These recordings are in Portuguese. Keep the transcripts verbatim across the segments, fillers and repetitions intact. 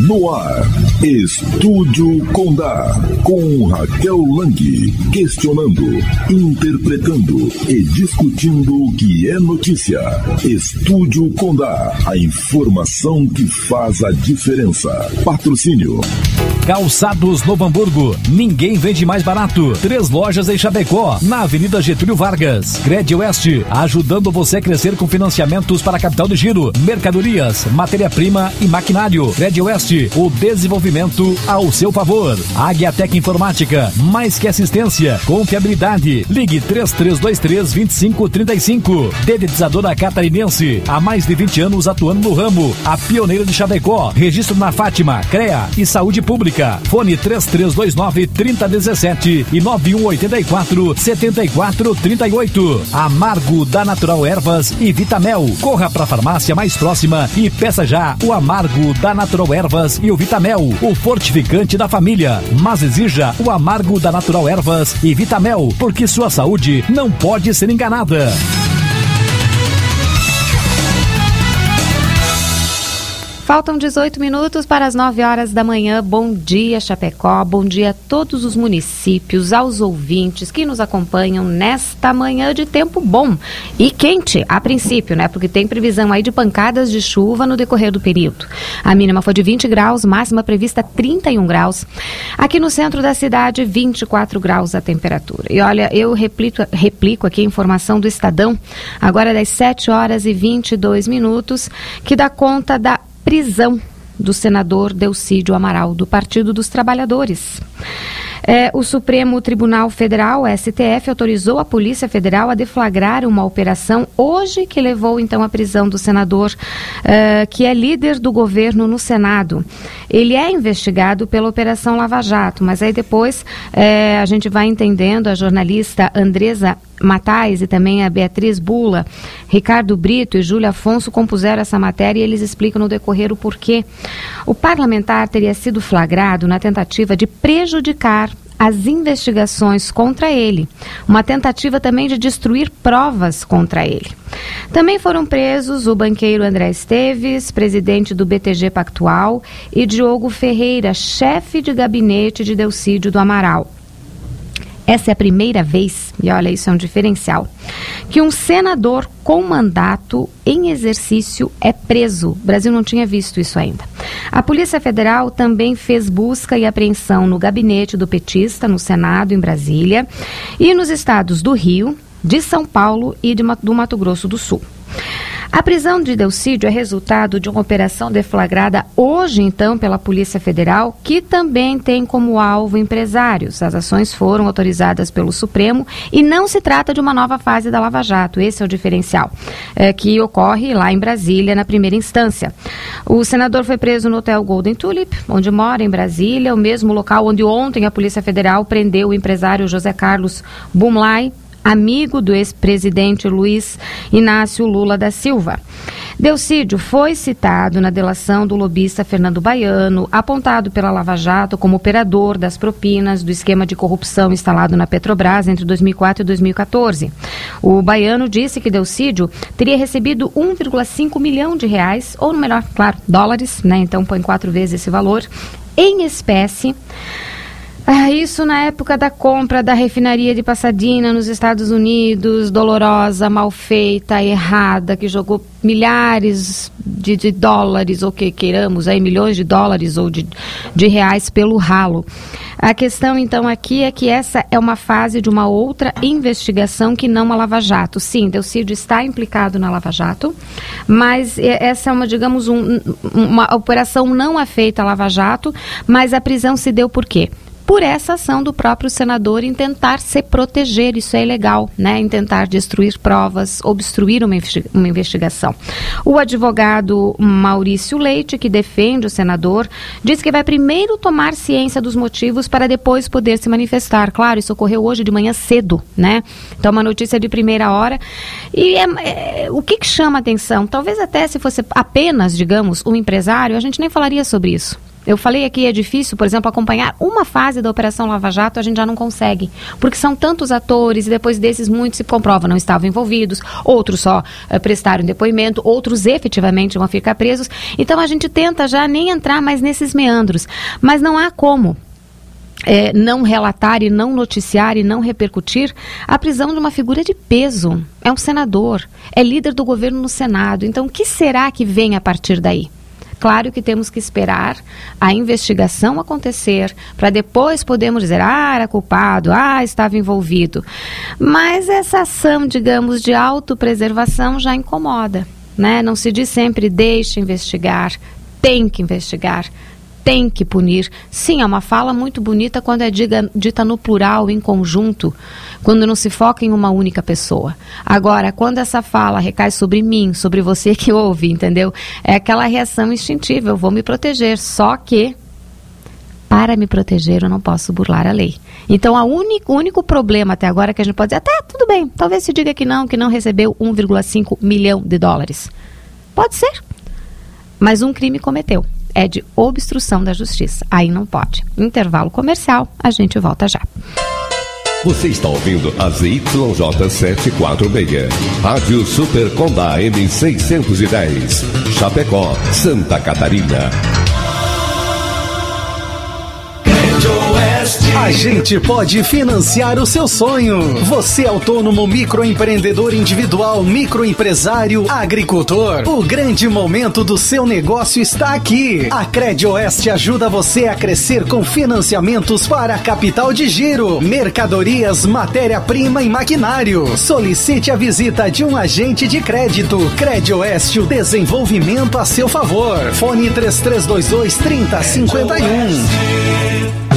No ar, Estúdio Condá, com Raquel Lang, questionando, interpretando e discutindo o que é notícia. Estúdio Condá, a informação que faz a diferença. Patrocínio. Calçados Novo Hamburgo, ninguém vende mais barato. Três lojas em Chapecó, na Avenida Getúlio Vargas. Cred Oeste, ajudando você a crescer com financiamentos para capital de giro, mercadorias, matéria-prima e maquinário. Cred Oeste, o desenvolvimento ao seu favor. Águia-Tec Informática, mais que assistência, confiabilidade. Ligue três três dois três, dois cinco três cinco. Dedetizadora Catarinense, há mais de vinte anos atuando no ramo. A pioneira de Chapecó, registro na Fátima, CREA e Saúde Pública. Fone três três dois nove, três zero um sete e nove um oito quatro, sete quatro três oito. Amargo da Natural Ervas e Vitamel. Corra para a farmácia mais próxima e peça já o Amargo da Natural Ervas e o Vitamel, o fortificante da família. Mas exija o Amargo da Natural Ervas e Vitamel, porque sua saúde não pode ser enganada. Faltam dezoito minutos para as nove horas da manhã. Bom dia, Chapecó. Bom dia a todos os municípios, aos ouvintes que nos acompanham nesta manhã de tempo bom e quente, a princípio, né? Porque tem previsão aí de pancadas de chuva no decorrer do período. A mínima foi de vinte graus, máxima prevista trinta e um graus. Aqui no centro da cidade, vinte e quatro graus a temperatura. E olha, eu replico, replico aqui a informação do Estadão, agora das sete horas e vinte e dois minutos, que dá conta da prisão do senador Delcídio Amaral, do Partido dos Trabalhadores. É, o Supremo Tribunal Federal, S T F, autorizou a Polícia Federal a deflagrar uma operação hoje que levou então à prisão do senador, uh, que é líder do governo no Senado. Ele é investigado pela Operação Lava Jato, mas aí depois é, a gente vai entendendo, a jornalista Andresa Matais e também a Beatriz Bula, Ricardo Brito e Júlia Afonso compuseram essa matéria e eles explicam no decorrer o porquê. O parlamentar teria sido flagrado na tentativa de prejudicar as investigações contra ele, uma tentativa também de destruir provas contra ele. Também foram presos o banqueiro André Esteves, presidente do B T G Pactual, e Diogo Ferreira, chefe de gabinete de Delcídio do Amaral. Essa é a primeira vez, e olha, isso é um diferencial, que um senador com mandato em exercício é preso. O Brasil não tinha visto isso ainda. A Polícia Federal também fez busca e apreensão no gabinete do petista, no Senado, em Brasília, e nos estados do Rio, de São Paulo e de, do Mato Grosso do Sul. A prisão de Delcídio é resultado de uma operação deflagrada hoje, então, pela Polícia Federal, que também tem como alvo empresários. As ações foram autorizadas pelo Supremo e não se trata de uma nova fase da Lava Jato. Esse é o diferencial, é, que ocorre lá em Brasília, na primeira instância. O senador foi preso no Hotel Golden Tulip, onde mora em Brasília, o mesmo local onde ontem a Polícia Federal prendeu o empresário José Carlos Bumlai, amigo do ex-presidente Luiz Inácio Lula da Silva. Delcídio foi citado na delação do lobista Fernando Baiano, apontado pela Lava Jato como operador das propinas do esquema de corrupção instalado na Petrobras entre dois mil e quatro e dois mil e quatorze. O Baiano disse que Delcídio teria recebido um vírgula cinco milhão de reais, ou melhor, claro, dólares, né? Então põe quatro vezes esse valor, em espécie. Ah, isso na época da compra da refinaria de Pasadena nos Estados Unidos, dolorosa, mal feita, errada, que jogou milhares de, de dólares, ou que queiramos, aí, milhões de dólares ou de, de reais pelo ralo. A questão, então, aqui é que essa é uma fase de uma outra investigação que não a Lava Jato. Sim, Delcídio está implicado na Lava Jato, mas essa é uma, digamos, um, uma operação não afeita à Lava Jato, mas a prisão se deu por quê? Por essa ação do próprio senador em tentar se proteger, isso é ilegal, né? Em tentar destruir provas, obstruir uma, uma investigação. O advogado Maurício Leite, que defende o senador, diz que vai primeiro tomar ciência dos motivos para depois poder se manifestar. Claro, isso ocorreu hoje de manhã cedo, né? Então, uma notícia de primeira hora. E é, é, o que, que chama atenção? Talvez até se fosse apenas, digamos, um empresário, a gente nem falaria sobre isso. Eu falei aqui, é difícil, por exemplo, acompanhar uma fase da Operação Lava Jato, a gente já não consegue, porque são tantos atores e depois desses muitos se comprova, não estavam envolvidos, outros só uh, prestaram depoimento, outros efetivamente vão ficar presos. Então a gente tenta já nem entrar mais nesses meandros, mas não há como É, não relatar e não noticiar e não repercutir a prisão de uma figura de peso. É um senador, é líder do governo no Senado. Então, o que será que vem a partir daí? Claro que temos que esperar a investigação acontecer para depois podermos dizer, ah, era culpado, ah, estava envolvido. Mas essa ação, digamos, de autopreservação já incomoda, né? Não se diz sempre, deixe investigar, tem que investigar, tem que punir. Sim, é uma fala muito bonita quando é diga, dita no plural, em conjunto, quando não se foca em uma única pessoa. Agora, quando essa fala recai sobre mim, sobre você que ouve, entendeu? É aquela reação instintiva, eu vou me proteger, só que para me proteger eu não posso burlar a lei. Então, o único, único problema até agora que a gente pode dizer, até tudo bem, talvez se diga que não, que não recebeu um vírgula cinco milhão de dólares. Pode ser, mas um crime cometeu. É de obstrução da justiça. Aí não pode. Intervalo comercial, a gente volta já. Você está ouvindo a Z Y J setecentos e quarenta e seis. Rádio Super Condá M seiscentos e dez. Chapecó, Santa Catarina. A gente pode financiar o seu sonho. Você autônomo, microempreendedor individual, microempresário, agricultor. O grande momento do seu negócio está aqui. A Credioeste ajuda você a crescer com financiamentos para capital de giro, mercadorias, matéria-prima e maquinário. Solicite a visita de um agente de crédito. Credioeste, o desenvolvimento a seu favor. Fone três três dois dois, três zero cinco um.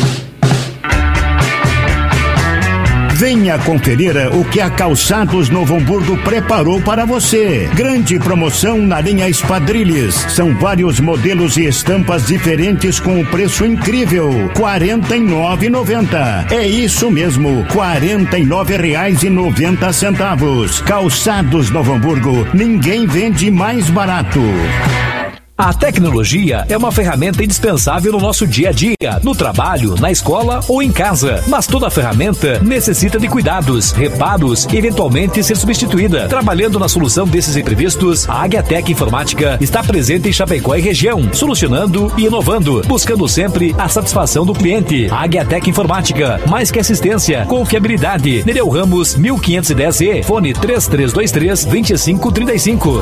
Venha conferir o que a Calçados Novo Hamburgo preparou para você. Grande promoção na linha Espadrilles. São vários modelos e estampas diferentes com um preço incrível. quarenta e nove reais e noventa centavos. É isso mesmo, quarenta e nove reais e noventa centavos. Calçados Novo Hamburgo. Ninguém vende mais barato. A tecnologia é uma ferramenta indispensável no nosso dia a dia, no trabalho, na escola ou em casa. Mas toda ferramenta necessita de cuidados, reparos e eventualmente ser substituída. Trabalhando na solução desses imprevistos, a Agiatec Informática está presente em Chapecó e região, solucionando e inovando, buscando sempre a satisfação do cliente. A Agiatec Informática, mais que assistência, confiabilidade. Nereu Ramos, mil quinhentos e dez E, fone três três dois três, dois cinco três cinco.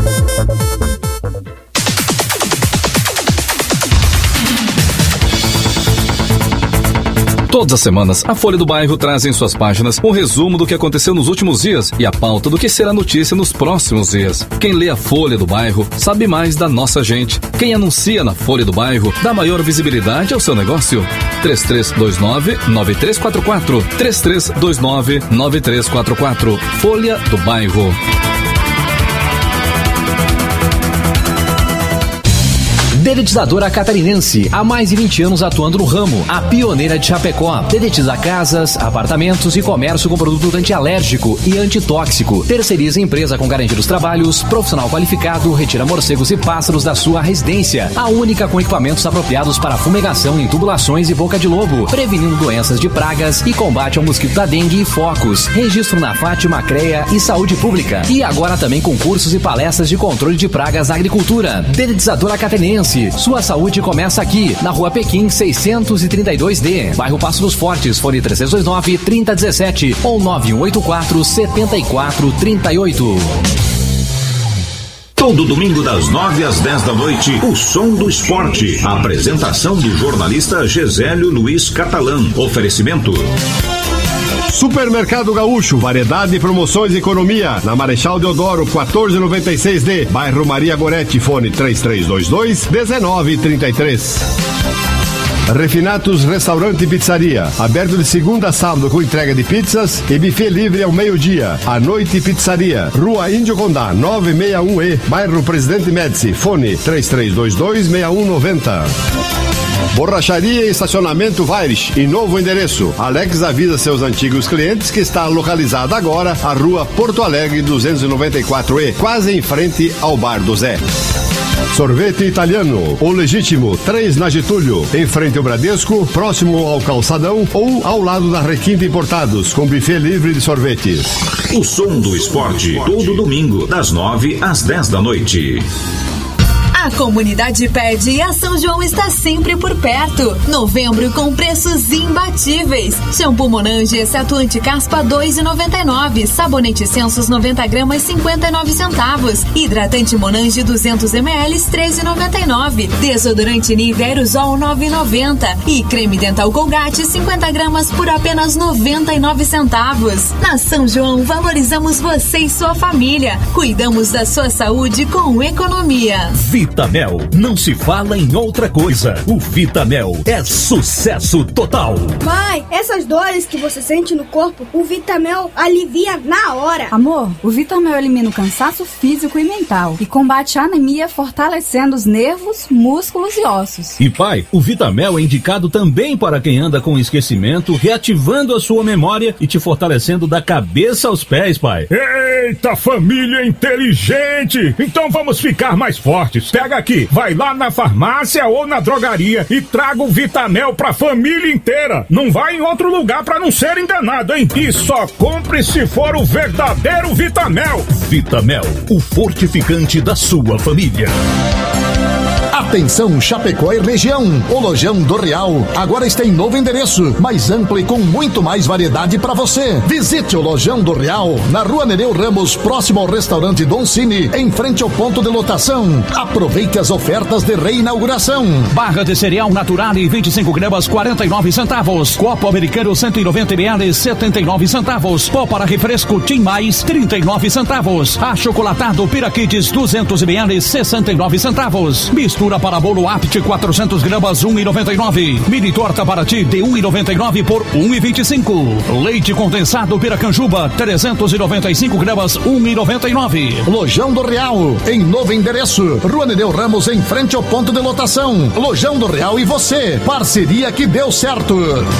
Todas as semanas, a Folha do Bairro traz em suas páginas um resumo do que aconteceu nos últimos dias e a pauta do que será notícia nos próximos dias. Quem lê a Folha do Bairro sabe mais da nossa gente. Quem anuncia na Folha do Bairro dá maior visibilidade ao seu negócio. três três dois nove, nove três quatro quatro. três três dois nove, nove três quatro quatro. Folha do Bairro. Dedetizadora Catarinense, há mais de vinte anos atuando no ramo, a pioneira de Chapecó. Dedetiza casas, apartamentos e comércio com produto antialérgico e antitóxico. Terceiriza empresa com garantia dos trabalhos, profissional qualificado, retira morcegos e pássaros da sua residência. A única com equipamentos apropriados para fumigação em tubulações e boca de lobo, prevenindo doenças de pragas e combate ao mosquito da dengue e focos. Registro na Fátima, CREA e Saúde Pública. E agora também com cursos e palestras de controle de pragas na agricultura. Dedetizadora Catarinense. Sua saúde começa aqui, na Rua Pequim seiscentos e trinta e dois D, bairro Passo dos Fortes, fone três três dois nove, três zero um sete ou nove um oito quatro, sete quatro três oito. Todo domingo das nove às dez da noite, o Som do Esporte. A apresentação do jornalista Gesélio Luiz Catalã. Oferecimento Supermercado Gaúcho, variedade, promoções e economia. Na Marechal Deodoro, quatorze noventa e seis D, bairro Maria Goretti, fone três três dois dois, um nove três três. Refinatos Restaurante e Pizzaria, aberto de segunda a sábado com entrega de pizzas e buffet livre ao meio-dia. À noite, pizzaria, Rua Índio Condá, novecentos e sessenta e um E, bairro Presidente Médici, fone três três dois dois, seis um nove zero. Borracharia e estacionamento Vaires, em novo endereço. Alex avisa seus antigos clientes que está localizada agora a Rua Porto Alegre duzentos e noventa e quatro E, quase em frente ao Bar do Zé. Sorvete Italiano, o Legítimo, três na Getúlio, em frente ao Bradesco, próximo ao Calçadão ou ao lado da Requinta Importados, com buffet livre de sorvetes. O som do esporte, todo domingo, das nove às dez da noite. A comunidade pede e a São João está sempre por perto. Novembro com preços imbatíveis. Shampoo Monange, exceto anticaspa, dois reais e noventa e nove centavos. Sabonete Sensos, noventa gramas, cinquenta e nove centavos. Hidratante Monange, duzentos mililitros, treze reais e noventa e nove centavos. Desodorante Nivea Aerosol, nove reais e noventa centavos. E creme dental Colgate, cinquenta gramas, por apenas noventa e nove centavos. Na São João, valorizamos você e sua família. Cuidamos da sua saúde com economia. Vitamel, não se fala em outra coisa. O Vitamel é sucesso total. Mãe, essas dores que você sente no corpo, o Vitamel alivia na hora. Amor, o Vitamel elimina o cansaço físico e mental e combate a anemia, fortalecendo os nervos, músculos e ossos. E pai, o Vitamel é indicado também para quem anda com esquecimento, reativando a sua memória e te fortalecendo da cabeça aos pés, pai. Eita, família inteligente! Então vamos ficar mais fortes. Pega aqui, vai lá na farmácia ou na drogaria e traga o Vitamel pra família inteira. Não vai em outro lugar pra não ser enganado, hein? E só compre se for o verdadeiro Vitamel. Vitamel, o fortificante da sua família. Atenção Chapecó e região, o Lojão do Real agora está em novo endereço, mais amplo e com muito mais variedade para você. Visite o Lojão do Real na Rua Nereu Ramos, próximo ao restaurante Don Cine, em frente ao ponto de lotação. Aproveite as ofertas de reinauguração. Barra de cereal Naturale, vinte e cinco gramas, quarenta e nove centavos. Copo americano, cento e noventa mililitros, setenta e nove centavos. Pó para refresco Tim Mais, trinta e nove centavos. Achocolatado Piraquides, duzentos mililitros, sessenta e nove centavos. Mistura para bolo Apt, quatrocentas gramas, um real e noventa e nove centavos. Mini torta para ti de um real e noventa e nove centavos por um real e vinte e cinco centavos. Leite condensado Piracanjuba, trezentas e noventa e cinco gramas, um real e noventa e nove centavos. Lojão do Real, em novo endereço, Rua Nereu Ramos, em frente ao ponto de lotação. Lojão do Real e você, parceria que deu certo.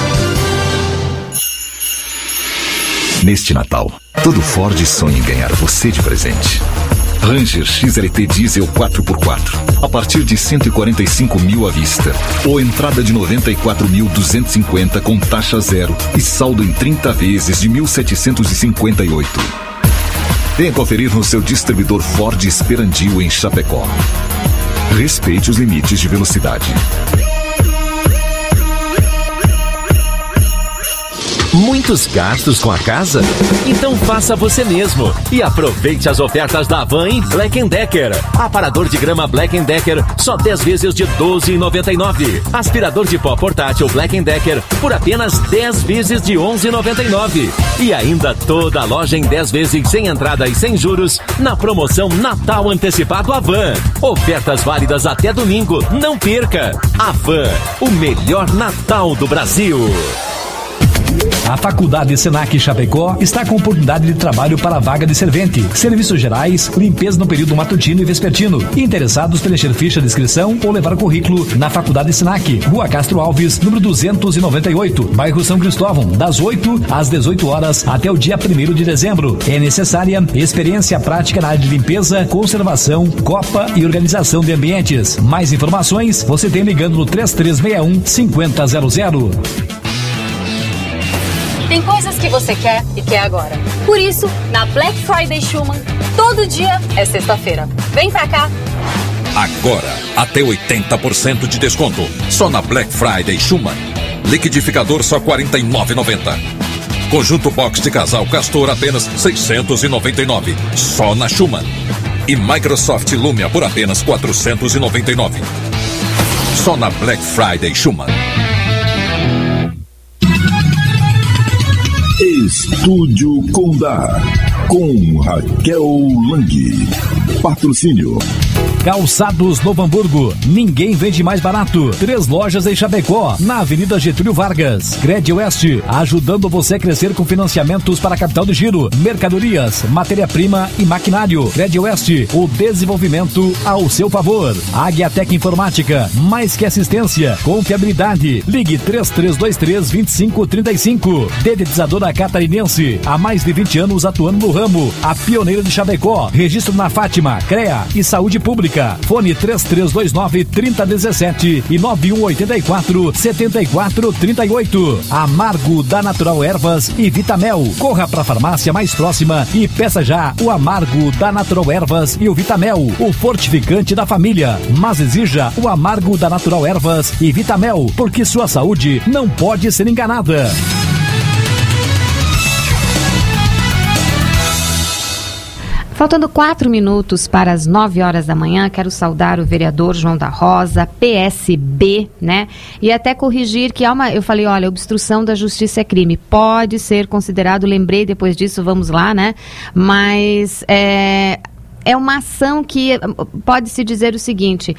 Neste Natal, todo Ford sonha em ganhar você de presente. Ranger X L T Diesel quatro por quatro, a partir de cento e quarenta e cinco mil à vista, ou entrada de noventa e quatro mil duzentos e cinquenta com taxa zero e saldo em trinta vezes de mil setecentos e cinquenta e oito. Venha conferir no seu distribuidor Ford Esperandio em Chapecó. Respeite os limites de velocidade. Muitos gastos com a casa? Então faça você mesmo e aproveite as ofertas da Havan em Black Decker. Aparador de grama Black Decker, só dez vezes de doze reais e noventa e nove centavos. Aspirador de pó portátil Black Decker por apenas dez vezes de onze reais e noventa e nove centavos. E ainda toda a loja em dez vezes sem entrada e sem juros na promoção Natal Antecipado Havan. Ofertas válidas até domingo, não perca! Havan, o melhor Natal do Brasil. A Faculdade Senac Chapecó está com oportunidade de trabalho para a vaga de servente, serviços gerais, limpeza no período matutino e vespertino. Interessados preencher ficha de inscrição ou levar currículo na Faculdade Senac, Rua Castro Alves, número duzentos e noventa e oito, bairro São Cristóvão, das oito às dezoito horas até o dia primeiro de dezembro. É necessária experiência prática na área de limpeza, conservação, copa e organização de ambientes. Mais informações você tem ligando no três três seis um, cinco zero zero zero. Tem coisas que você quer e quer agora. Por isso, na Black Friday Schumann, todo dia é sexta-feira. Vem pra cá! Agora, até oitenta por cento de desconto. Só na Black Friday Schumann. Liquidificador só quarenta e nove reais e noventa centavos. Conjunto box de casal Castor apenas seiscentos e noventa e nove reais. Só na Schumann. E Microsoft Lumia por apenas quatrocentos e noventa e nove reais. Só na Black Friday Schumann. Estúdio Condá, com Raquel Lang. Patrocínio Calçados Novo Hamburgo, ninguém vende mais barato. Três lojas em Chapecó, na Avenida Getúlio Vargas. Cred Oeste, ajudando você a crescer com financiamentos para capital de giro, mercadorias, matéria-prima e maquinário. Cred Oeste, o desenvolvimento ao seu favor. Águia Tec Informática, mais que assistência, confiabilidade. Ligue três três dois três, dois cinco três cinco. Dedetizadora Catarinense, há mais de vinte anos atuando no ramo. A pioneira de Chapecó, registro na Fátima, CREA e Saúde Pública. Pública. Fone três três dois nove, três zero um sete e nove um oito quatro, sete quatro três oito. Amargo da Natural Ervas e Vitamel. Corra para a farmácia mais próxima e peça já o Amargo da Natural Ervas e o Vitamel, o fortificante da família. Mas exija o Amargo da Natural Ervas e Vitamel, porque sua saúde não pode ser enganada. Faltando quatro minutos para as nove horas da manhã, quero saudar o vereador João da Rosa, P S B, né? E até corrigir que há uma... Eu falei, olha, obstrução da justiça é crime. Pode ser considerado, lembrei depois disso, vamos lá, né? Mas... É... É uma ação que pode-se dizer o seguinte,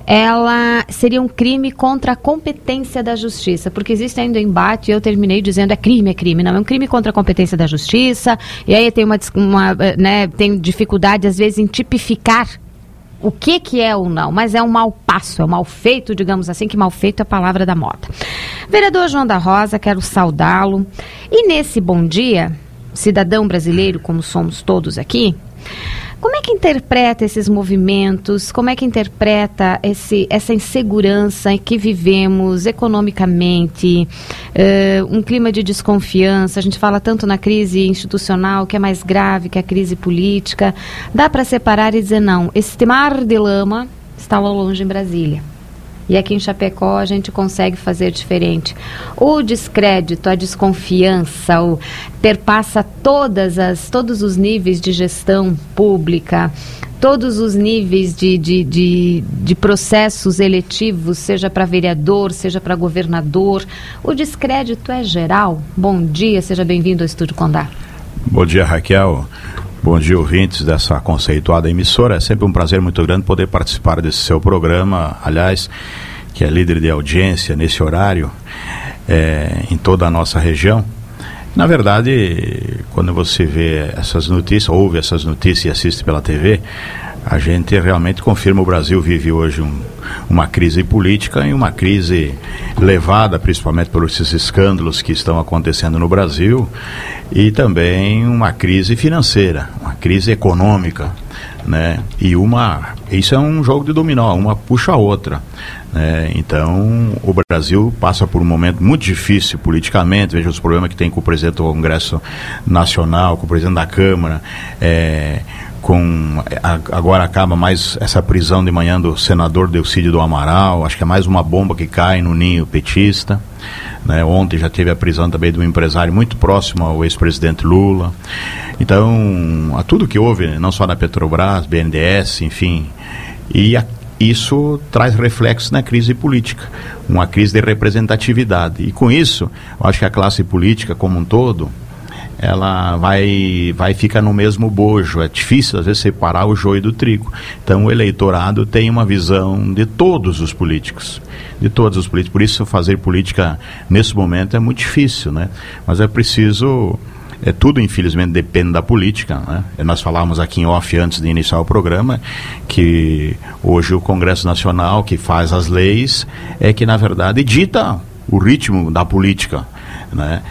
ela seria um crime contra a competência da justiça, porque existe ainda um embate, eu terminei dizendo é crime, é crime, não, é um crime contra a competência da justiça, e aí tem uma, uma né, tem dificuldade às vezes em tipificar o que que é ou não, mas é um mal passo, é um mal feito, digamos assim, que mal feito é a palavra da moda. Vereador João da Rosa, quero saudá-lo, e nesse bom dia, cidadão brasileiro, como somos todos aqui, como é que interpreta esses movimentos? Como é que interpreta esse, essa insegurança em que vivemos economicamente? Uh, um clima de desconfiança. A gente fala tanto na crise institucional, que é mais grave que a crise política. Dá para separar e dizer não, esse mar de lama está lá longe em Brasília. E aqui em Chapecó a gente consegue fazer diferente. O descrédito, a desconfiança, o perpassa todas as, todos os níveis de gestão pública, todos os níveis de, de, de, de processos eletivos, seja para vereador, seja para governador. O descrédito é geral. Bom dia, seja bem-vindo ao Estúdio Condá. Bom dia, Raquel. Bom dia, ouvintes dessa conceituada emissora. É sempre um prazer muito grande poder participar desse seu programa, aliás, que é líder de audiência nesse horário, é, em toda a nossa região. Na verdade, quando você vê essas notícias, ouve essas notícias e assiste pela T V, a gente realmente confirma: o Brasil vive hoje um, uma crise política e uma crise levada principalmente por esses escândalos que estão acontecendo no Brasil, e também uma crise financeira, uma crise econômica, né? E uma, isso é um jogo de dominó, uma puxa a outra, né? Então o Brasil passa por um momento muito difícil politicamente. Veja os problemas que tem com o presidente do Congresso Nacional, com o presidente da Câmara, é, com, agora acaba mais essa prisão de manhã do senador Delcídio do Amaral. Acho que é mais uma bomba que cai no ninho petista, né? Ontem já teve a prisão também de um empresário muito próximo ao ex-presidente Lula. Então, a tudo que houve, não só na Petrobras, B N D E S, enfim, e a, isso traz reflexo na crise política, uma crise de representatividade. E com isso, eu acho que a classe política como um todo, ela vai, vai ficar no mesmo bojo. É difícil, às vezes, separar o joio do trigo. Então, o eleitorado tem uma visão de todos os políticos, de todos os políticos. Por isso, fazer política nesse momento é muito difícil, né? Mas é preciso... É, tudo, infelizmente, depende da política, né? Nós falávamos aqui em off, antes de iniciar o programa, que hoje o Congresso Nacional, que faz as leis, é que, na verdade, dita o ritmo da política, né?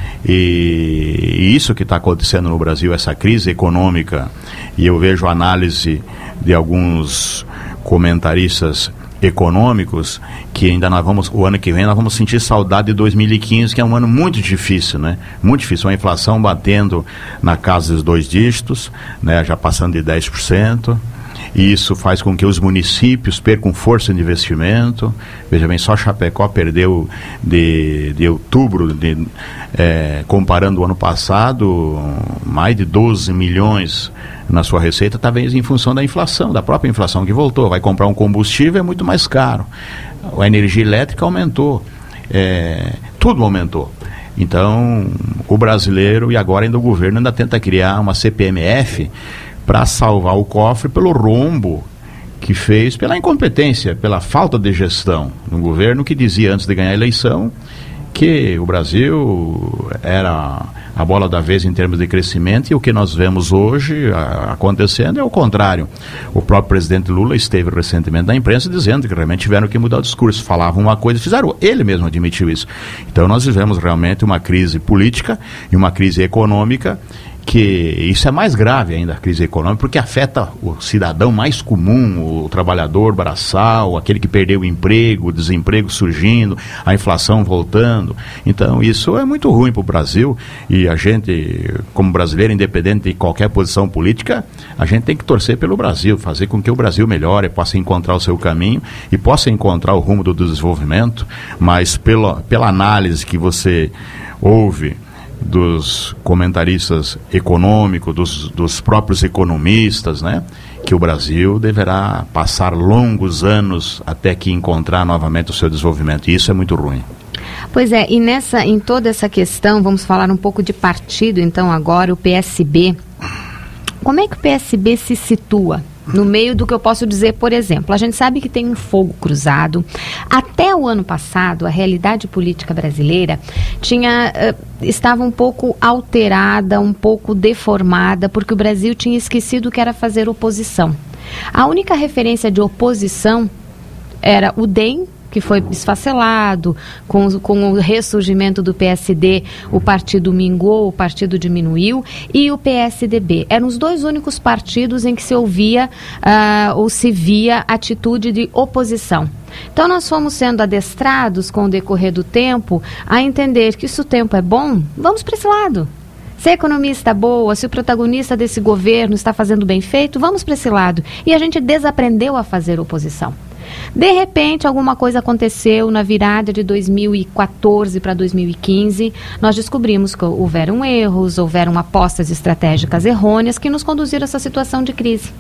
E, e isso que está acontecendo no Brasil, essa crise econômica, e eu vejo a análise de alguns comentaristas econômicos, que ainda nós vamos, o ano que vem nós vamos sentir saudade de dois mil e quinze, que é um ano muito difícil, né? Muito difícil, uma inflação batendo na casa dos dois dígitos, né? Já passando de dez por cento, e isso faz com que os municípios percam força de investimento. Veja bem, só Chapecó perdeu de, de outubro, de, é, comparando o ano passado, mais de doze milhões na sua receita, talvez em função da inflação, da própria inflação que voltou. Vai comprar um combustível, é muito mais caro, a energia elétrica aumentou, é, tudo aumentou. Então, o brasileiro, e agora ainda o governo, ainda tenta criar uma C P M F para salvar o cofre pelo rombo que fez, pela incompetência, pela falta de gestão no governo, que dizia antes de ganhar a eleição que o Brasil era a bola da vez em termos de crescimento, e o que nós vemos hoje a, acontecendo é o contrário. O próprio presidente Lula esteve recentemente na imprensa dizendo que realmente tiveram que mudar o discurso, falavam uma coisa e fizeram, ele mesmo admitiu isso. Então nós vivemos realmente uma crise política e uma crise econômica que isso é mais grave ainda, a crise econômica, porque afeta o cidadão mais comum, o trabalhador braçal, aquele que perdeu o emprego, o desemprego surgindo, a inflação voltando. Então, isso é muito ruim para o Brasil, e a gente, como brasileiro, independente de qualquer posição política, a gente tem que torcer pelo Brasil, fazer com que o Brasil melhore, possa encontrar o seu caminho e possa encontrar o rumo do desenvolvimento, mas pela, pela análise que você ouve dos comentaristas econômicos, dos, dos próprios economistas, né, que o Brasil deverá passar longos anos até que encontrar novamente o seu desenvolvimento, e isso é muito ruim. Pois é, e nessa, em toda essa questão, vamos falar um pouco de partido, então agora o P S B. Como é que o P S B se situa no meio do que eu posso dizer, por exemplo? A gente sabe que tem um fogo cruzado. Até o ano passado, a realidade política brasileira tinha, uh, estava um pouco alterada, um pouco deformada, porque o Brasil tinha esquecido o que era fazer oposição. A única referência de oposição era o D E M, que foi esfacelado, com, com o ressurgimento do P S D, o partido minguou, o partido diminuiu, e o P S D B. Eram os dois únicos partidos em que se ouvia uh, ou se via atitude de oposição. Então nós fomos sendo adestrados com o decorrer do tempo a entender que se o tempo é bom, vamos para esse lado. Se a economia está boa, se o protagonista desse governo está fazendo bem feito, vamos para esse lado. E a gente desaprendeu a fazer oposição. De repente, alguma coisa aconteceu na virada de dois mil e quatorze para dois mil e quinze. Nós descobrimos que houveram erros, houveram apostas estratégicas errôneas que nos conduziram a essa situação de crise.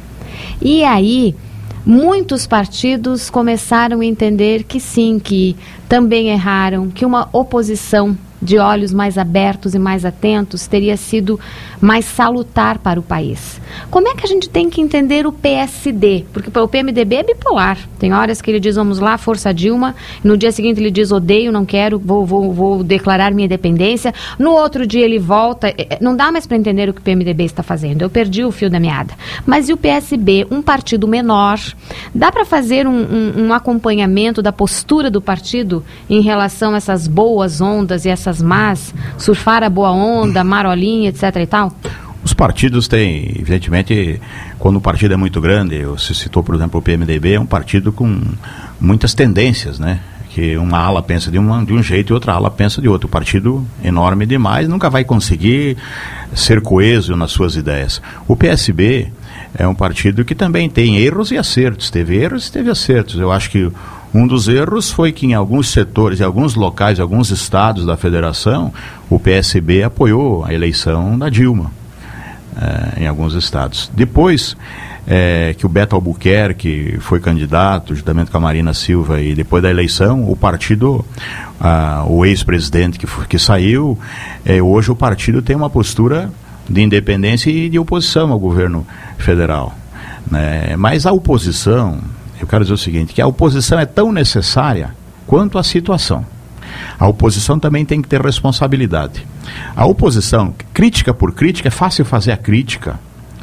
E aí, muitos partidos começaram a entender que sim, que também erraram, que uma oposição de olhos mais abertos e mais atentos teria sido mais salutar para o país. Como é que a gente tem que entender o P S D? Porque o P M D B é bipolar. Tem horas que ele diz, vamos lá, força Dilma. No dia seguinte ele diz, odeio, não quero, vou, vou, vou declarar minha independência. No outro dia ele volta. Não dá mais para entender o que o P M D B está fazendo. Eu perdi o fio da meada. Mas e o P S B, um partido menor? Dá para fazer um, um, um acompanhamento da postura do partido em relação a essas boas ondas e essas más, surfar a boa onda, marolinha, etc e tal? Os partidos têm, evidentemente, quando o partido é muito grande, você citou, por exemplo, o P M D B, é um partido com muitas tendências, né? Que uma ala pensa de, uma, de um jeito e outra ala pensa de outro. O partido enorme demais nunca vai conseguir ser coeso nas suas ideias. O P S B é um partido que também tem erros e acertos. Teve erros e teve acertos. Eu acho que um dos erros foi que em alguns setores, em alguns locais, em alguns estados da federação, o P S B apoiou a eleição da Dilma, é, em alguns estados. Depois é, que o Beto Albuquerque foi candidato, juntamente com a Marina Silva, e depois da eleição, o partido, ah, o ex-presidente que, que saiu, é, hoje o partido tem uma postura de independência e de oposição ao governo federal, né? Mas a oposição, eu quero dizer o seguinte, que a oposição é tão necessária quanto a situação. A oposição também tem que ter responsabilidade. A oposição, crítica por crítica, é fácil fazer a crítica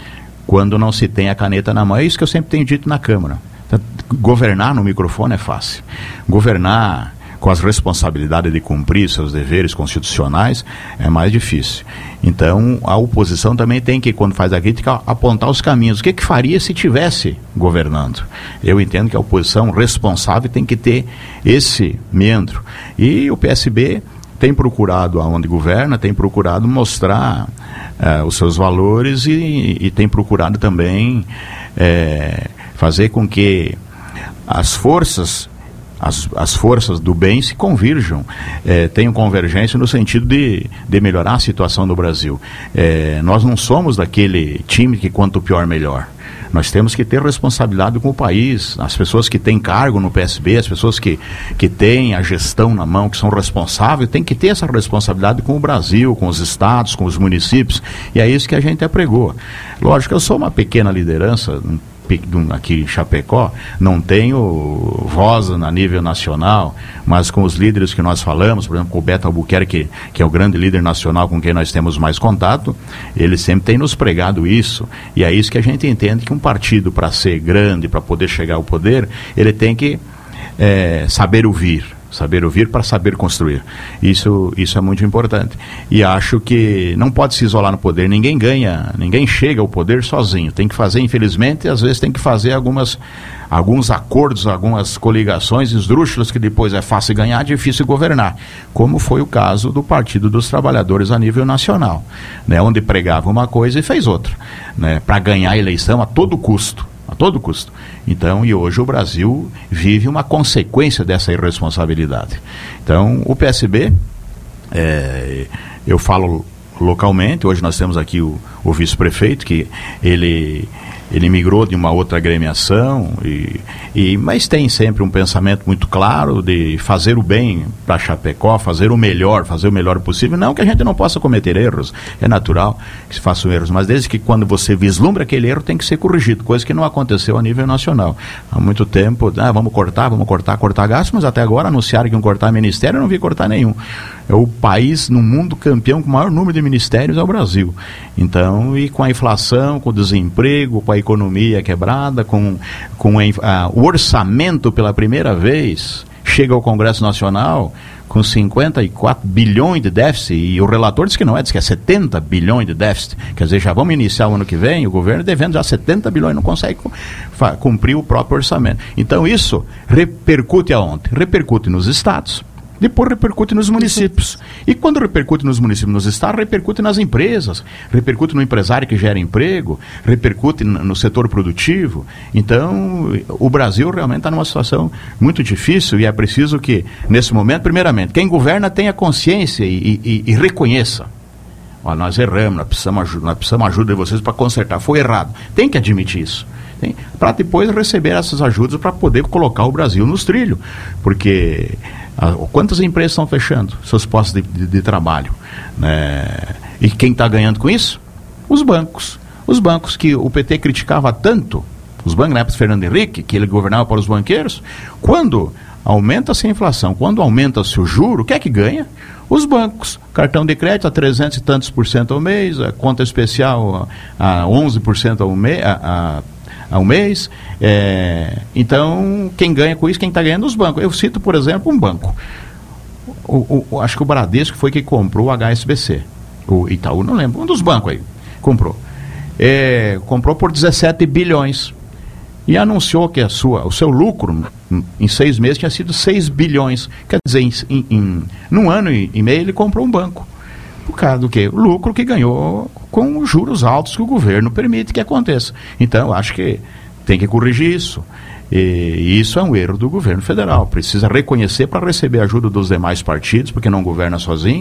quando não se tem a caneta na mão. É isso que eu sempre tenho dito na Câmara. Governar no microfone é fácil. Governar com as responsabilidades de cumprir seus deveres constitucionais é mais difícil. Então, a oposição também tem que, quando faz a crítica, apontar os caminhos. O que que faria se estivesse governando? Eu entendo que a oposição responsável tem que ter esse meandro. E o P S B tem procurado, aonde governa, tem procurado mostrar uh, os seus valores e, e tem procurado também uh, fazer com que as forças As, as forças do bem se convirjam, é, tenham convergência no sentido de, de melhorar a situação do Brasil. É, nós não somos daquele time que quanto pior melhor. Nós temos que ter responsabilidade com o país. As pessoas que têm cargo no P S B, as pessoas que, que têm a gestão na mão, que são responsáveis, têm que ter essa responsabilidade com o Brasil, com os estados, com os municípios, e é isso que a gente apregou. Lógico, eu sou uma pequena liderança aqui em Chapecó, não tenho voz a nível nacional, mas com os líderes que nós falamos, por exemplo, com o Beto Albuquerque, que, que é o grande líder nacional com quem nós temos mais contato, ele sempre tem nos pregado isso, e é isso que a gente entende, que um partido, para ser grande, para poder chegar ao poder, ele tem que é, saber ouvir. Saber ouvir para saber construir. Isso, isso é muito importante. E acho que não pode se isolar no poder. Ninguém ganha, ninguém chega ao poder sozinho. Tem que fazer, infelizmente, às vezes tem que fazer algumas, alguns acordos, algumas coligações esdrúxulas que depois é fácil ganhar, difícil governar. Como foi o caso do Partido dos Trabalhadores a nível nacional, né, onde pregava uma coisa e fez outra, né, para ganhar a eleição a todo custo. A todo custo. Então, e hoje o Brasil vive uma consequência dessa irresponsabilidade. Então, o P S B, é, eu falo localmente, hoje nós temos aqui o, o vice-prefeito, que ele, ele migrou de uma outra agremiação, e, e, mas tem sempre um pensamento muito claro de fazer o bem para Chapecó, fazer o melhor, fazer o melhor possível. Não que a gente não possa cometer erros, é natural que se façam erros, mas desde que quando você vislumbra aquele erro tem que ser corrigido, coisa que não aconteceu a nível nacional. Há muito tempo, ah, vamos cortar, vamos cortar, cortar gastos, mas até agora anunciaram que iam cortar ministério, eu não vi cortar nenhum. É o país no mundo campeão com o maior número de ministérios é o Brasil. Então, e com a inflação, com o desemprego, com a economia quebrada, com, com a, a, o orçamento pela primeira vez, chega ao Congresso Nacional com cinquenta e quatro bilhões de déficit, e o relator diz que não é, diz que é setenta bilhões de déficit. Quer dizer, já vamos iniciar o ano que vem, o governo devendo já setenta bilhões, não consegue cumprir o próprio orçamento. Então isso repercute aonde? Repercute nos estados. Depois repercute nos municípios. E quando repercute nos municípios, nos estados, repercute nas empresas, repercute no empresário que gera emprego, repercute no setor produtivo. Então, o Brasil realmente está numa situação muito difícil e é preciso que, nesse momento, primeiramente, quem governa tenha consciência e, e, e reconheça. Ó, nós erramos, nós precisamos ajuda, nós precisamos ajuda de vocês para consertar. Foi errado. Tem que admitir isso. Para depois receber essas ajudas para poder colocar o Brasil nos trilhos. Porque ah, quantas empresas estão fechando seus postos de, de, de trabalho? Né? E quem está ganhando com isso? Os bancos. Os bancos que o P T criticava tanto, os bancos na época do Fernando Henrique, que ele governava para os banqueiros, quando aumenta-se a inflação, quando aumenta-se o juro, o que é que ganha? Os bancos. Cartão de crédito a trezentos e tantos por cento ao mês, a conta especial a, a onze por cento ao mês, a, a ao mês, é, então quem ganha com isso, quem está ganhando os bancos. Eu cito, por exemplo, um banco, o, o, acho que o Bradesco foi quem comprou o H S B C, o Itaú, não lembro, um dos bancos aí, comprou, é, comprou por dezessete bilhões e anunciou que a sua, o seu lucro em seis meses tinha sido seis bilhões, quer dizer, em, em, em, num ano e, e meio ele comprou um banco. Por causa do quê? O lucro que ganhou com os juros altos que o governo permite que aconteça. Então, acho que tem que corrigir isso. E isso é um erro do governo federal. Precisa reconhecer para receber ajuda dos demais partidos, porque não governa sozinho.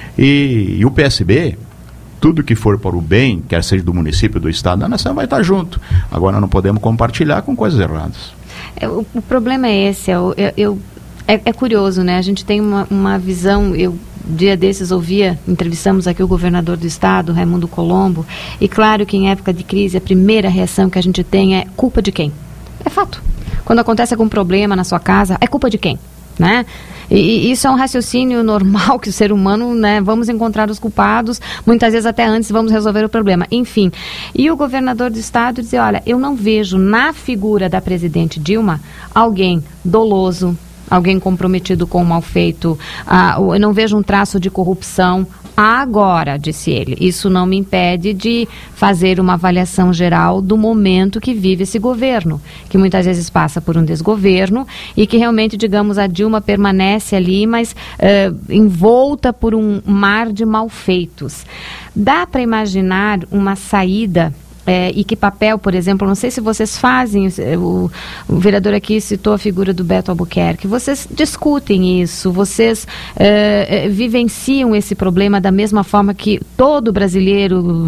E, e o P S B, tudo que for para o bem, quer seja do município, do estado, da nação, vai estar junto. Agora, não podemos compartilhar com coisas erradas. É, o, o problema é esse. Eu, eu, eu, é, é curioso, né? A gente tem uma, uma visão... Eu, dia desses ouvia, entrevistamos aqui o governador do estado, Raimundo Colombo, e claro que em época de crise a primeira reação que a gente tem é culpa de quem? É fato. Quando acontece algum problema na sua casa, é culpa de quem? Né? E, e isso é um raciocínio normal que o ser humano, né, vamos encontrar os culpados, muitas vezes até antes vamos resolver o problema, enfim. E o governador do estado dizia, olha, eu não vejo na figura da presidente Dilma alguém doloso, alguém comprometido com o mal feito, ah, eu não vejo um traço de corrupção. Agora, disse ele, isso não me impede de fazer uma avaliação geral do momento que vive esse governo, que muitas vezes passa por um desgoverno e que realmente, digamos, a Dilma permanece ali, mas uh, envolta por um mar de malfeitos. Dá para imaginar uma saída? É, e que papel, por exemplo, não sei se vocês fazem, o, o vereador aqui citou a figura do Beto Albuquerque, vocês discutem isso, vocês é, é, vivenciam esse problema da mesma forma que todo brasileiro,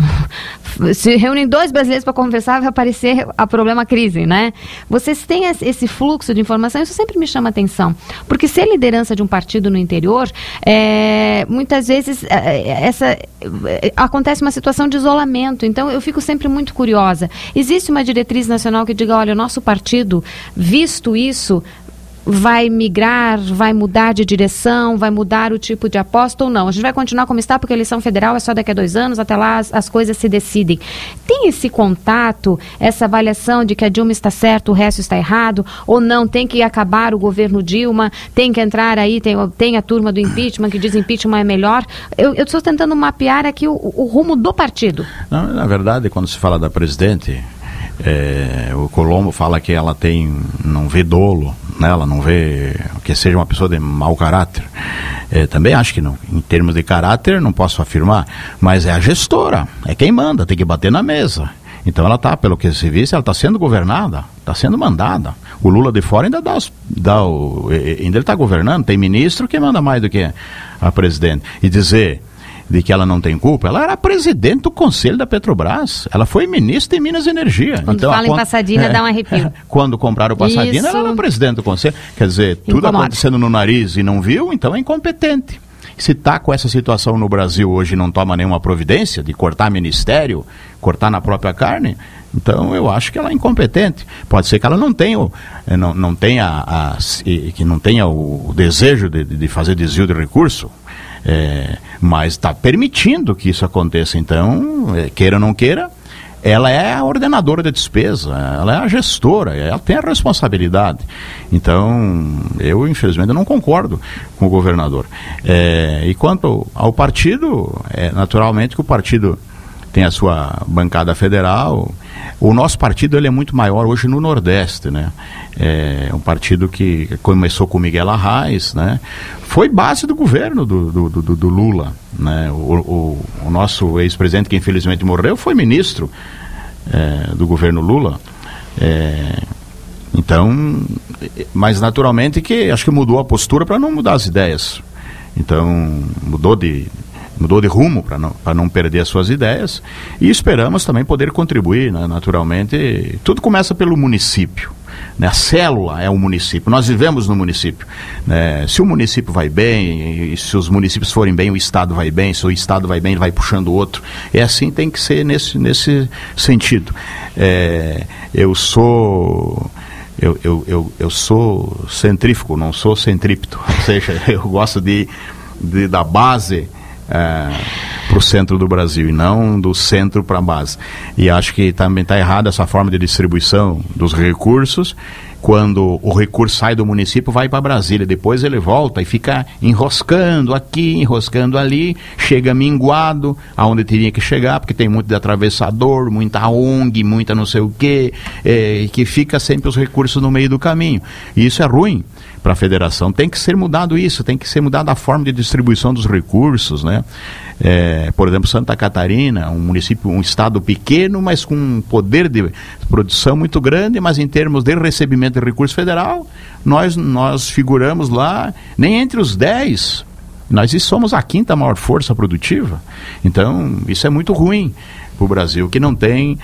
se reúnem dois brasileiros para conversar, vai aparecer a problema crise, né? Vocês têm esse fluxo de informação, isso sempre me chama atenção, porque ser liderança de um partido no interior, é, muitas vezes é, essa, é, acontece uma situação de isolamento, então eu fico sempre muito muito curiosa. Existe uma diretriz nacional que diga, olha, o nosso partido, visto isso, vai migrar, vai mudar de direção, vai mudar o tipo de aposta ou não? A gente vai continuar como está, porque a eleição federal é só daqui a dois anos, até lá as, as coisas se decidem. Tem esse contato, essa avaliação de que a Dilma está certa, o resto está errado, ou não? Tem que acabar o governo Dilma, tem que entrar aí, tem, tem a turma do impeachment que diz impeachment é melhor. Eu estou tentando mapear aqui o, o rumo do partido. Não, na verdade, quando se fala da presidente, é, o Colombo fala que ela tem, não vê dolo, né? Ela não vê que seja uma pessoa de mau caráter. É, também acho que não, em termos de caráter não posso afirmar, mas é a gestora, é quem manda, tem que bater na mesa. Então ela está, pelo que se visse, ela está sendo governada, está sendo mandada. O Lula de fora ainda dá, os, dá o, ainda ele está governando, tem ministro que manda mais do que a presidente. E dizer de que ela não tem culpa, ela era presidente do Conselho da Petrobras, ela foi ministra de Minas e Energia. Quando então, fala a, em Passadina, é, dá um arrepio. Quando compraram o Passadina, Isso. ela era presidente do Conselho. Quer dizer, tudo Incomoda. acontecendo no nariz e não viu, então é incompetente. Se está com essa situação no Brasil hoje e não toma nenhuma providência de cortar ministério, cortar na própria carne, então eu acho que ela é incompetente. Pode ser que ela não tenha, não, não tenha, a, que não tenha o desejo de, de fazer desvio de recurso, é, mas está permitindo que isso aconteça. Então, é, queira ou não queira, ela é a ordenadora de despesa, ela é a gestora, ela tem a responsabilidade. Então, eu infelizmente não concordo com o governador. É, e quanto ao partido, é naturalmente que o partido tem a sua bancada federal. O nosso partido ele é muito maior hoje no Nordeste, né? É um partido que começou com Miguel Arraes, né? Foi base do governo do, do, do, do Lula, né? O, o, o nosso ex-presidente, que infelizmente morreu, foi ministro é, do governo Lula. É, então, mas naturalmente que acho que mudou a postura para não mudar as ideias. Então, mudou de... mudou de rumo para não, para não perder as suas ideias, e esperamos também poder contribuir, né, naturalmente. Tudo começa pelo município, né? A célula é o município, nós vivemos no município, né? Se o município vai bem, e se os municípios forem bem, o estado vai bem, se o estado vai bem, ele vai puxando o outro, é assim, tem que ser nesse, nesse sentido. É, eu sou... Eu, eu, eu, eu sou centrífugo, não sou centrípeto, ou seja, eu gosto de, de da base É, para o centro do Brasil e não do centro para a base. E acho que também está errada essa forma de distribuição dos recursos. Quando o recurso sai do município, vai para Brasília, depois ele volta e fica enroscando aqui, enroscando ali, chega minguado aonde teria que chegar, porque tem muito de atravessador, muita O N G, muita não sei o quê, é, que fica sempre os recursos no meio do caminho. E isso é ruim para a federação. Tem que ser mudado isso, tem que ser mudada a forma de distribuição dos recursos, né? É, por exemplo, Santa Catarina, um município, um estado pequeno, mas com um poder de produção muito grande, mas em termos de recebimento de recurso federal, nós, nós figuramos lá nem entre os dez, nós somos a quinta maior força produtiva. Então, isso é muito ruim para o Brasil, que não tem,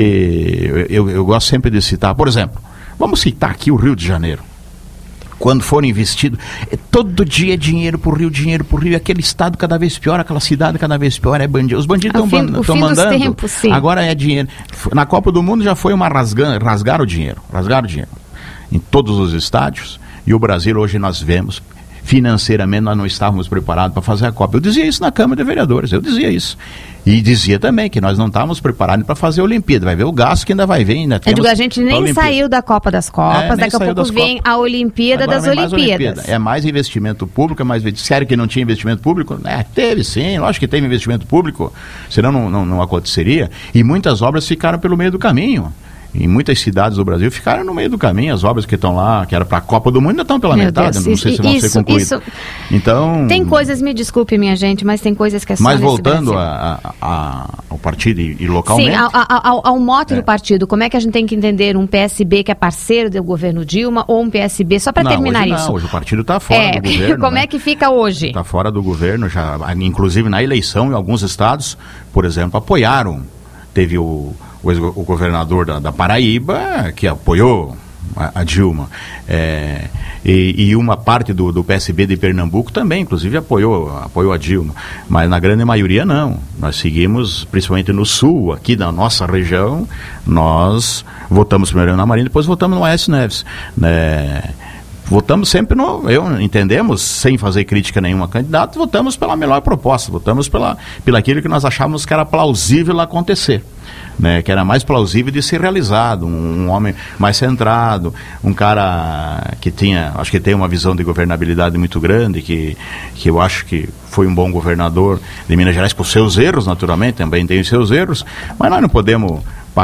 que eu, eu gosto sempre de citar, por exemplo, vamos citar aqui o Rio de Janeiro. Quando for investido, todo dia é dinheiro pro Rio, dinheiro pro Rio, aquele estado cada vez pior, aquela cidade cada vez pior, é bandido. Os bandidos estão mandando, tempos, agora é dinheiro. Na Copa do Mundo já foi uma rasgando, rasgaram o dinheiro, rasgaram o dinheiro em todos os estádios, e o Brasil hoje nós vemos, financeiramente nós não estávamos preparados para fazer a Copa. Eu dizia isso na Câmara de Vereadores, eu dizia isso. E dizia também que nós não estávamos preparados para fazer a Olimpíada. Vai ver o gasto que ainda vai vir. Ainda temos a gente nem saiu da Copa das Copas, é, daqui a pouco vem Copas. A Olimpíada Agora das Olimpíadas. Olimpíada. É mais investimento público, é mais... Sério que não tinha investimento público? É, teve sim, lógico que teve investimento público, senão não, não, não aconteceria. E muitas obras ficaram pelo meio do caminho. Em muitas cidades do Brasil ficaram no meio do caminho. As obras que estão lá, que era para a Copa do Mundo, ainda estão pela Meu metade. Deus, não isso, sei se vão isso, ser concluídas. Isso... Então, tem coisas, me desculpe, minha gente, mas tem coisas que é só Mas voltando a, a, a, ao partido e, e localmente... Sim, ao, ao, ao mote é. do partido, como é que a gente tem que entender um P S B que é parceiro do governo Dilma ou um P S B, só para terminar hoje isso? Não, hoje o partido está fora é, do governo. Como né? é que fica hoje? Está fora do governo, já, inclusive na eleição em alguns estados, por exemplo, apoiaram. Teve o... o governador da, da Paraíba, que apoiou a, a Dilma, é, e, e uma parte do, do P S B de Pernambuco também, inclusive, apoiou, apoiou a Dilma, mas na grande maioria não. Nós seguimos, principalmente no sul, aqui da nossa região, nós votamos primeiro na Marina, depois votamos no Aécio Neves, né? votamos sempre no, eu entendemos, sem fazer crítica a nenhuma candidato, votamos pela melhor proposta, votamos pela, pela aquilo que nós achávamos que era plausível acontecer. Né, que era mais plausível de ser realizado, um, um homem mais centrado, um cara que tinha, acho que tem uma visão de governabilidade muito grande, que, que eu acho que foi um bom governador de Minas Gerais, com seus erros, naturalmente, também tem os seus erros, mas nós não podemos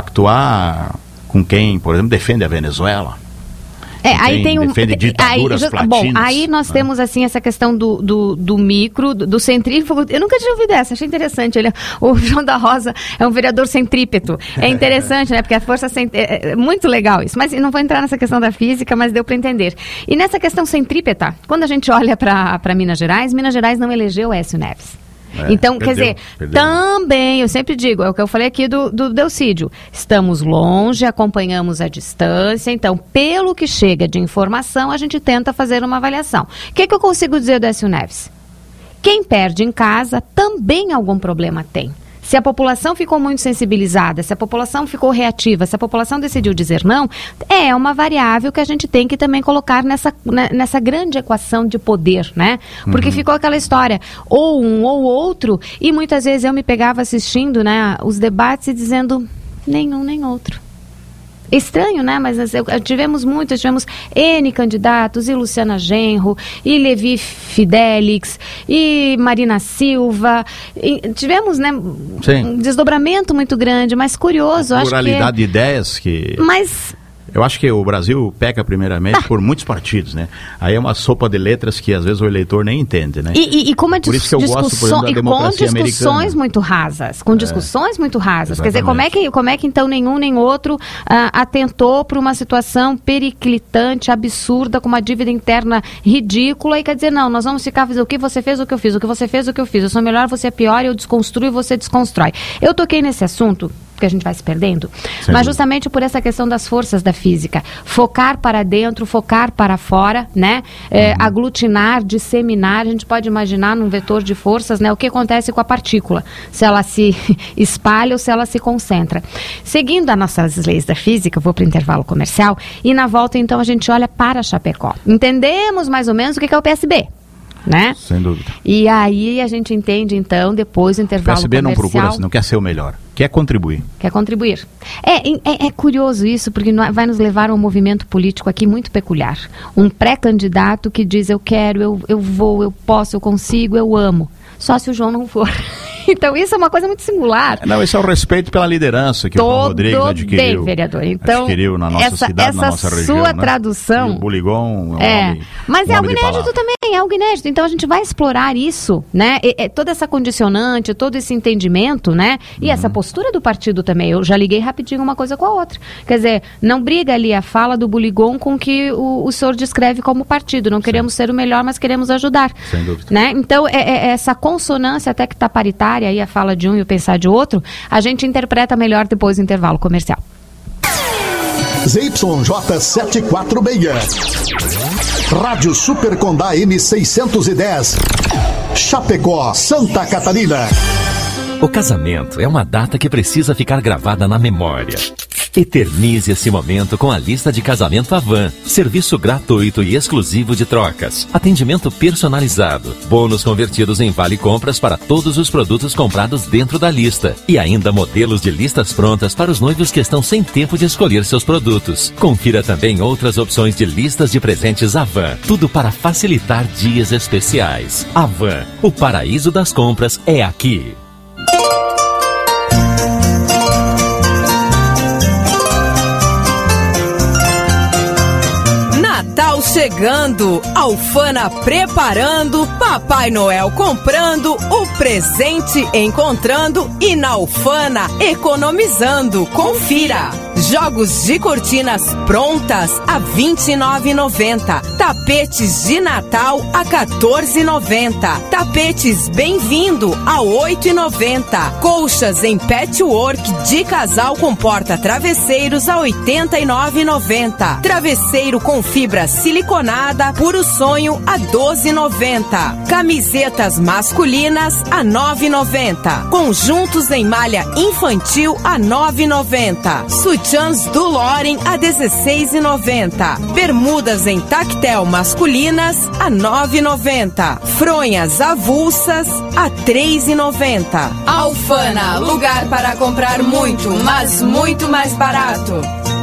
pactuar com quem, por exemplo, defende a Venezuela. É, aí tem um, defende ditaduras aí, platinas. Bom, aí nós né? temos assim essa questão do, do, do micro, do, do centrífugo. Eu nunca tinha ouvido essa, achei interessante. Ele, o João da Rosa é um vereador centrípeto. É interessante, né? Porque a força cent... é muito legal isso. Mas não vou entrar nessa questão da física, mas deu para entender. E nessa questão centrípeta, quando a gente olha para Minas Gerais, Minas Gerais não elegeu Aécio Neves. É, então, perdeu, quer dizer, perdeu. Também, eu sempre digo, é o que eu falei aqui do, do Delcídio, estamos longe, acompanhamos a distância, então, pelo que chega de informação, a gente tenta fazer uma avaliação. O que, que eu consigo dizer do Aécio Neves? Quem perde em casa também algum problema tem. Se a população ficou muito sensibilizada, se a população ficou reativa, se a população decidiu dizer não, é uma variável que a gente tem que também colocar nessa, nessa grande equação de poder, né? Porque uhum. ficou aquela história, ou um ou outro, e muitas vezes eu me pegava assistindo, né, os debates e dizendo nenhum nem outro. Estranho, né? Mas nós, tivemos muitos, tivemos N candidatos, e Luciana Genro, e Levi Fidelix, e Marina Silva, e tivemos, né, Sim. um desdobramento muito grande, mas curioso, a acho que... pluralidade de ideias que... Mas... Eu acho que o Brasil peca primeiramente ah. por muitos partidos, né? Aí é uma sopa de letras que às vezes o eleitor nem entende, né? E, e, e como é dis- por isso que eu gosto, por exemplo, da democracia com discussões americana. muito rasas, com discussões é, muito rasas. Exatamente. Quer dizer, como é que, como é que então nenhum nem outro uh, atentou para uma situação periclitante, absurda, com uma dívida interna ridícula e quer dizer, não, nós vamos ficar fazendo o que você fez, o que eu fiz, o que você fez, o que eu fiz. Eu sou melhor, você é pior, eu desconstruo e você desconstrói. Eu toquei nesse assunto porque a gente vai se perdendo, Sem mas justamente por essa questão das forças da física, focar para dentro, focar para fora, né, é, uhum. aglutinar, disseminar, a gente pode imaginar num vetor de forças, né, o que acontece com a partícula, se ela se espalha ou se ela se concentra. Seguindo as nossas leis da física, eu vou para o intervalo comercial, e na volta então a gente olha para Chapecó. Entendemos mais ou menos o que é o P S B. Né? Sem dúvida. E aí a gente entende, então, depois do intervalo comercial... O P S B não procura, não quer ser o melhor, quer contribuir. Quer contribuir. É, é, é curioso isso, porque vai nos levar a um movimento político aqui muito peculiar. Um pré-candidato que diz, eu quero, eu, eu vou, eu posso, eu consigo, eu amo. Só se o João não for. Então, isso é uma coisa muito singular. Não, esse é o respeito pela liderança que Todo o João Rodrigues adquiriu, bem, vereador. Então, adquiriu na nossa essa, cidade, essa na nossa região. Sua né? tradução... E o Buligon é um é, homem, Mas um é algo homem inédito também, é algo inédito. Então, a gente vai explorar isso, né? E, e, toda essa condicionante, todo esse entendimento, né? E uhum. essa postura do partido também. Eu já liguei rapidinho uma coisa com a outra. Quer dizer, não briga ali a fala do Buligon com o que o, o senhor descreve como partido. Não queremos Sim. ser o melhor, mas queremos ajudar. Sem dúvida. Né? Então, é, é essa consonância até que está paritária, aí a fala de um e o pensar de outro, a gente interpreta melhor depois do intervalo comercial. Z Y J sete quatro seis. Rádio Super Condá M seiscentos e dez. Chapecó, Santa Catarina. O casamento é uma data que precisa ficar gravada na memória. Eternize esse momento com a lista de casamento Avan. Serviço gratuito e exclusivo de trocas. Atendimento personalizado. Bônus convertidos em vale compras para todos os produtos comprados dentro da lista. E ainda modelos de listas prontas para os noivos que estão sem tempo de escolher seus produtos. Confira também outras opções de listas de presentes Avan. Tudo para facilitar dias especiais. Avan, o paraíso das compras é aqui. Natal chegando, Alfana preparando, Papai Noel comprando, o presente encontrando e na Alfana economizando. Confira! Jogos de cortinas prontas a vinte e nove reais e noventa centavos. Tapetes de Natal a quatorze reais e noventa centavos. Tapetes Bem-vindo a oito reais e noventa centavos. Colchas em patchwork de casal com porta-travesseiros a oitenta e nove reais e noventa centavos. Travesseiro com fibra siliconada Puro Sonho a doze reais e noventa centavos. Camisetas masculinas a nove reais e noventa centavos. Conjuntos em malha infantil a nove reais e noventa centavos. Sutiãs do Loren a dezesseis e noventa. Bermudas em tactel masculinas a nove e noventa. Fronhas avulsas a três e noventa. Alfana, lugar para comprar muito, mas muito mais barato.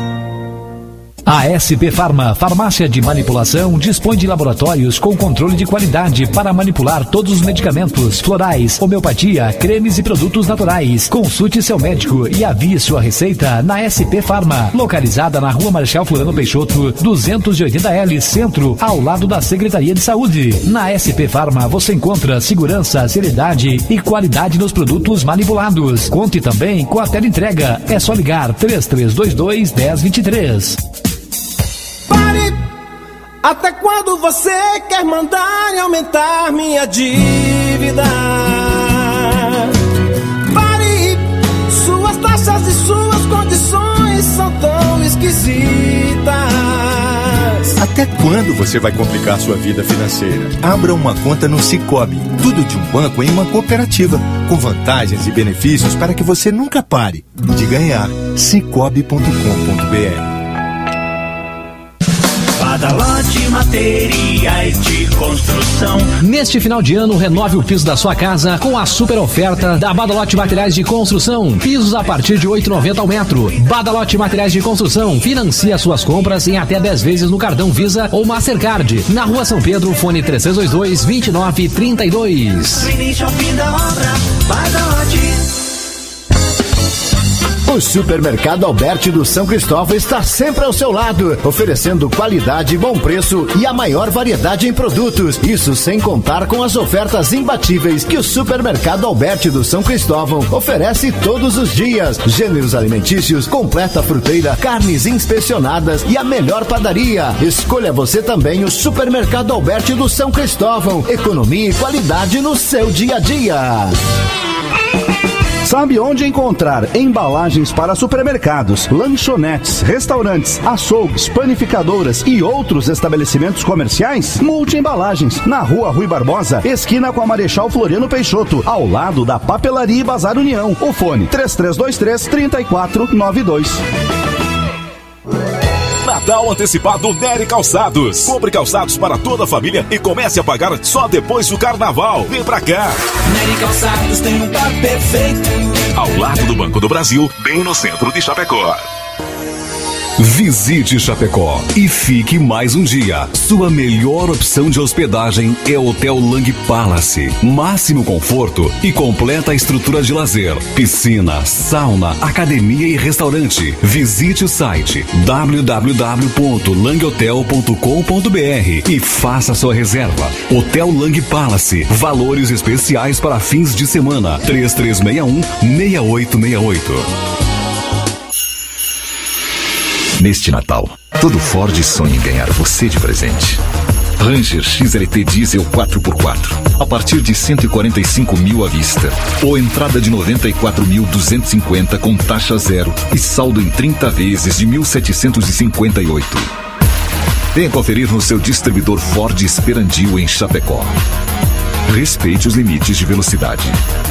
A S P Farma, farmácia de manipulação, dispõe de laboratórios com controle de qualidade para manipular todos os medicamentos, florais, homeopatia, cremes e produtos naturais. Consulte seu médico e avie sua receita na S P Farma, localizada na Rua Marechal Floriano Peixoto, duzentos e oitenta L, Centro, ao lado da Secretaria de Saúde. Na S P Farma você encontra segurança, seriedade e qualidade nos produtos manipulados. Conte também com a teleentrega. É só ligar três três dois dois, um zero dois três. Pare! Até quando você quer mandar e aumentar minha dívida? Pare! Suas taxas e suas condições são tão esquisitas. Até quando você vai complicar sua vida financeira? Abra uma conta no Sicoob. Tudo de um banco em uma cooperativa, com vantagens e benefícios para que você nunca pare de ganhar. Sicoob ponto com ponto b r. Badalote Materiais de Construção. Neste final de ano, renove o piso da sua casa com a super oferta da Badalote Materiais de Construção. Pisos a partir de oito reais e noventa centavos ao metro. Badalote Materiais de Construção. Financia suas compras em até dez vezes no cartão Visa ou Mastercard. Na Rua São Pedro, fone três três dois dois, dois nove três dois. Do início ao fim da obra, Badalote. O Supermercado Alberti do São Cristóvão está sempre ao seu lado, oferecendo qualidade, bom preço e a maior variedade em produtos. Isso sem contar com as ofertas imbatíveis que o Supermercado Alberti do São Cristóvão oferece todos os dias. Gêneros alimentícios, completa fruteira, carnes inspecionadas e a melhor padaria. Escolha você também o Supermercado Alberti do São Cristóvão. Economia e qualidade no seu dia a dia. Sabe onde encontrar embalagens para supermercados, lanchonetes, restaurantes, açougues, panificadoras e outros estabelecimentos comerciais? Multi Embalagens, na Rua Rui Barbosa, esquina com a Marechal Floriano Peixoto, ao lado da Papelaria e Bazar União. O fone três três dois três, três quatro nove dois. Natal antecipado Nery Calçados. Compre calçados para toda a família e comece a pagar só depois do carnaval. Vem pra cá. Nery Calçados tem um par perfeito. Ao lado do Banco do Brasil, bem no centro de Chapecó. Visite Chapecó e fique mais um dia. Sua melhor opção de hospedagem é o Hotel Lang Palace. Máximo conforto e completa estrutura de lazer, piscina, sauna, academia e restaurante. Visite o site w w w ponto lang hotel ponto com ponto b r e faça sua reserva. Hotel Lang Palace. Valores especiais para fins de semana. três três seis um, seis oito seis oito. Neste Natal, todo Ford sonha em ganhar você de presente. Ranger X L T Diesel quatro por quatro, a partir de cento e quarenta e cinco mil à vista, ou entrada de noventa e quatro mil duzentos e cinquenta com taxa zero e saldo em trinta vezes de mil setecentos e cinquenta e oito. Venha conferir no seu distribuidor Ford Esperandio em Chapecó. Respeite os limites de velocidade.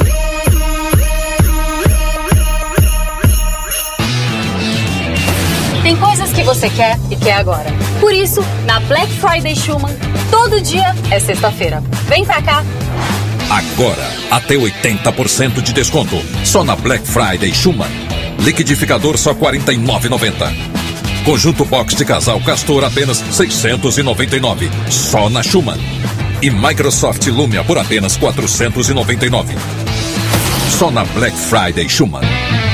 Tem coisas que você quer e quer agora. Por isso, na Black Friday Schumann, todo dia é sexta-feira. Vem pra cá. Agora, até oitenta por cento de desconto. Só na Black Friday Schumann. Liquidificador só quarenta e nove reais e noventa centavos. Conjunto box de casal Castor apenas seiscentos e noventa e nove reais. Só na Schumann. E Microsoft Lumia por apenas quatrocentos e noventa e nove reais. Só na Black Friday Schumann.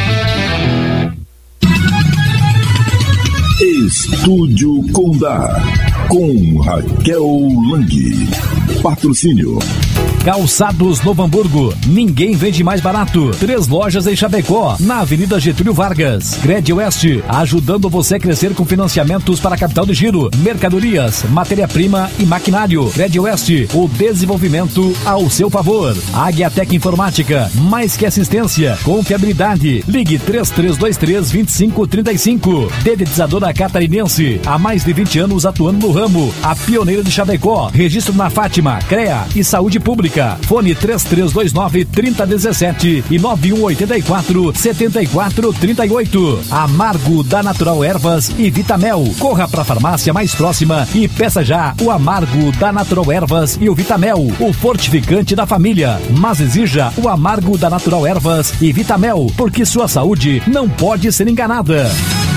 Estúdio Condá, com Raquel Lang. Patrocínio Calçados Novo Hamburgo, ninguém vende mais barato. Três lojas em Chapecó, na Avenida Getúlio Vargas. Cred Oeste, ajudando você a crescer com financiamentos para capital de giro, mercadorias, matéria-prima e maquinário. Cred Oeste, o desenvolvimento ao seu favor. Águia Tec Informática, mais que assistência, confiabilidade. Ligue três três dois três, dois cinco três cinco. Dedetizadora Catarinense, há mais de vinte anos atuando no ramo. ramo, a pioneira de Chapecó. Registro na Fátima, CREA e Saúde Pública. Fone três três dois nove, três zero um sete e nove um oito quatro, sete quatro três oito. Amargo da Natural Ervas e Vitamel. Corra para a farmácia mais próxima e peça já o Amargo da Natural Ervas e o Vitamel, o fortificante da família. Mas exija o Amargo da Natural Ervas e Vitamel, porque sua saúde não pode ser enganada.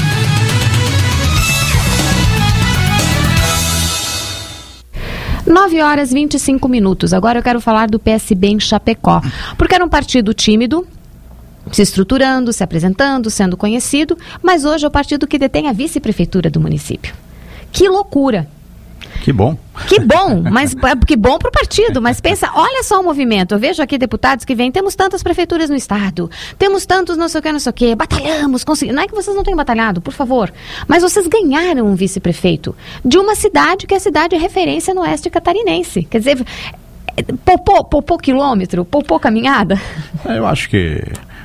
nove horas e vinte e cinco minutos. Agora eu quero falar do P S B em Chapecó, porque era um partido tímido, se estruturando, se apresentando, sendo conhecido, mas hoje é o partido que detém a vice-prefeitura do município. Que loucura! Que bom. Que bom, mas que bom para o partido, mas pensa, olha só o movimento, eu vejo aqui deputados que vêm, temos tantas prefeituras no estado, temos tantos não sei o que, não sei o que, batalhamos, conseguimos, não é que vocês não tenham batalhado, por favor, mas vocês ganharam um vice-prefeito de uma cidade que é a cidade de referência no oeste catarinense, quer dizer, poupou, poupou quilômetro, poupou caminhada? Eu acho que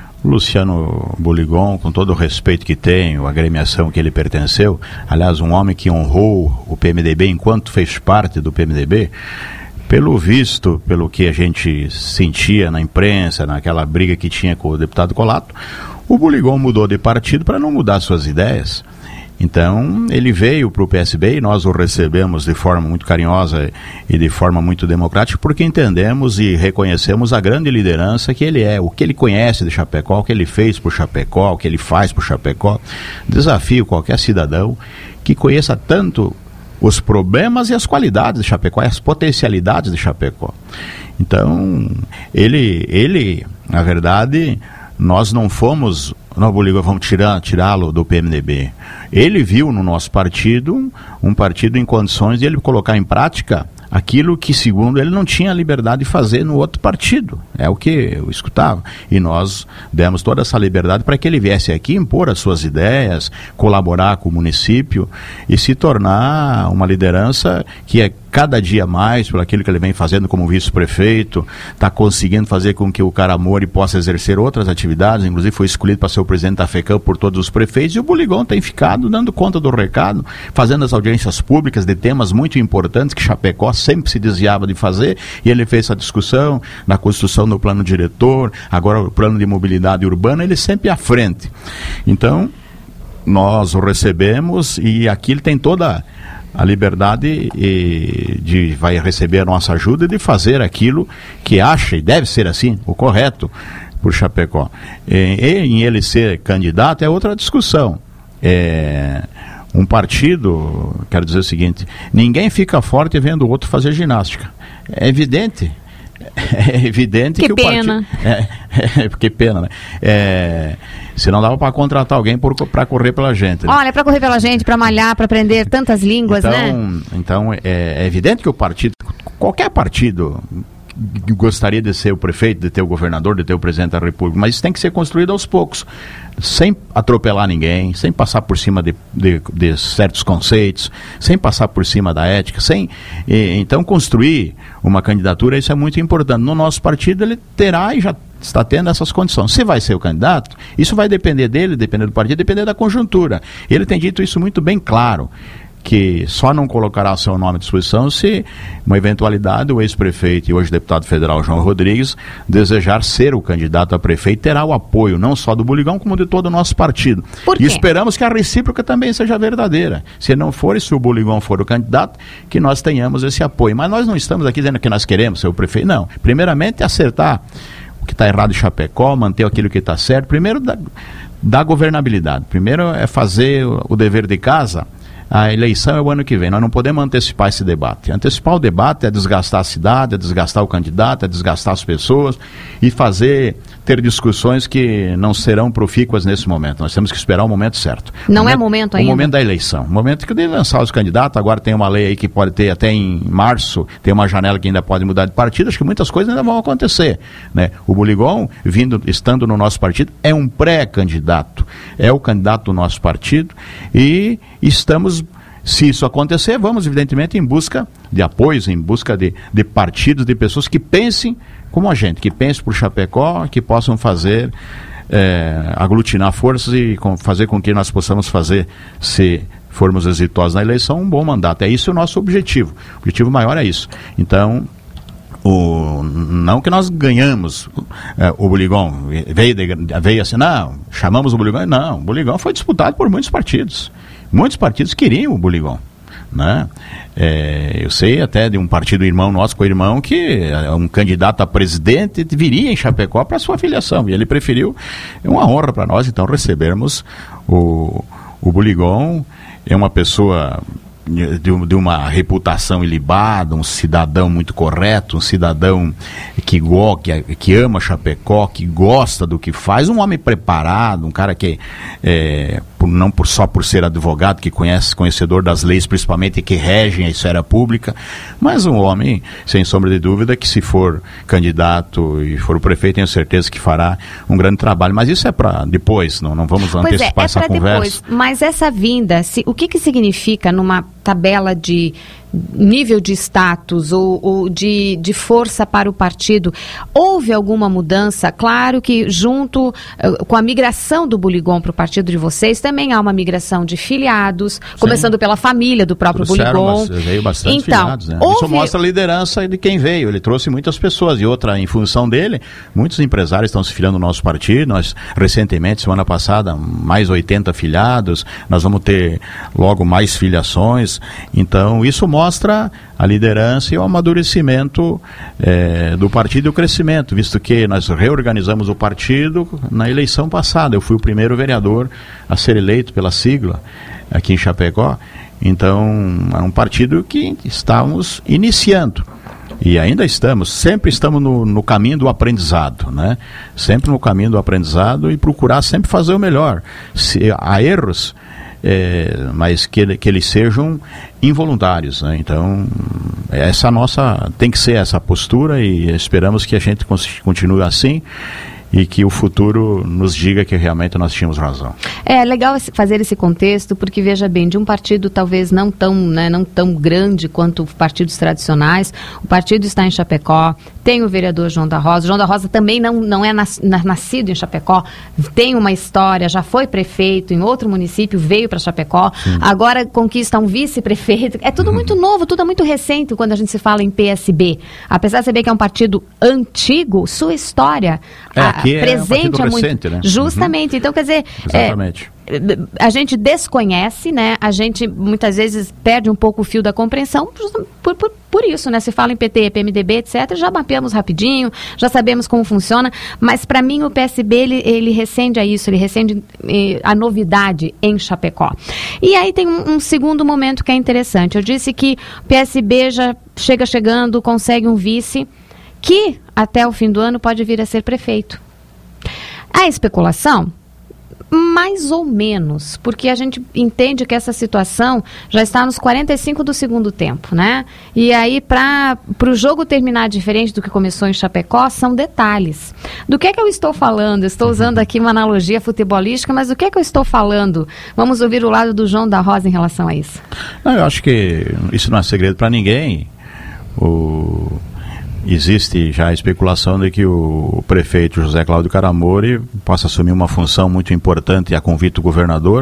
Luciano Boligon, com todo o respeito que tem, a agremiação que ele pertenceu, aliás, um homem que honrou o P M D B enquanto fez parte do P M D B, pelo visto, pelo que a gente sentia na imprensa, naquela briga que tinha com o deputado Colato, o Boligon mudou de partido para não mudar suas ideias. Então, ele veio para o P S B e nós o recebemos de forma muito carinhosa e de forma muito democrática, porque entendemos e reconhecemos a grande liderança que ele é, o que ele conhece de Chapecó, o que ele fez por Chapecó, o que ele faz por Chapecó. Desafio qualquer cidadão que conheça tanto os problemas e as qualidades de Chapecó, as potencialidades de Chapecó. Então, ele, ele na verdade, nós não fomos... Não, Boligon, vamos tirar, tirá-lo do P M D B. Ele viu no nosso partido um, um partido em condições de ele colocar em prática aquilo que, segundo ele, não tinha liberdade de fazer no outro partido. É o que eu escutava. E nós demos toda essa liberdade para que ele viesse aqui impor as suas ideias, colaborar com o município e se tornar uma liderança que é cada dia mais, por aquilo que ele vem fazendo como vice-prefeito, está conseguindo fazer com que o Caramori possa exercer outras atividades, inclusive foi escolhido para ser o presidente da FECAM por todos os prefeitos, e o Boligon tem ficado dando conta do recado, fazendo as audiências públicas de temas muito importantes que Chapecó sempre se desviava de fazer, e ele fez essa discussão na construção do plano diretor, agora o plano de mobilidade urbana, ele sempre à frente. Então, nós o recebemos e aqui ele tem toda a liberdade e de vai receber a nossa ajuda de fazer aquilo que acha, e deve ser assim, o correto por Chapecó. E, e em ele ser candidato é outra discussão. É, um partido, quero dizer o seguinte, ninguém fica forte vendo o outro fazer ginástica. É evidente. É evidente que, que o pena. partido... É, é, que pena, né? É, se não dava para contratar alguém para correr pela gente. Né? Olha, para correr pela gente, para malhar, para aprender tantas línguas, então, né? Então, é, é evidente que o partido, qualquer partido gostaria de ser o prefeito, de ter o governador, de ter o presidente da República, mas isso tem que ser construído aos poucos, sem atropelar ninguém, sem passar por cima de, de, de certos conceitos, sem passar por cima da ética, sem e, então construir uma candidatura, isso é muito importante. No nosso partido ele terá e já está tendo essas condições. Se vai ser o candidato, isso vai depender dele, depender do partido, depender da conjuntura. Ele tem dito isso muito bem claro, que só não colocará seu nome à disposição se, uma eventualidade, o ex-prefeito e hoje deputado federal João Rodrigues desejar ser o candidato a prefeito, terá o apoio não só do Boligon, como de todo o nosso partido. Por e esperamos que a recíproca também seja verdadeira. Se não for, e se o Boligon for o candidato, que nós tenhamos esse apoio. Mas nós não estamos aqui dizendo que nós queremos ser o prefeito, não. Primeiramente, acertar o que está errado em Chapecó, manter aquilo que está certo. Primeiro, da, da governabilidade. Primeiro é fazer o, o dever de casa. A eleição é o ano que vem, nós não podemos antecipar esse debate. Antecipar o debate é desgastar a cidade, é desgastar o candidato, é desgastar as pessoas e fazer, ter discussões que não serão profícuas nesse momento. Nós temos que esperar o momento certo. Não momento, é momento ainda? O momento da eleição. O momento que deve lançar os candidatos, agora tem uma lei aí que pode ter até em março, tem uma janela que ainda pode mudar de partido, acho que muitas coisas ainda vão acontecer, né? O Boligon, vindo, estando no nosso partido, é um pré-candidato, é o candidato do nosso partido e estamos... Se isso acontecer, vamos evidentemente em busca de apoios, em busca de, de partidos, de pessoas que pensem como a gente, que pensem por Chapecó, que possam fazer, é, aglutinar forças e com, fazer com que nós possamos fazer, se formos exitosos na eleição, um bom mandato. É isso o nosso objetivo. O objetivo maior é isso. Então, o, não que nós ganhamos é, o Buligão, veio, de, veio assim, não, chamamos o Buligão, não, o Buligão foi disputado por muitos partidos. Muitos partidos queriam o Buligão, né? É, eu sei até de um partido irmão nosso, co-irmão, que um candidato a presidente viria em Chapecó para sua filiação, e ele preferiu. É uma honra para nós, então, recebermos o, o Buligão. É uma pessoa de, de uma reputação ilibada, um cidadão muito correto, um cidadão que, go, que, que ama Chapecó, que gosta do que faz, um homem preparado, um cara que, é, por, não por, só por ser advogado, que conhece, conhecedor das leis, principalmente que regem a esfera pública, mas um homem, sem sombra de dúvida, que se for candidato e for o prefeito, tenho certeza que fará um grande trabalho. Mas isso é para depois, não, não vamos pois antecipar é, é essa conversa. Depois, mas essa vinda, se, o que que significa numa tabela de nível de status ou, ou de, de força para o partido? Houve alguma mudança? Claro que junto uh, com a migração do Buligão para o partido de vocês, também há uma migração de filiados, sim, começando pela família do próprio Buligão. Veio bastante então, filiados, né? houve... Isso mostra a liderança de quem veio. Ele trouxe muitas pessoas, e outra, em função dele, muitos empresários estão se filiando no nosso partido. Nós, recentemente, semana passada, mais oitenta filiados, nós vamos ter logo mais filiações. Então, isso mostra a liderança e o amadurecimento é, do partido e o crescimento, visto que nós reorganizamos o partido na eleição passada. Eu fui o primeiro vereador a ser eleito pela sigla aqui em Chapecó. Então, é um partido que estávamos iniciando. E ainda estamos, sempre estamos no, no caminho do aprendizado, né? Sempre no caminho do aprendizado e procurar sempre fazer o melhor. Se há erros, É, mas que, que eles sejam involuntários, né? Então, essa nossa, tem que ser essa postura, e esperamos que a gente continue assim e que o futuro nos diga que realmente nós tínhamos razão. É legal fazer esse contexto, porque veja bem, de um partido talvez não tão, né, não tão grande quanto partidos tradicionais, o partido está em Chapecó, tem o vereador João da Rosa. João da Rosa também não, não é nas, na, nascido em Chapecó, tem uma história, já foi prefeito em outro município, veio para Chapecó, sim, agora conquista um vice-prefeito. É tudo uhum. muito novo, tudo é muito recente quando a gente se fala em P S B. Apesar de saber que é um partido antigo, sua história é, a, aqui presente é, um é muito... recente, né? Justamente, uhum. Então quer dizer... Exatamente. É, a gente desconhece, né? A gente muitas vezes perde um pouco o fio da compreensão por, por, por isso, né? Se fala em P T, P M D B, etcétera, já mapeamos rapidinho, já sabemos como funciona, mas para mim o P S B, ele, ele recende a isso, ele recende eh, a novidade em Chapecó. E aí tem um, um segundo momento que é interessante. Eu disse que o P S B já chega chegando, consegue um vice que até o fim do ano pode vir a ser prefeito. A especulação? Mais ou menos, porque a gente entende que essa situação já está nos quarenta e cinco do segundo tempo, né? E aí, para o jogo terminar diferente do que começou em Chapecó, são detalhes. Do que é que eu estou falando? Estou usando aqui uma analogia futebolística, mas do que é que eu estou falando? Vamos ouvir o lado do João da Rosa em relação a isso. Não, eu acho que isso não é segredo para ninguém. O... Existe já a especulação de que o prefeito José Cláudio Caramori possa assumir uma função muito importante a convite do governador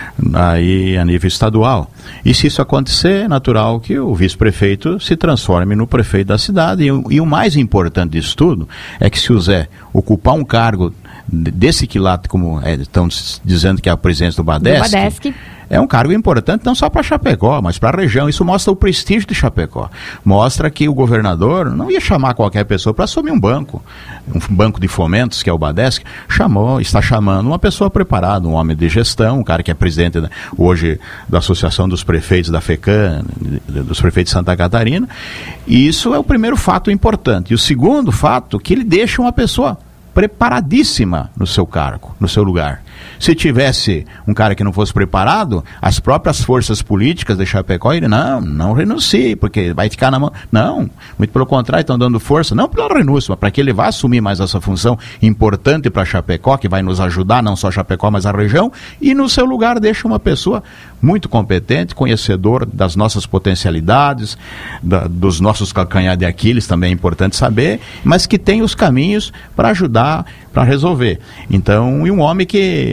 aí a nível estadual. E se isso acontecer, é natural que o vice-prefeito se transforme no prefeito da cidade. E, e o mais importante disso tudo é que se o Zé ocupar um cargo desse quilate, como é, estão dizendo que é a presidência do Badesc, do Badesc. É um cargo importante não só para Chapecó, mas para a região. Isso mostra o prestígio de Chapecó. Mostra que o governador não ia chamar qualquer pessoa para assumir um banco, um banco de fomentos, que é o Badesc. Chamou, está chamando uma pessoa preparada, um homem de gestão, um cara que é presidente da, hoje da Associação dos Prefeitos da FECAM, dos prefeitos de Santa Catarina. E isso é o primeiro fato importante. E o segundo fato, que ele deixa uma pessoa preparadíssima no seu cargo, no seu lugar. Se tivesse um cara que não fosse preparado, as próprias forças políticas de Chapecó, ele, não, não renuncie, porque vai ficar na mão. Não, muito pelo contrário, estão dando força, não pela renúncia, mas para que ele vá assumir mais essa função importante para Chapecó, que vai nos ajudar, não só Chapecó, mas a região, e no seu lugar deixa uma pessoa muito competente, conhecedor das nossas potencialidades, da, dos nossos calcanhar de Aquiles, também é importante saber, mas que tem os caminhos para ajudar, para resolver. Então, e um homem que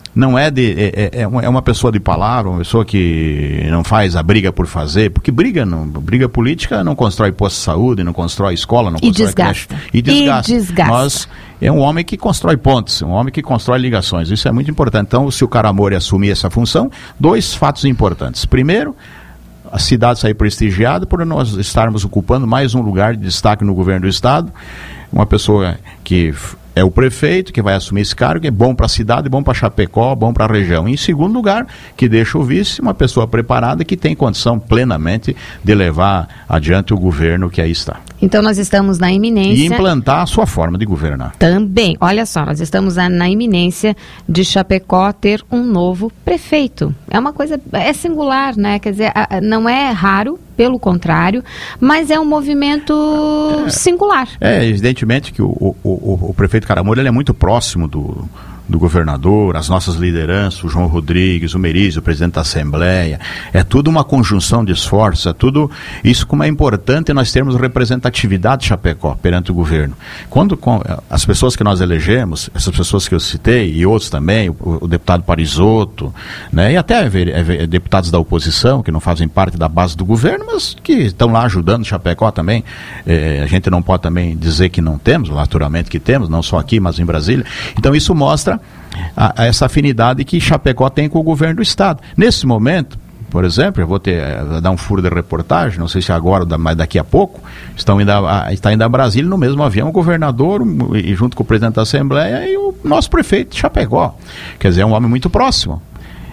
não é de é, é, é uma pessoa de palavra, uma pessoa que não faz a briga por fazer, porque briga não, briga política não constrói posto de saúde, não constrói escola, não e constrói desgasta. creche e desgasta. E desgasta. Nós é um homem que constrói pontes, um homem que constrói ligações. Isso é muito importante. Então, se o Caramori assumir essa função, dois fatos importantes. Primeiro, a cidade sair prestigiada por nós estarmos ocupando mais um lugar de destaque no governo do estado, uma pessoa que é o prefeito que vai assumir esse cargo, que é bom para a cidade, bom para Chapecó, bom para a região. E, em segundo lugar, que deixa o vice uma pessoa preparada que tem condição plenamente de levar adiante o governo que aí está. Então nós estamos na iminência... E implantar a sua forma de governar. Também. Olha só, nós estamos na, na iminência de Chapecó ter um novo prefeito. É uma coisa... É singular, né? Quer dizer, a, a, não é raro, pelo contrário, mas é um movimento é, singular. É, evidentemente que o, o, o, o prefeito Caramori, ele é muito próximo do... do governador, as nossas lideranças, o João Rodrigues, o Merizio, o presidente da Assembleia, é tudo uma conjunção de esforços, é tudo isso como é importante nós termos representatividade de Chapecó perante o governo. Quando com, as pessoas que nós elegemos, essas pessoas que eu citei e outros também, o, o deputado Parisotto, né, e até é, é, deputados da oposição que não fazem parte da base do governo, mas que estão lá ajudando Chapecó também, é, a gente não pode também dizer que não temos, naturalmente que temos, não só aqui, mas em Brasília. Então isso mostra A, a essa afinidade que Chapecó tem com o governo do estado. Nesse momento, por exemplo, eu vou ter, uh, dar um furo de reportagem, não sei se agora, mas daqui a pouco, estão indo a, está indo a Brasília no mesmo avião o governador, um, e junto com o presidente da Assembleia e o nosso prefeito de Chapecó. Quer dizer, é um homem muito próximo.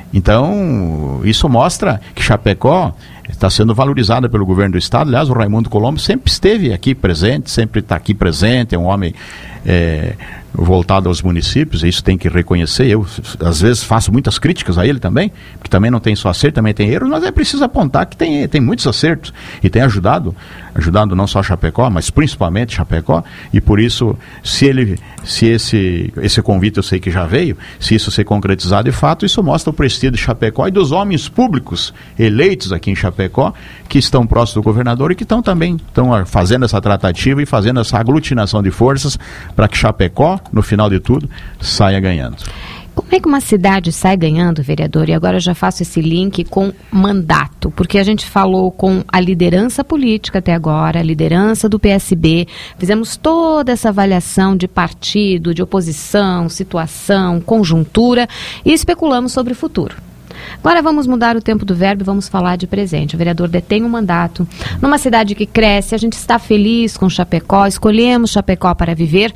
Então, isso mostra que Chapecó está sendo valorizada pelo governo do estado. Aliás, o Raimundo Colombo sempre esteve aqui presente, sempre está aqui presente, é um homem é, voltado aos municípios, isso tem que reconhecer. Eu, às vezes, faço muitas críticas a ele também, porque também não tem só acerto, também tem erros, mas é preciso apontar que tem, tem muitos acertos e tem ajudado, ajudando não só Chapecó, mas principalmente Chapecó, e por isso, se ele, se esse, esse convite eu sei que já veio, se isso ser concretizado de fato, isso mostra o prestígio de Chapecó e dos homens públicos eleitos aqui em Chapecó, que estão próximos do governador e que estão também estão fazendo essa tratativa e fazendo essa aglutinação de forças para que Chapecó, no final de tudo, saia ganhando. Como é que uma cidade sai ganhando, vereador? E agora eu já faço esse link com mandato, porque a gente falou com a liderança política até agora, a liderança do P S B, fizemos toda essa avaliação de partido, de oposição, situação, conjuntura e especulamos sobre o futuro. Agora vamos mudar o tempo do verbo e vamos falar de presente. O vereador detém um mandato numa cidade que cresce, a gente está feliz com Chapecó, escolhemos Chapecó para viver,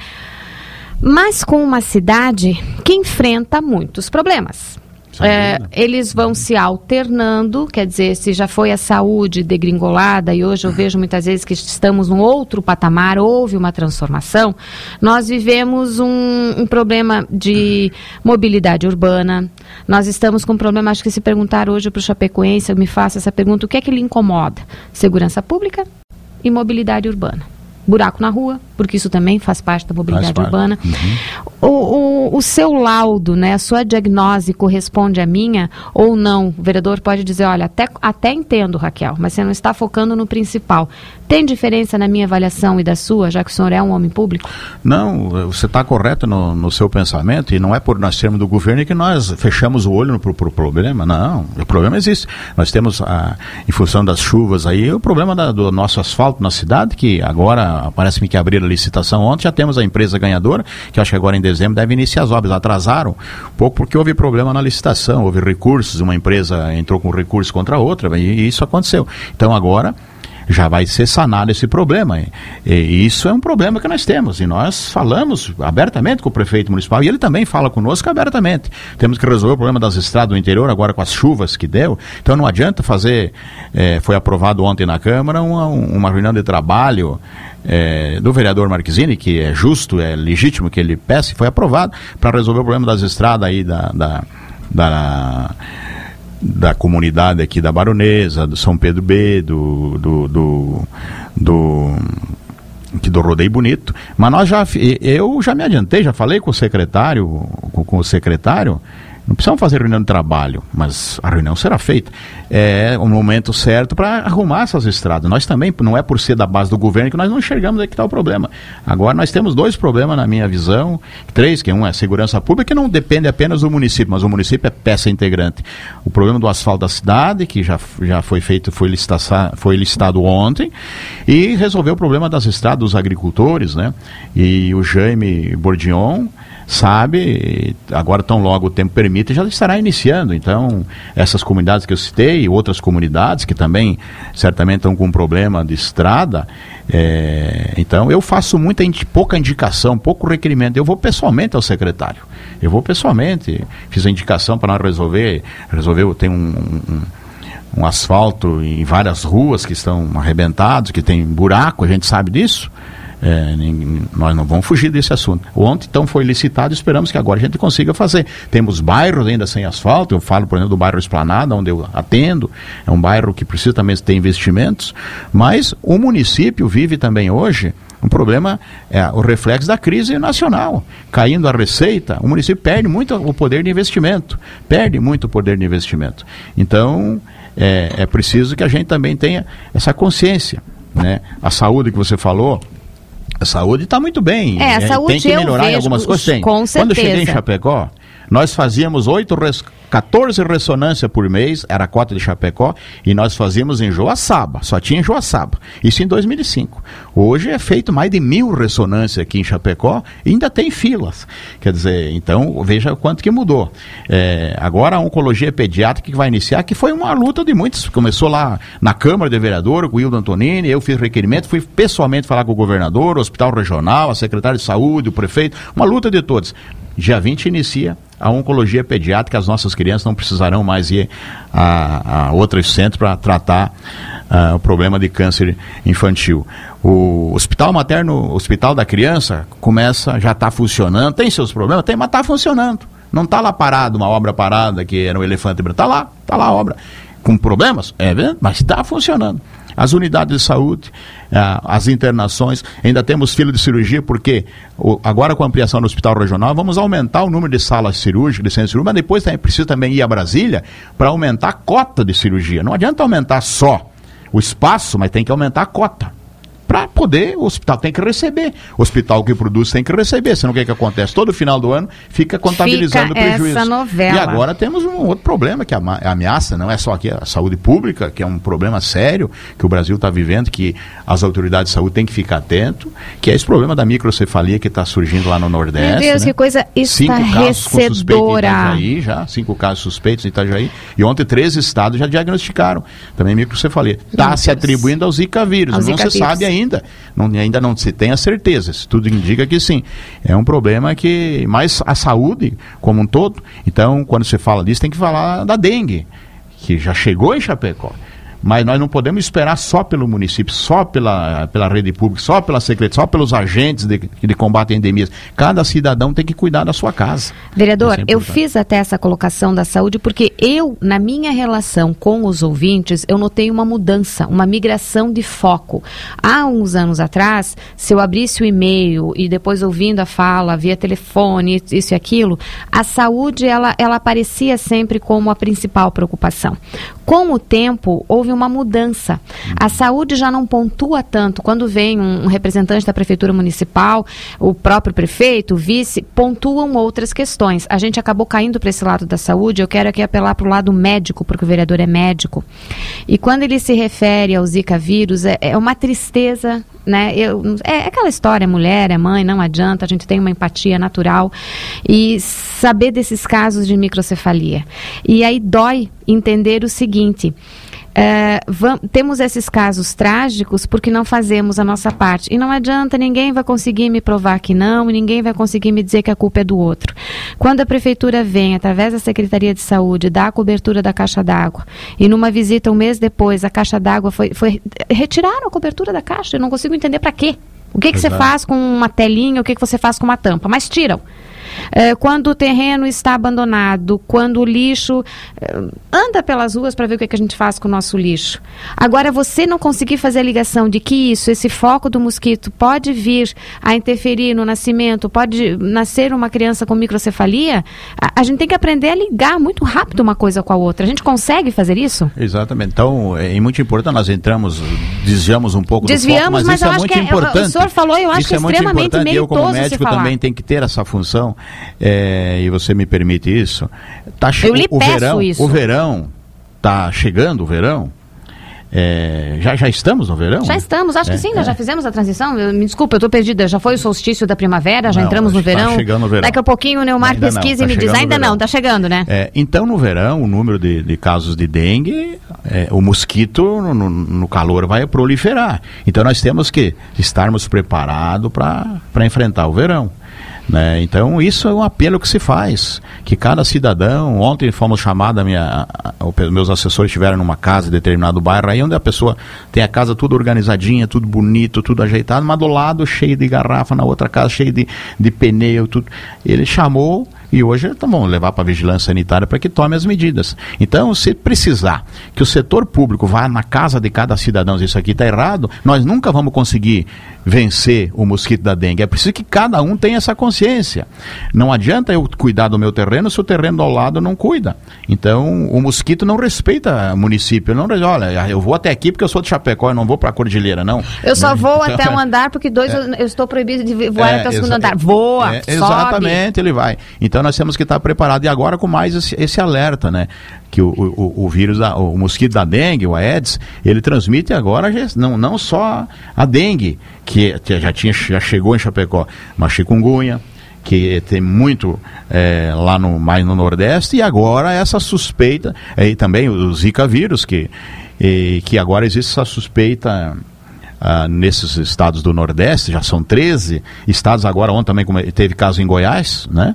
mas com uma cidade que enfrenta muitos problemas. É, eles vão se alternando, quer dizer, se já foi a saúde degringolada e hoje eu vejo muitas vezes que estamos num outro patamar, houve uma transformação, nós vivemos um, um problema de mobilidade urbana, nós estamos com um problema, acho que se perguntar hoje para o chapecoense, eu me faço essa pergunta, o que é que lhe incomoda? Segurança pública e mobilidade urbana. Buraco na rua, porque isso também faz parte da mobilidade urbana. Uhum. O, o, o seu laudo, né, a sua diagnose corresponde à minha ou não? O vereador pode dizer, olha, até, até entendo, Raquel, mas você não está focando no principal. Tem diferença na minha avaliação e da sua, já que o senhor é um homem público? Não, você está correto no, no seu pensamento, e não é por nós sermos do governo que nós fechamos o olho para o pro problema, não. O problema existe. Nós temos, a, em função das chuvas aí, o problema da, do nosso asfalto na cidade, que agora parece-me que abriram a licitação ontem, já temos a empresa ganhadora, que acho que agora em dezembro deve iniciar as obras. Atrasaram um pouco porque houve problema na licitação, houve recursos, uma empresa entrou com recurso contra a outra, e isso aconteceu. Então agora já vai ser sanado esse problema, e, e isso é um problema que nós temos, e nós falamos abertamente com o prefeito municipal, e ele também fala conosco abertamente. Temos que resolver o problema das estradas do interior, agora com as chuvas que deu, então não adianta fazer, é, foi aprovado ontem na Câmara uma, uma reunião de trabalho é, do vereador Marquezine, que é justo, é legítimo que ele peça, e foi aprovado para resolver o problema das estradas aí da... da, da da comunidade aqui da Baronesa, do São Pedro B, do do, do, do, do Rodeio Bonito, mas nós já, eu já me adiantei, já falei com o secretário, com, com o secretário, Não precisamos fazer reunião de trabalho, mas a reunião será feita. É o momento certo para arrumar essas estradas. Nós também, não é por ser da base do governo que nós não enxergamos aí que está o problema. Agora nós temos dois problemas na minha visão, três, que um é a segurança pública, que não depende apenas do município, mas o município é peça integrante. O problema do asfalto da cidade, que já, já foi feito, foi, licita, foi licitado ontem, e resolver o problema das estradas dos agricultores, né? E o Jaime Bordion sabe, agora tão logo o tempo permite, já estará iniciando. Então, essas comunidades que eu citei, outras comunidades que também certamente estão com um problema de estrada, é, então eu faço muita, pouca indicação, pouco requerimento. Eu vou pessoalmente ao secretário, eu vou pessoalmente, fiz a indicação para nós resolver, resolver, tem um, um um asfalto em várias ruas que estão arrebentados, que tem buraco, a gente sabe disso. É, nem, nós não vamos fugir desse assunto. Ontem, então, foi licitado, esperamos que agora a gente consiga fazer. Temos bairros ainda sem asfalto, eu falo, por exemplo, do bairro Esplanada, onde eu atendo, é um bairro que precisa também ter investimentos, mas o município vive também hoje um problema, é o reflexo da crise nacional. Caindo a receita, o município perde muito o poder de investimento, perde muito o poder de investimento. Então, é, é preciso que a gente também tenha essa consciência, né? A saúde que você falou, a saúde está muito bem. É, a saúde tem que melhorar em algumas coisas. Tem. Com certeza. Quando eu cheguei em Chapecó, nós fazíamos oito res... quatorze ressonâncias por mês, era a cota de Chapecó, e nós fazíamos em Joaçaba, só tinha em Joaçaba. Isso em dois mil e cinco. Hoje é feito mais de mil ressonâncias aqui em Chapecó e ainda tem filas. Quer dizer, então, veja o quanto que mudou. É, agora a oncologia pediátrica que vai iniciar, que foi uma luta de muitos. Começou lá na Câmara de Vereadores, com o Hildo Antonini, eu fiz requerimento, fui pessoalmente falar com o governador, o Hospital Regional, a secretária de Saúde, o prefeito, uma luta de todos. Dia vinte inicia a oncologia pediátrica, as nossas crianças não precisarão mais ir a, a outros centros para tratar uh, o problema de câncer infantil. O hospital materno, hospital da criança, começa, já está funcionando, tem seus problemas, tem, mas está funcionando. Não está lá parado, uma obra parada que era um elefante branco, está lá, está lá a obra. Com problemas? É verdade, mas está funcionando. As unidades de saúde, ah, as internações, ainda temos fila de cirurgia, porque o, agora com a ampliação do hospital regional, vamos aumentar o número de salas cirúrgicas, de centros cirúrgicos, mas depois também, precisa também ir a Brasília para aumentar a cota de cirurgia. Não adianta aumentar só o espaço, mas tem que aumentar a cota. Para poder, o hospital tem que receber. O hospital que produz tem que receber. Senão o que, que acontece? Todo final do ano fica contabilizando fica o prejuízo. Essa novela. E agora temos um outro problema, que é a ameaça, não é só aqui a saúde pública, que é um problema sério que o Brasil está vivendo, que as autoridades de saúde têm que ficar atento, que é esse problema da microcefalia que está surgindo lá no Nordeste. Meu Deus, né? que coisa estarrecedora. Itajaí, já, cinco casos suspeitos em Itajaí. E ontem treze estados já diagnosticaram também microcefalia. Está se atribuindo ao Zika vírus, não se sabe ainda. Ainda não, ainda não se tem a certeza, isso tudo indica que sim, é um problema que, mas a saúde como um todo, então quando você fala disso tem que falar da dengue, que já chegou em Chapecó, mas nós não podemos esperar só pelo município, só pela, pela rede pública, só pela secretaria, só pelos agentes de, de combate a endemias. Cada cidadão tem que cuidar da sua casa. Vereador, é eu fiz até essa colocação da saúde porque eu, na minha relação com os ouvintes, eu notei uma mudança, uma migração de foco. Há uns anos atrás, se eu abrisse o e-mail e depois ouvindo a fala via telefone, isso e aquilo, a saúde, ela, ela aparecia sempre como a principal preocupação. Com o tempo, houve uma mudança. A saúde já não pontua tanto. Quando vem um, um representante da prefeitura municipal, o próprio prefeito, o vice, pontuam outras questões. A gente acabou caindo para esse lado da saúde. Eu quero aqui apelar para o lado médico, porque o vereador é médico. E quando ele se refere ao Zika vírus, é, é uma tristeza, né? Eu, é aquela história, mulher, é mãe, não adianta, a gente tem uma empatia natural. E saber desses casos de microcefalia. E aí dói entender o seguinte... Uh, vamos, temos esses casos trágicos porque não fazemos a nossa parte. E não adianta, ninguém vai conseguir me provar que não, e ninguém vai conseguir me dizer que a culpa é do outro. Quando a prefeitura vem, através da Secretaria de Saúde, dá a cobertura da caixa d'água, e numa visita um mês depois, a caixa d'água foi, foi... retiraram a cobertura da caixa, eu não consigo entender para quê. O que, que você faz com uma telinha, o que, que você faz com uma tampa, mas tiram. eh, quando o terreno está abandonado, quando o lixo... Eh, anda pelas ruas para ver o que, é que a gente faz com o nosso lixo. Agora, você não conseguir fazer a ligação de que isso, esse foco do mosquito pode vir a interferir no nascimento, pode nascer uma criança com microcefalia, a, a gente tem que aprender a ligar muito rápido uma coisa com a outra. A gente consegue fazer isso? Exatamente. Então, é muito importante, nós entramos, desviamos um pouco Desviamos, do foco, mas, mas isso eu é acho muito que é, importante. o senhor falou, eu acho isso que é, é muito extremamente importante. Eu, como médico, também tenho que ter essa função, é, e você me permite isso. Tá che- eu lhe o peço verão, isso. O verão, tá chegando o verão, é, já, já estamos no verão? Já estamos, acho é, que sim, é. nós já fizemos a transição. Eu, me desculpa, eu estou perdida. Já foi o solstício da primavera, já Não, entramos no verão. Tá chegando o verão. Daqui a pouquinho o Neumar Ainda pesquisa não, tá e me diz, ainda não, está chegando, né? É, então, no verão, o número de, de casos de dengue, é, o mosquito no, no, no calor vai proliferar. Então, nós temos que estarmos preparados para enfrentar o verão. Né? Então, isso é um apelo que se faz, que cada cidadão, ontem fomos chamados, minha, os meus assessores estiveram numa casa em determinado bairro, aí onde a pessoa tem a casa tudo organizadinha, tudo bonito, tudo ajeitado, mas do lado cheio de garrafa, na outra casa cheio de, de pneu, tudo. Ele chamou e hoje então, vamos levar para a vigilância sanitária para que tome as medidas. Então, se precisar que o setor público vá na casa de cada cidadão, isso aqui está errado, nós nunca vamos conseguir vencer o mosquito da dengue. É preciso que cada um tenha essa consciência. Não adianta eu cuidar do meu terreno se o terreno ao lado não cuida. Então, o mosquito não respeita o município. Não, olha, eu vou até aqui porque eu sou de Chapecó, eu não vou para a Cordilheira, não. Eu só não, vou então, até um andar porque dois, é, eu estou proibido de voar é, até o segundo exa- andar. Voa, é, sobe. Exatamente, ele vai. Então, nós temos que estar preparados. E agora com mais esse, esse alerta, né? Que o, o, o vírus, da, o mosquito da dengue, o Aedes, ele transmite agora não, não só a dengue, que, que já, tinha, já chegou em Chapecó, mas chikungunya, que tem muito é, lá no, mais no Nordeste, e agora essa suspeita, e também o Zika vírus, que, e, que agora existe essa suspeita... Uh, nesses estados do Nordeste, já são treze estados, agora ontem também teve caso em Goiás, né?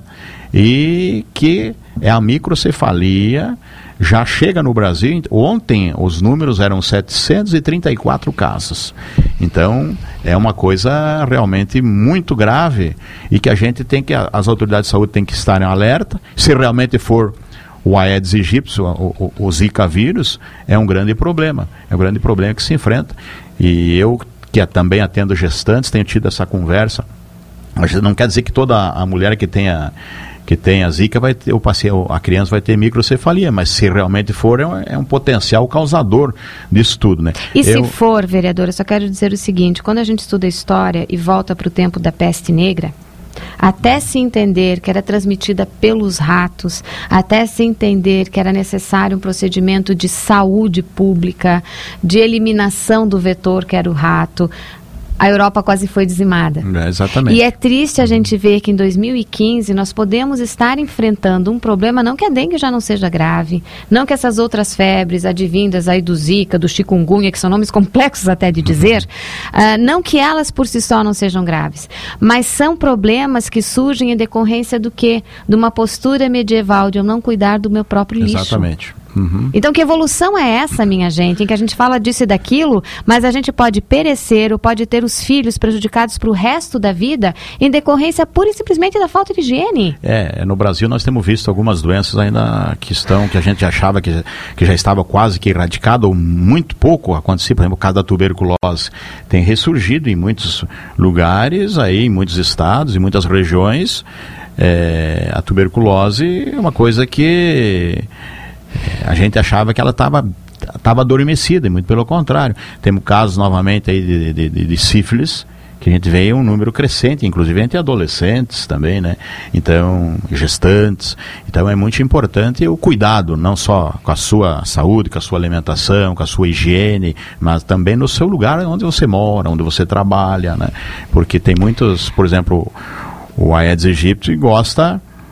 E que é a microcefalia, já chega no Brasil. Ontem os números eram setecentos e trinta e quatro casos. Então é uma coisa realmente muito grave e que a gente tem que, as autoridades de saúde têm que estar em alerta. Se realmente for o Aedes aegypti, o, o, o Zika vírus, é um grande problema, é um grande problema que se enfrenta. E eu, que também atendo gestantes, tenho tido essa conversa. Mas não quer dizer que toda a mulher que tenha, que tenha Zika, vai ter, o paciente, a criança vai ter microcefalia, mas se realmente for, é um, é um potencial causador disso tudo, né? E eu... se for, vereador, eu só quero dizer o seguinte, quando a gente estuda a história e volta para o tempo da peste negra, até se entender que era transmitida pelos ratos, até se entender que era necessário um procedimento de saúde pública, de eliminação do vetor que era o rato, a Europa quase foi dizimada. É, exatamente. E é triste a gente ver que em dois mil e quinze nós podemos estar enfrentando um problema, não que a dengue já não seja grave, não que essas outras febres advindas aí do Zika, do chikungunya, que são nomes complexos até de dizer, uh, não que elas por si só não sejam graves, mas são problemas que surgem em decorrência do quê? De uma postura medieval de eu não cuidar do meu próprio lixo. Exatamente. Uhum. Então, que evolução é essa, minha gente, em que a gente fala disso e daquilo, mas a gente pode perecer ou pode ter os filhos prejudicados para o resto da vida em decorrência pura e simplesmente da falta de higiene? É, no Brasil nós temos visto algumas doenças ainda que estão, que a gente achava que, que já estava quase que erradicado, ou muito pouco acontecia, por exemplo, o caso da tuberculose tem ressurgido em muitos lugares, aí, em muitos estados, em muitas regiões. É, a tuberculose é uma coisa que a gente achava que ela estava estava adormecida, e muito pelo contrário. Temos casos novamente aí de, de, de, de sífilis, que a gente vê um número crescente, inclusive entre adolescentes também, né? Então, gestantes. Então é muito importante o cuidado, não só com a sua saúde, com a sua alimentação, com a sua higiene, mas também no seu lugar onde você mora, onde você trabalha, né? Porque tem muitos, por exemplo, o Aedes aegypti gosta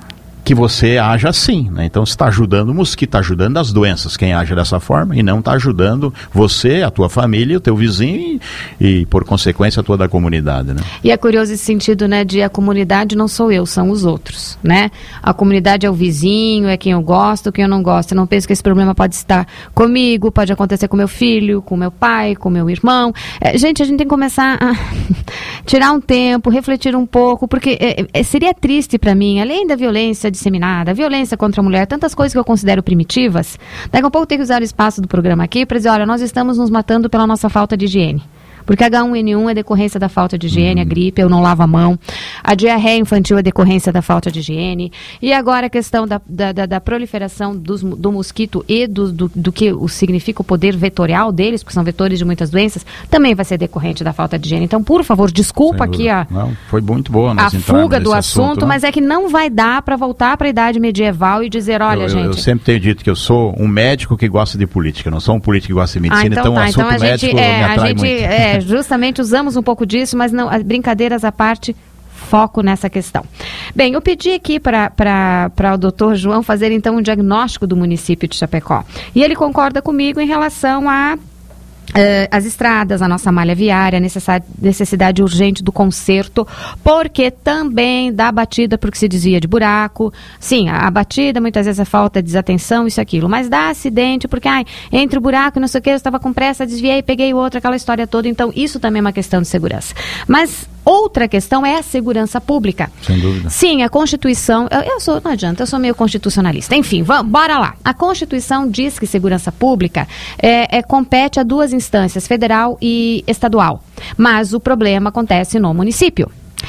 que você haja assim, né? Então você está ajudando o mosquito, está ajudando as doenças, quem age dessa forma, e não está ajudando você, a tua família, o teu vizinho e, e por consequência, toda a comunidade, né? E é curioso esse sentido, né, de a comunidade não sou eu, são os outros, né? A comunidade é o vizinho, é quem eu gosto, quem eu não gosto. Eu não penso que esse problema pode estar comigo, pode acontecer com meu filho, com meu pai, com meu irmão. É, gente, a gente tem que começar a tirar um tempo, refletir um pouco, porque é, é, seria triste para mim, além da violência disseminada, a violência contra a mulher, tantas coisas que eu considero primitivas, daqui a pouco tem que usar o espaço do programa aqui para dizer, olha, nós estamos nos matando pela nossa falta de higiene. Porque H um N um é decorrência da falta de higiene, uhum. a gripe, eu não lavo a mão. A diarreia infantil é decorrência da falta de higiene. E agora a questão da, da, da, da proliferação dos, do mosquito e do, do, do que o, significa o poder vetorial deles, porque são vetores de muitas doenças, também vai ser decorrente da falta de higiene. Então, por favor, desculpa aqui a, não, foi muito boa a fuga do assunto, assunto mas é que não vai dar para voltar para a idade medieval e dizer, olha, eu, gente... Eu, eu sempre tenho dito que eu sou um médico que gosta de política, não sou um político que gosta de medicina, ah, então, então tá, o assunto então a médico gente, é, me atrai a gente, muito. É, justamente usamos um pouco disso, mas não, as brincadeiras à parte, foco nessa questão. Bem, eu pedi aqui para o doutor João fazer então um diagnóstico do município de Chapecó. E ele concorda comigo em relação a Uh, as estradas, a nossa malha viária, a necessidade, necessidade urgente do conserto, porque também dá batida porque se desvia de buraco. Sim, a, a batida muitas vezes é falta de desatenção, isso e aquilo, mas dá acidente porque, ai, entre o buraco e não sei o que, eu estava com pressa, desviei, peguei outro, aquela história toda, então isso também é uma questão de segurança. Mas outra questão é a segurança pública. Sem dúvida. Sim, a Constituição, eu, eu sou, não adianta, eu sou meio constitucionalista. Enfim, vamos, bora lá. A Constituição diz que segurança pública é, é, compete a duas instâncias, federal e estadual. Mas o problema acontece no município.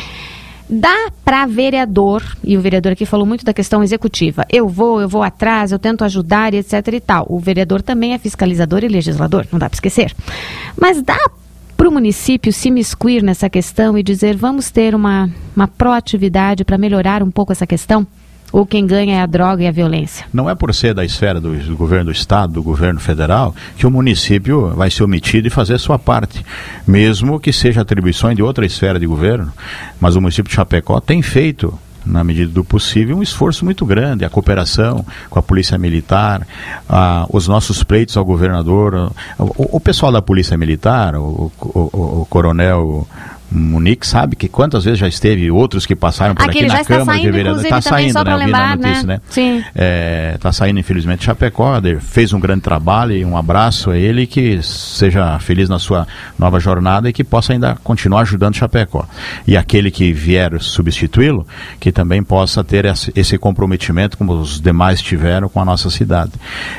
Dá para vereador, e o vereador aqui falou muito da questão executiva, eu vou, eu vou atrás, eu tento ajudar e etc e tal. O vereador também é fiscalizador e legislador, não dá para esquecer. Mas dá para o município se miscuir nessa questão e dizer, vamos ter uma, uma proatividade para melhorar um pouco essa questão? Ou quem ganha é a droga e a violência? Não é por ser da esfera do, do governo do estado, do governo federal, que o município vai se omitir de fazer a sua parte, mesmo que seja atribuições de outra esfera de governo. Mas o município de Chapecó tem feito, na medida do possível, um esforço muito grande, a cooperação com a Polícia Militar, a, os nossos pleitos ao governador, o, o pessoal da Polícia Militar, o, o, o coronel Munique sabe que quantas vezes já esteve, outros que passaram por aqui, aqui na Câmara de Vereadores. Está saindo, né? Eu vi na notícia, né? Sim. Está saindo, infelizmente, Chapecó, fez um grande trabalho e um abraço a ele, que seja feliz na sua nova jornada e que possa ainda continuar ajudando Chapecó. E aquele que vier substituí-lo, que também possa ter esse comprometimento como os demais tiveram com a nossa cidade.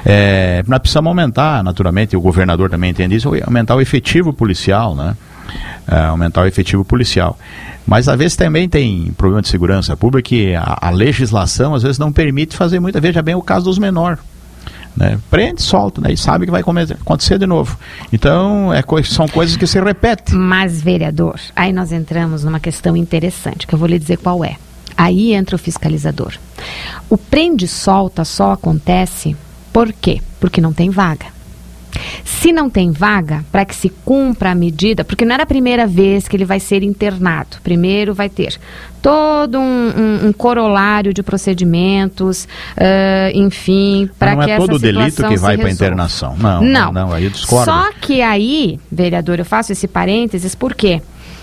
É, nós precisamos aumentar, naturalmente, o governador também entende isso, aumentar o efetivo policial, né? É, aumentar o efetivo policial. Mas às vezes também tem problema de segurança pública que a, a legislação às vezes não permite fazer muito. Veja bem o caso dos menores, né? Prende, solta, né? E sabe que vai acontecer de novo. Então é, são coisas que se repetem. Mas, vereador, aí nós entramos numa questão interessante, que eu vou lhe dizer qual é. Aí entra o fiscalizador. O prende e solta só acontece por quê? Porque não tem vaga. Se não tem vaga, para que se cumpra a medida, porque não era a primeira vez que ele vai ser internado. Primeiro vai ter todo um, um, um corolário de procedimentos, uh, enfim, para que essa situação se resolva. Não é todo delito que vai para internação. Não, não, não, aí eu discordo. Só que aí, vereador, eu faço esse parênteses, porque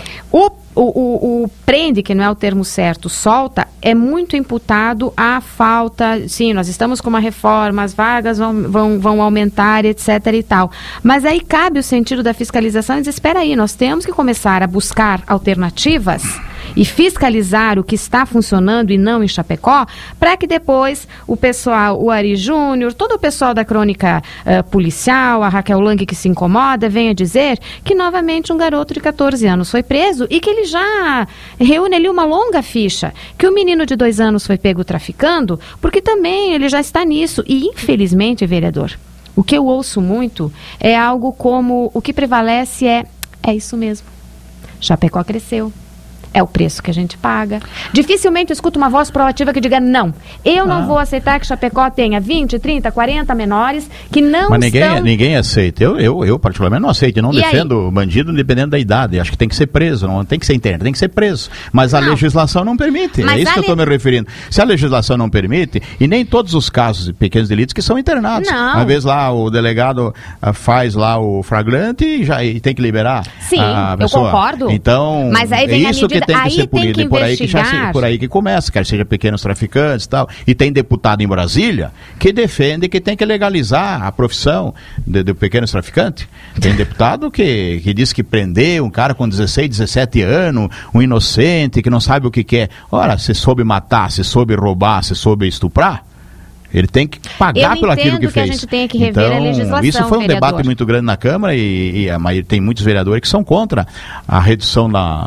o O, o, o prende, que não é o termo certo, solta, é muito imputado à falta, sim, nós estamos com uma reforma, as vagas vão, vão, vão aumentar, etc e tal. Mas aí cabe o sentido da fiscalização e dizer, espera aí, nós temos que começar a buscar alternativas e fiscalizar o que está funcionando e não em Chapecó, para que depois o pessoal, o Ari Júnior, todo o pessoal da crônica uh, policial, a Raquel Lang que se incomoda, venha dizer que novamente um garoto de catorze anos foi preso e que ele já reúne ali uma longa ficha, que o menino de dois anos foi pego traficando, porque também ele já está nisso. E infelizmente, vereador, o que eu ouço muito é algo como, o que prevalece é, é isso mesmo, Chapecó cresceu, É o preço que a gente paga. Dificilmente eu escuto uma voz proativa que diga não. Eu não ah. vou aceitar que Chapecó tenha vinte, trinta, quarenta menores que não Mas ninguém, estão... ninguém aceita. Eu, eu, eu particularmente não aceito. Eu não e defendo o bandido independente da idade. Acho que tem que ser preso. Não tem que ser interno, tem que ser preso. Mas não. a legislação não permite. Mas é isso que eu estou le... me referindo. Se a legislação não permite, e nem todos os casos de pequenos delitos que são internados. Não. Às vezes lá o delegado uh, faz lá o flagrante e, já, e tem que liberar Sim, a pessoa. eu concordo. Então, mas aí vem é isso a medida... que tem que aí ser punido. E por aí que, já se, por aí que começa, quer seja pequenos traficantes e tal. E tem deputado em Brasília que defende que tem que legalizar a profissão de, de pequenos traficantes. Tem deputado que, que diz que prender um cara com dezesseis, dezessete anos, um inocente que não sabe o que quer. Ora, se soube matar, se soube roubar, se soube estuprar, ele tem que pagar pelo aquilo que, que fez. A gente tem que rever então, a legislação, isso foi um vereador. debate muito grande na Câmara e, e tem muitos vereadores que são contra a redução da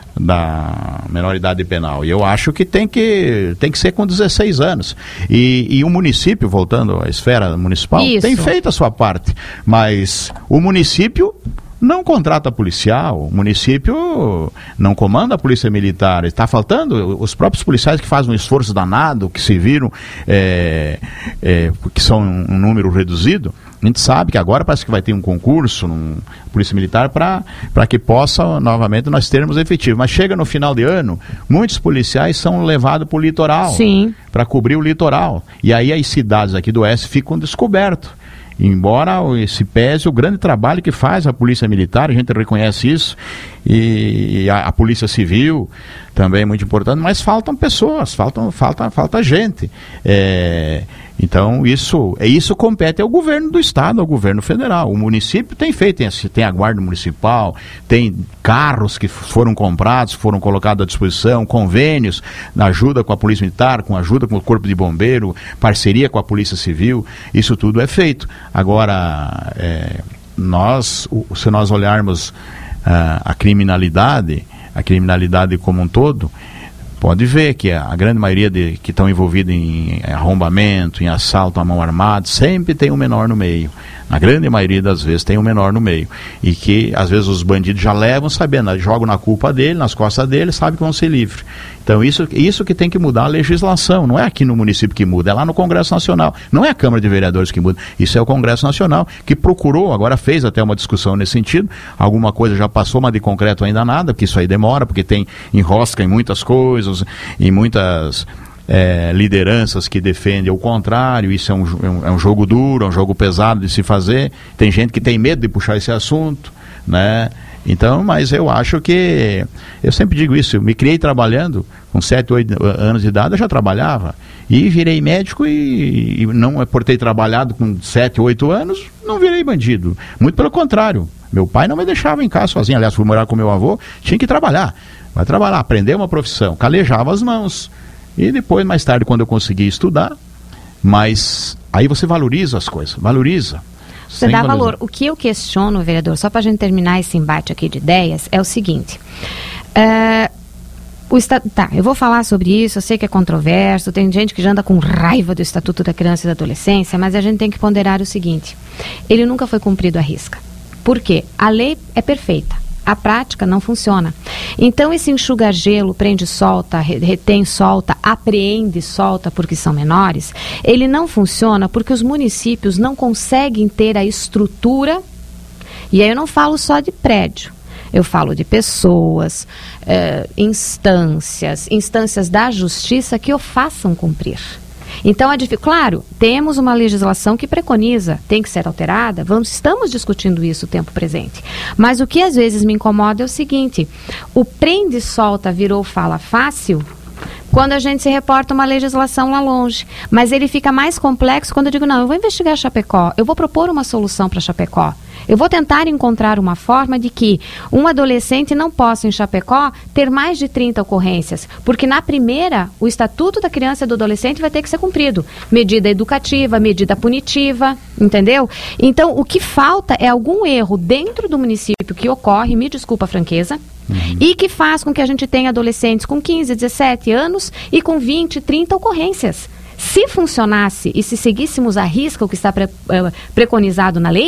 da menoridade penal. E eu acho que tem que, tem que ser com dezesseis anos. E, e o município, voltando à esfera municipal, Isso. tem feito a sua parte. Mas o município não contrata policial, o município não comanda a polícia militar. Está faltando os próprios policiais que fazem um esforço danado, que se viram, é, é, que são um número reduzido. A gente sabe que agora parece que vai ter um concurso num Polícia Militar para que possa, novamente, nós termos efetivo. Mas chega no final de ano, muitos policiais são levados para o litoral, para cobrir o litoral. E aí as cidades aqui do Oeste ficam descobertas. Embora se pese o grande trabalho que faz a Polícia Militar, a gente reconhece isso, e a, a Polícia Civil também é muito importante, mas faltam pessoas, faltam, falta, falta gente. É, então isso, isso compete ao governo do estado, ao governo federal. O município tem feito, tem, tem a guarda municipal, tem carros que foram comprados, foram colocados à disposição, convênios, na ajuda com a Polícia Militar, com ajuda com o Corpo de Bombeiro, parceria com a Polícia Civil, isso tudo é feito. Agora, é, nós, o, se nós olharmos uh, a criminalidade, a criminalidade como um todo, pode ver que a grande maioria de, que estão envolvidos em arrombamento, em assalto à mão armada, sempre tem um menor no meio. Na grande maioria das vezes tem um menor no meio. E que, às vezes, os bandidos já levam sabendo, jogam na culpa dele, nas costas dele, sabem que vão ser livres. Então, isso, isso que tem que mudar a legislação. Não é aqui no município que muda, é lá no Congresso Nacional. Não é a Câmara de Vereadores que muda. Isso é o Congresso Nacional, que procurou, agora fez até uma discussão nesse sentido. Alguma coisa já passou, mas de concreto ainda nada, porque isso aí demora, porque tem enrosca em muitas coisas, em muitas... É, lideranças que defendem o contrário. Isso é um, é, um, é um jogo duro, é um jogo pesado de se fazer. Tem gente que tem medo de puxar esse assunto, né? Então, mas eu acho que, eu sempre digo isso, eu me criei trabalhando, com sete, oito anos de idade eu já trabalhava, e virei médico e, e não é por ter trabalhado com sete, oito anos, não virei bandido, muito pelo contrário, meu pai não me deixava em casa sozinho, aliás, fui morar com meu avô, tinha que trabalhar, vai trabalhar, aprender uma profissão, calejava as mãos. E depois, mais tarde, quando eu consegui estudar, mas aí você valoriza as coisas, valoriza. Você dá valorizar. Valor. O que eu questiono, vereador, só para a gente terminar esse embate aqui de ideias, é o seguinte. Uh, o estatu... Tá, eu vou falar sobre isso, eu sei que é controverso, tem gente que já anda com raiva do Estatuto da Criança e da Adolescência, mas a gente tem que ponderar o seguinte. Ele nunca foi cumprido à risca. Por quê? A lei é perfeita. A prática não funciona. Então, esse enxuga-gelo, prende, solta, retém, solta, apreende, solta, porque são menores, ele não funciona porque os municípios não conseguem ter a estrutura, e aí eu não falo só de prédio, eu falo de pessoas, eh, instâncias, instâncias da justiça que o façam cumprir. Então, é difícil. Claro, temos uma legislação que preconiza, tem que ser alterada, vamos, estamos discutindo isso o tempo presente. Mas o que às vezes me incomoda é o seguinte, o prende e solta virou fala fácil quando a gente se reporta uma legislação lá longe. Mas ele fica mais complexo quando eu digo, não, eu vou investigar Chapecó, eu vou propor uma solução para Chapecó. Eu vou tentar encontrar uma forma de que um adolescente não possa, em Chapecó, ter mais de trinta ocorrências. Porque na primeira, o Estatuto da Criança e do Adolescente vai ter que ser cumprido. Medida educativa, medida punitiva, entendeu? Então, o que falta é algum erro dentro do município que ocorre, me desculpa a franqueza, uhum. e que faz com que a gente tenha adolescentes com quinze, dezessete anos e com vinte, trinta ocorrências. Se funcionasse e se seguíssemos à risca o que está pre, uh, preconizado na lei,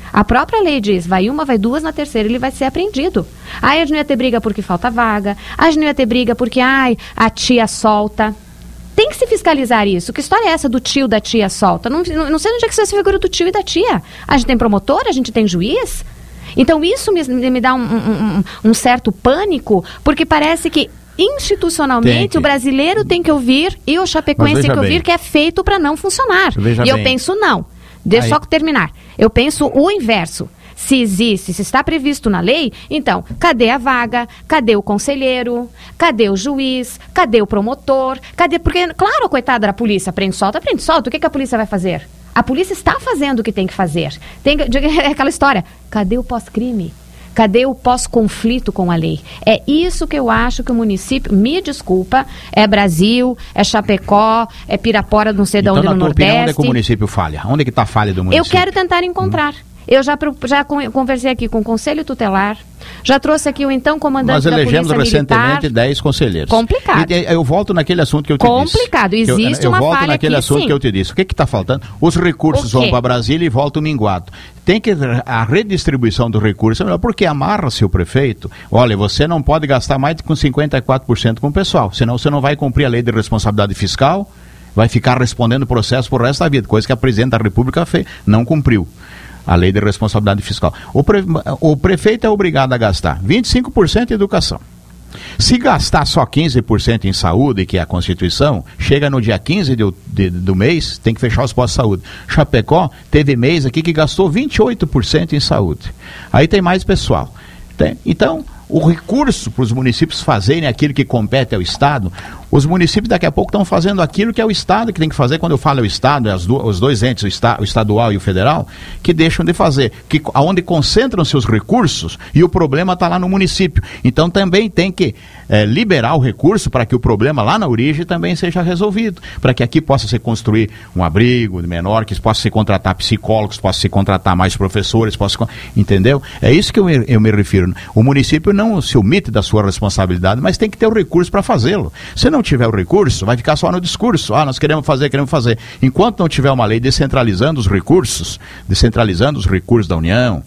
A própria lei diz, vai uma, vai duas, na terceira ele vai ser apreendido. Aí a gente não ia ter briga porque falta vaga, a gente não ia ter briga porque, ai, a tia solta. Tem que se fiscalizar isso. Que história é essa do tio da tia solta? Não, não, não sei onde é que você se figura do tio e da tia. A gente tem promotor, a gente tem juiz. Então isso me, me dá um, um, um certo pânico, porque parece que institucionalmente que. o brasileiro tem que ouvir e o chapecoense tem que ouvir bem. que é feito para não funcionar. Veja e bem. eu penso não. Deixa Aí. só terminar. Eu penso o inverso. Se existe, se está previsto na lei, então, cadê a vaga? Cadê o conselheiro? Cadê o juiz? Cadê o promotor? Cadê? Porque, claro, coitada da polícia, prende solta, prende solta. O que, que a polícia vai fazer? A polícia está fazendo o que tem que fazer. Tem que, é aquela história, cadê o pós-crime? Cadê o pós-conflito com a lei? É isso que eu acho que o município, me desculpa, é Brasil, é Chapecó, é Pirapora, não sei de então, onde, no Nordeste. Opinião, onde é que o município falha? Onde é que está a falha do município? Eu quero tentar encontrar. Hum. Eu já, já conversei aqui com o Conselho Tutelar, já trouxe aqui o então comandante da Polícia Militar. Nós elegemos recentemente dez conselheiros. Complicado. E, eu volto naquele assunto que eu te Complicado. disse. Complicado, existe eu, uma eu volto falha naquele aqui, assunto sim. que eu te disse. O que está faltando? Os recursos vão para Brasília e voltam minguado. Tem que a redistribuição do recurso é melhor, porque amarra-se o prefeito. Olha, você não pode gastar mais de com cinquenta e quatro por cento com o pessoal, senão você não vai cumprir a lei de responsabilidade fiscal, vai ficar respondendo processo por resto da vida, coisa que a presidente da República fez, não cumpriu. A lei de responsabilidade fiscal. O, pre, o prefeito é obrigado a gastar vinte e cinco por cento em educação. Se gastar só quinze por cento em saúde, que é a Constituição, chega no dia quinze de, de, do mês, tem que fechar os postos de saúde. Chapecó teve mês aqui que gastou vinte e oito por cento em saúde. Aí tem mais pessoal. Tem, então, o recurso para os municípios fazerem aquilo que compete ao Estado, os municípios daqui a pouco estão fazendo aquilo que é o Estado que tem que fazer. Quando eu falo o Estado, é as do, os dois entes, o, esta, o estadual e o federal, que deixam de fazer, que, onde concentram seus recursos e o problema está lá no município. Então também tem que é, liberar o recurso para que o problema lá na origem também seja resolvido, para que aqui possa se construir um abrigo menor, que possa se contratar psicólogos, possa se contratar mais professores, possa, entendeu? É isso que eu, eu me refiro. O município não se omite da sua responsabilidade, mas tem que ter o recurso para fazê-lo. Se não tiver o recurso, vai ficar só no discurso. Ah, nós queremos fazer, queremos fazer. Enquanto não tiver uma lei descentralizando os recursos, descentralizando os recursos da União,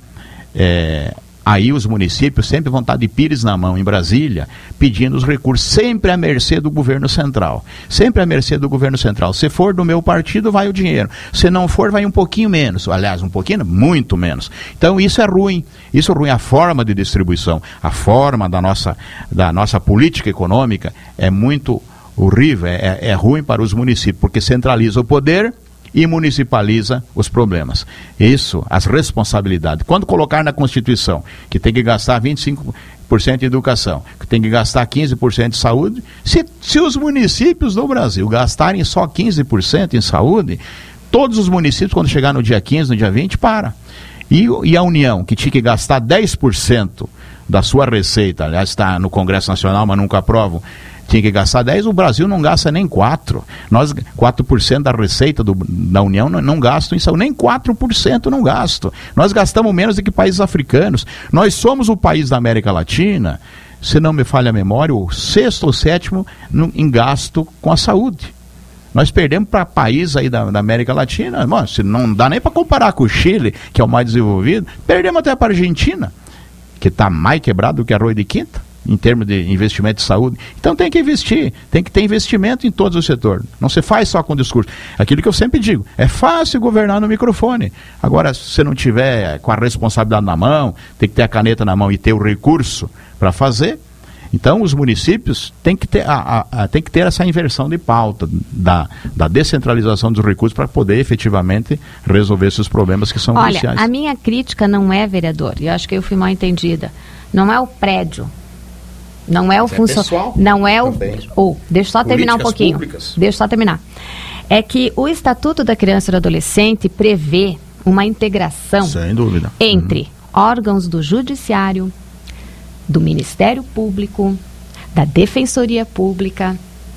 é, aí os municípios sempre vão estar de pires na mão em Brasília, pedindo os recursos, sempre à mercê do governo central. Sempre à mercê do governo central. Se for do meu partido, vai o dinheiro. Se não for, vai um pouquinho menos. Aliás, um pouquinho, muito menos. Então isso é ruim. Isso é ruim. A forma de distribuição, a forma da nossa, da nossa política econômica é muito horrível, é, é ruim para os municípios, porque centraliza o poder e municipaliza os problemas. Isso, as responsabilidades. Quando colocar na Constituição que tem que gastar vinte e cinco por cento em educação, que tem que gastar quinze por cento em saúde, se, se os municípios do Brasil gastarem só quinze por cento em saúde, todos os municípios, quando chegar no dia quinze, no dia vinte, para. E, e a União, que tinha que gastar dez por cento da sua receita, aliás, está no Congresso Nacional, mas nunca aprovam, tinha que gastar dez, o Brasil não gasta nem quatro. Nós, quatro por cento da receita do, da União não, não gastam em saúde, nem quatro por cento não gasto. Nós gastamos menos do que países africanos. Nós somos o país da América Latina, se não me falha a memória, o sexto ou sétimo no, em gasto com a saúde. Nós perdemos para países aí da, da América Latina, mano, se não dá nem para comparar com o Chile, que é o mais desenvolvido, perdemos até para a Argentina, que está mais quebrado do que arroz de quinta, em termos de investimento de saúde. Então tem que investir, tem que ter investimento em todos os setores. Não se faz só com discurso. Aquilo que eu sempre digo, é fácil governar no microfone. Agora, se você não tiver com a responsabilidade na mão, tem que ter a caneta na mão e ter o recurso para fazer. Então os municípios têm que ter, a, a, a, tem que ter essa inversão de pauta da, da descentralização dos recursos para poder efetivamente resolver esses problemas que são Olha, cruciais. A minha crítica não é, vereador, e eu acho que eu fui mal entendida, não é o prédio. Não é o funcionário. Não é o. Oh, deixa eu só terminar um pouquinho. Públicas. Deixa eu só terminar. É que o Estatuto da Criança e do Adolescente prevê uma integração. Sem dúvida. Entre uhum. órgãos do Judiciário, do Ministério Público, da Defensoria Pública.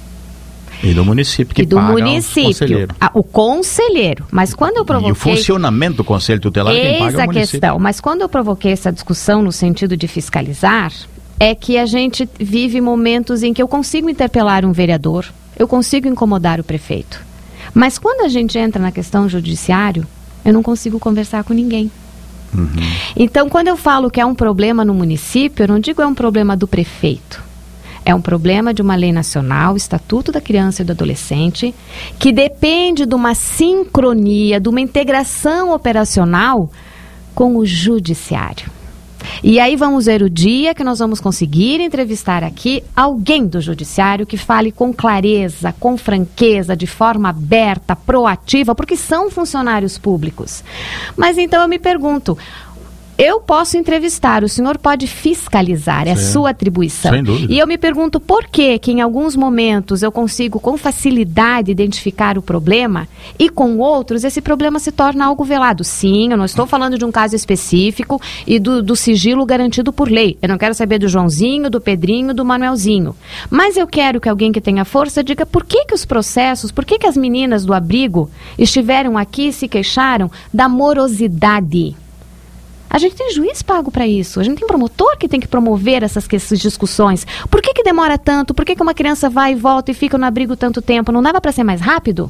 E do município, que e do paga município, o conselheiro. Ah, o conselheiro. Mas quando eu provoquei... E o funcionamento do conselho tutelar, quem paga é o município. Eis a questão. Mas quando eu provoquei essa discussão no sentido de fiscalizar, é que a gente vive momentos em que eu consigo interpelar um vereador, eu consigo incomodar o prefeito. Mas quando a gente entra na questão judiciário, eu não consigo conversar com ninguém. Uhum. Então, quando eu falo que é um problema no município, eu não digo é um problema do prefeito. É um problema de uma lei nacional, Estatuto da Criança e do Adolescente, que depende de uma sincronia, de uma integração operacional com o judiciário. E aí vamos ver o dia que nós vamos conseguir entrevistar aqui alguém do judiciário que fale com clareza, com franqueza, de forma aberta, proativa, porque são funcionários públicos. Mas então eu me pergunto, eu posso entrevistar, o senhor pode fiscalizar, é a sua atribuição. Sem dúvida. E eu me pergunto por que que em alguns momentos eu consigo com facilidade identificar o problema e com outros esse problema se torna algo velado. Sim, eu não estou falando de um caso específico e do, do sigilo garantido por lei. Eu não quero saber do Joãozinho, do Pedrinho, do Manuelzinho. Mas eu quero que alguém que tenha força diga por que que os processos, por que que as meninas do abrigo estiveram aqui e se queixaram da morosidade. A gente tem juiz pago para isso, a gente tem promotor que tem que promover essas, essas discussões. Por que que demora tanto? Por que que uma criança vai e volta e fica no abrigo tanto tempo? Não dava para ser mais rápido?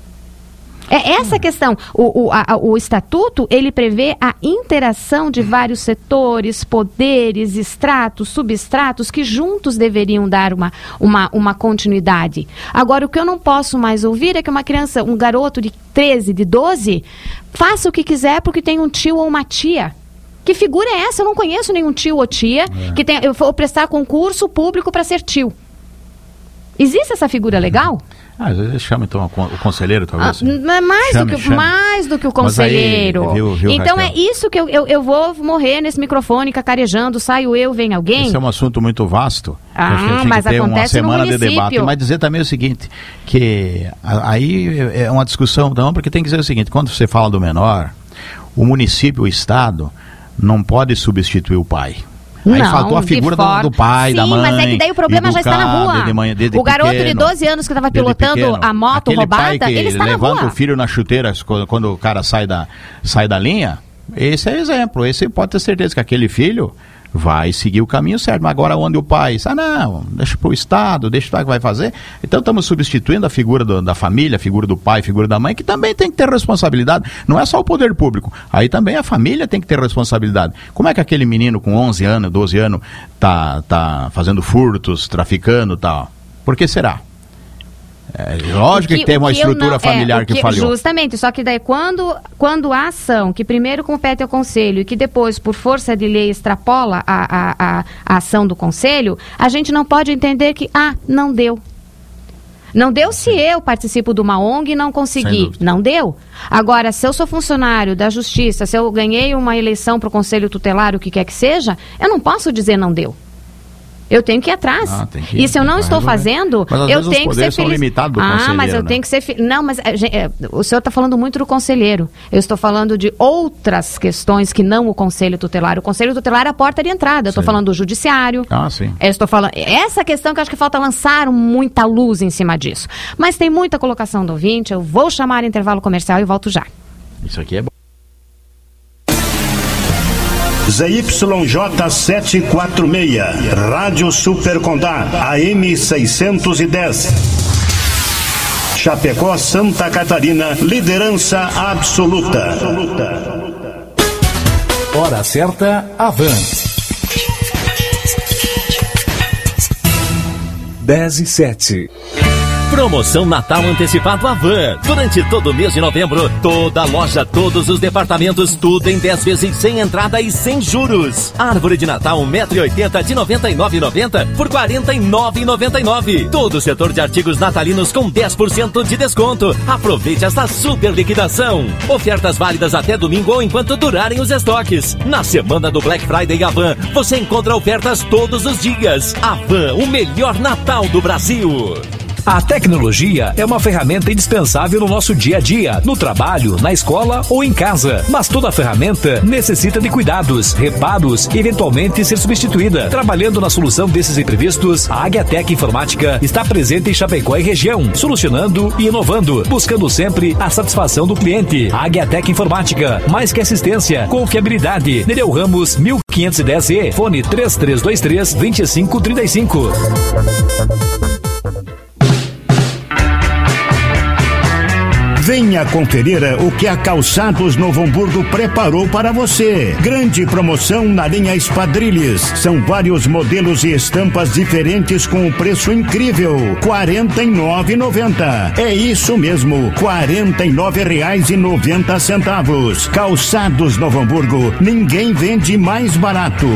É essa a questão. O, o, a, o estatuto, ele prevê a interação de vários setores, poderes, estratos, substratos, que juntos deveriam dar uma, uma, uma continuidade. Agora, o que eu não posso mais ouvir é que uma criança, um garoto de treze, de doze, faça o que quiser porque tem um tio ou uma tia. Que figura é essa? Eu não conheço nenhum tio ou tia é. que tenha, eu vou prestar concurso público para ser tio. Existe essa figura legal? Ah, às vezes chama então o conselheiro, talvez. Ah, mais, chame, do que, chame. mais do que o conselheiro. Aí, viu, viu, então Raquel? É isso que eu, eu, eu vou morrer nesse microfone cacarejando, saio eu, vem alguém. Esse é um assunto muito vasto. Ah, acho que a gente mas tem que ter uma semana de debate. Mas dizer também o seguinte, que aí é uma discussão, não, porque tem que dizer o seguinte, quando você fala do menor, o município, o Estado, não pode substituir o pai. Aí não, faltou a figura do, do pai, Sim, da mãe. Sim, mas é que daí o problema já está na rua. De manhã, o garoto pequeno, de doze anos que estava pilotando pequeno, a moto roubada, ele está na rua. Levanta o filho na chuteira quando, quando o cara sai da, sai da linha, esse é exemplo. Esse pode ter certeza que aquele filho vai seguir o caminho certo. Mas agora onde o pai, ah não, deixa para o Estado, deixa o que vai fazer. Então estamos substituindo a figura do, da família, a figura do pai, a figura da mãe, que também tem que ter responsabilidade. Não é só o poder público, aí também a família tem que ter responsabilidade. Como é que aquele menino com onze anos, doze anos, tá, tá fazendo furtos, traficando e tal? Por que será? É lógico que, que tem uma que estrutura não, familiar é, que, que falhou. Justamente, só que daí quando, quando a ação, que primeiro compete ao Conselho e que depois, por força de lei, extrapola a, a, a, a ação do Conselho, a gente não pode entender que, ah, não deu. Não deu se eu participo de uma O N G e não consegui. Não deu. Agora, se eu sou funcionário da Justiça, se eu ganhei uma eleição para o Conselho Tutelar, o que quer que seja, eu não posso dizer não deu. Eu tenho que ir atrás. Ah, que ir, e se eu não estou resolver. fazendo, mas, eu tenho que ser feliz. Do ah, mas eu né? tenho que ser fi... Não, mas é, o senhor está falando muito do conselheiro. Eu estou falando de outras questões que não o Conselho Tutelar. O Conselho Tutelar é a porta de entrada. Eu estou falando do Judiciário. Ah, sim. Eu estou falando... Essa questão que eu acho que falta lançar muita luz em cima disso. Mas tem muita colocação do ouvinte. Eu vou chamar intervalo comercial e volto já. Isso aqui é bom. Z Y J setecentos e quarenta e seis, Rádio Super Condá, A M seiscentos e dez. Chapecó, Santa Catarina, liderança absoluta. Hora certa, Avan. dez e sete. Promoção Natal Antecipado Avan. Durante todo o mês de novembro, toda loja, todos os departamentos, tudo em dez vezes sem entrada e sem juros. Árvore de Natal um metro e oitenta de noventa e nove reais e noventa centavos por quarenta e nove reais e noventa e nove centavos. Todo o setor de artigos natalinos com dez por cento de desconto. Aproveite esta super liquidação. Ofertas válidas até domingo ou enquanto durarem os estoques. Na semana do Black Friday Avan, você encontra ofertas todos os dias. Avan, o melhor Natal do Brasil. A tecnologia é uma ferramenta indispensável no nosso dia a dia, no trabalho, na escola ou em casa. Mas toda ferramenta necessita de cuidados, reparos e eventualmente ser substituída. Trabalhando na solução desses imprevistos, a Águiatec Informática está presente em Chapecó e região, solucionando e inovando, buscando sempre a satisfação do cliente. Águiatec Informática, mais que assistência, confiabilidade. Nereu Ramos, mil quinhentos e dez E, fone três três dois três, dois cinco três cinco. Venha conferir o que a Calçados Novo Hamburgo preparou para você. Grande promoção na linha Espadrilles. São vários modelos e estampas diferentes com um preço incrível. quarenta e nove reais e noventa centavos. É isso mesmo, quarenta e nove reais e noventa centavos. Calçados Novo Hamburgo. Ninguém vende mais barato.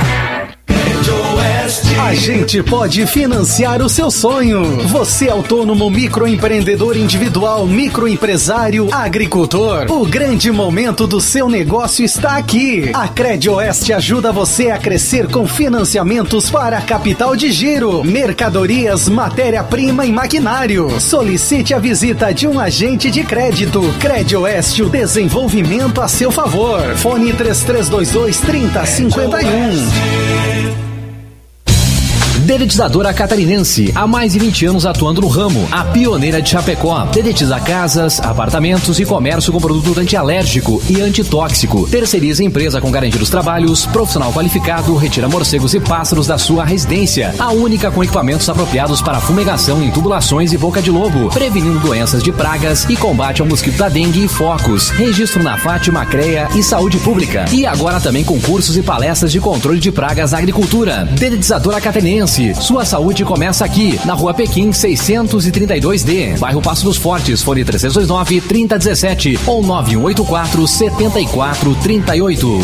A gente pode financiar o seu sonho. Você é autônomo, microempreendedor individual, microempresário, agricultor. O grande momento do seu negócio está aqui. A Cred Oeste ajuda você a crescer com financiamentos para capital de giro, mercadorias, matéria-prima e maquinário. Solicite a visita de um agente de crédito. Cred Oeste, o desenvolvimento a seu favor. Fone três três dois dois, três zero cinco um. Dedetizadora Catarinense, há mais de vinte anos atuando no ramo, a pioneira de Chapecó. Dedetiza casas, apartamentos e comércio com produto antialérgico e antitóxico. Terceiriza empresa com garantia dos trabalhos, profissional qualificado, retira morcegos e pássaros da sua residência. A única com equipamentos apropriados para fumigação em tubulações e boca de lobo, prevenindo doenças de pragas e combate ao mosquito da dengue e focos. Registro na Fátima, CREA e Saúde Pública. E agora também com cursos e palestras de controle de pragas na agricultura. Dedetizadora Catarinense. Sua saúde começa aqui, na Rua Pequim seiscentos e trinta e dois D, bairro Passo dos Fortes, fone três três dois nove, três zero um sete ou nove um oito quatro, sete quatro três oito.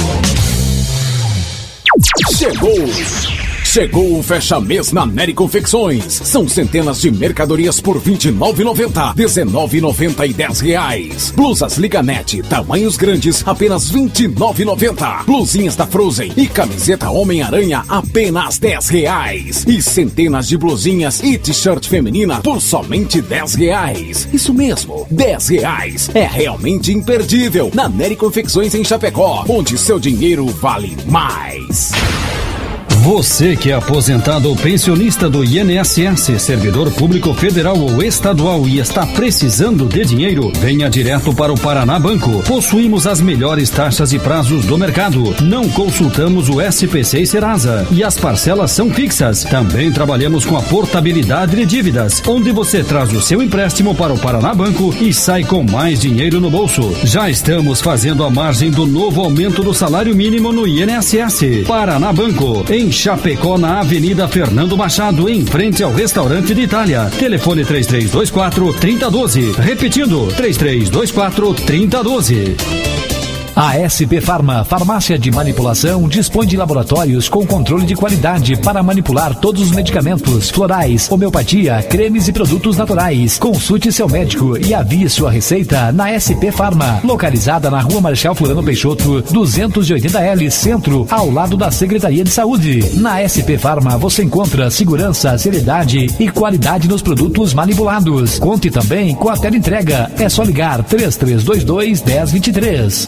Chegou! Chegou o fecha-mês na Nery Confecções. São centenas de mercadorias por vinte e nove reais e noventa centavos, dezenove reais e noventa centavos e dez reais. Blusas Liganete, tamanhos grandes, apenas vinte e nove reais e noventa centavos. Blusinhas da Frozen e camiseta Homem-Aranha, apenas dez reais. E centenas de blusinhas e t-shirt feminina por somente dez reais. Isso mesmo, dez reais. É realmente imperdível na Nery Confecções em Chapecó, onde seu dinheiro vale mais. Você que é aposentado ou pensionista do I N S S, servidor público federal ou estadual e está precisando de dinheiro, venha direto para o Paraná Banco. Possuímos as melhores taxas e prazos do mercado. Não consultamos o S P C e Serasa e as parcelas são fixas. Também trabalhamos com a portabilidade de dívidas, onde você traz o seu empréstimo para o Paraná Banco e sai com mais dinheiro no bolso. Já estamos fazendo a margem do novo aumento do salário mínimo no I N S S. Paraná Banco, em Chapecó, na Avenida Fernando Machado, em frente ao Restaurante de Itália. Telefone três três dois quatro, três zero um dois. Repetindo, três três dois quatro, três zero um dois. A S P Farma, farmácia de manipulação, dispõe de laboratórios com controle de qualidade para manipular todos os medicamentos, florais, homeopatia, cremes e produtos naturais. Consulte seu médico e avie sua receita na S P Farma, localizada na Rua Marechal Floriano Peixoto, duzentos e oitenta L, Centro, ao lado da Secretaria de Saúde. Na S P Farma você encontra segurança, seriedade e qualidade nos produtos manipulados. Conte também com a teleentrega. É só ligar três três dois dois, um zero dois três.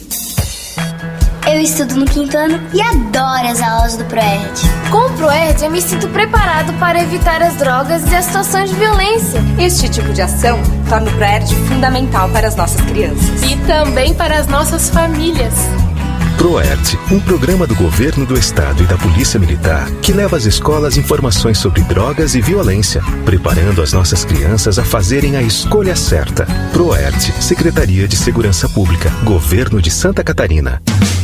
Eu estudo no quinto ano e adoro as aulas do ProErd. Com o ProErd, eu me sinto preparado para evitar as drogas e as situações de violência. Este tipo de ação torna o ProErd fundamental para as nossas crianças. E também para as nossas famílias. ProErd, um programa do Governo do Estado e da Polícia Militar que leva às escolas informações sobre drogas e violência, preparando as nossas crianças a fazerem a escolha certa. ProErd, Secretaria de Segurança Pública, Governo de Santa Catarina.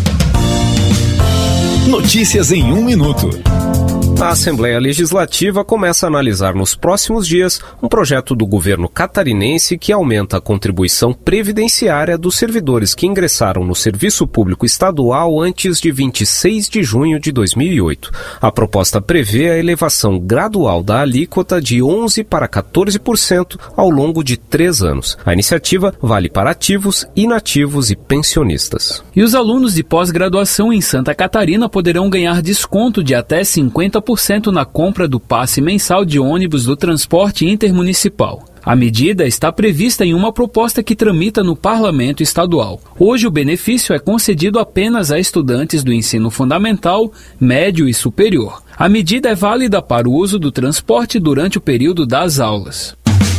Notícias em um minuto. A Assembleia Legislativa começa a analisar nos próximos dias um projeto do governo catarinense que aumenta a contribuição previdenciária dos servidores que ingressaram no Serviço Público Estadual antes de vinte e seis de junho de dois mil e oito. A proposta prevê a elevação gradual da alíquota de onze para quatorze por cento ao longo de três anos. A iniciativa vale para ativos, inativos e pensionistas. E os alunos de pós-graduação em Santa Catarina poderão ganhar desconto de até cinquenta por cento na compra do passe mensal de ônibus do transporte intermunicipal. A medida está prevista em uma proposta que tramita no Parlamento Estadual. Hoje o benefício é concedido apenas a estudantes do ensino fundamental, médio e superior. A medida é válida para o uso do transporte durante o período das aulas.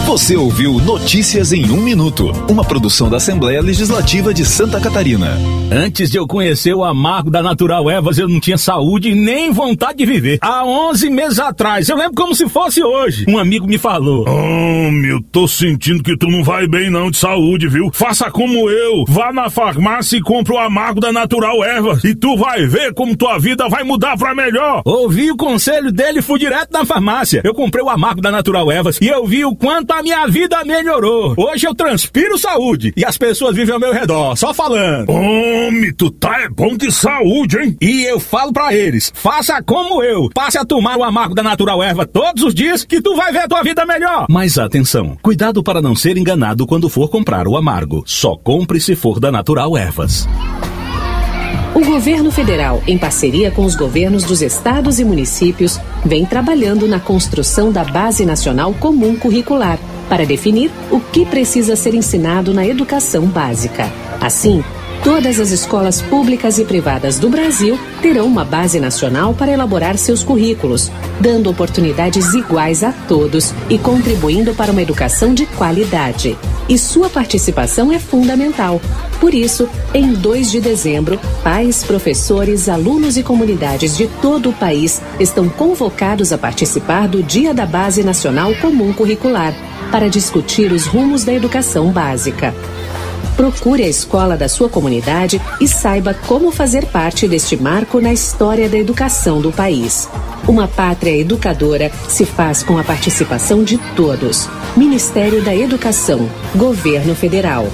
Você ouviu Notícias em um Minuto, uma produção da Assembleia Legislativa de Santa Catarina. Antes de eu conhecer o amargo da Natural Ervas, eu não tinha saúde nem vontade de viver. Há onze meses atrás, eu lembro como se fosse hoje, um amigo me falou: Homem, eu tô sentindo que tu não vai bem não de saúde, viu? Faça como eu, vá na farmácia e compre o amargo da Natural Ervas e tu vai ver como tua vida vai mudar pra melhor. Ouvi o conselho dele e fui direto na farmácia. Eu comprei o amargo da Natural Ervas e eu vi o quanto a minha vida melhorou. Hoje eu transpiro saúde e as pessoas vivem ao meu redor, só falando. Homem, tu tá é bom de saúde, hein? E eu falo pra eles: faça como eu, passe a tomar o amargo da Natural Erva todos os dias que tu vai ver a tua vida melhor. Mas atenção, cuidado para não ser enganado quando for comprar o amargo. Só compre se for da Natural Ervas. O governo federal, em parceria com os governos dos estados e municípios, vem trabalhando na construção da Base Nacional Comum Curricular, para definir o que precisa ser ensinado na educação básica. Assim, todas as escolas públicas e privadas do Brasil terão uma base nacional para elaborar seus currículos, dando oportunidades iguais a todos e contribuindo para uma educação de qualidade. E sua participação é fundamental. Por isso, em dois de dezembro, pais, professores, alunos e comunidades de todo o país estão convocados a participar do Dia da Base Nacional Comum Curricular, para discutir os rumos da educação básica. Procure a escola da sua comunidade e saiba como fazer parte deste marco na história da educação do país. Uma pátria educadora se faz com a participação de todos. Ministério da Educação, Governo Federal.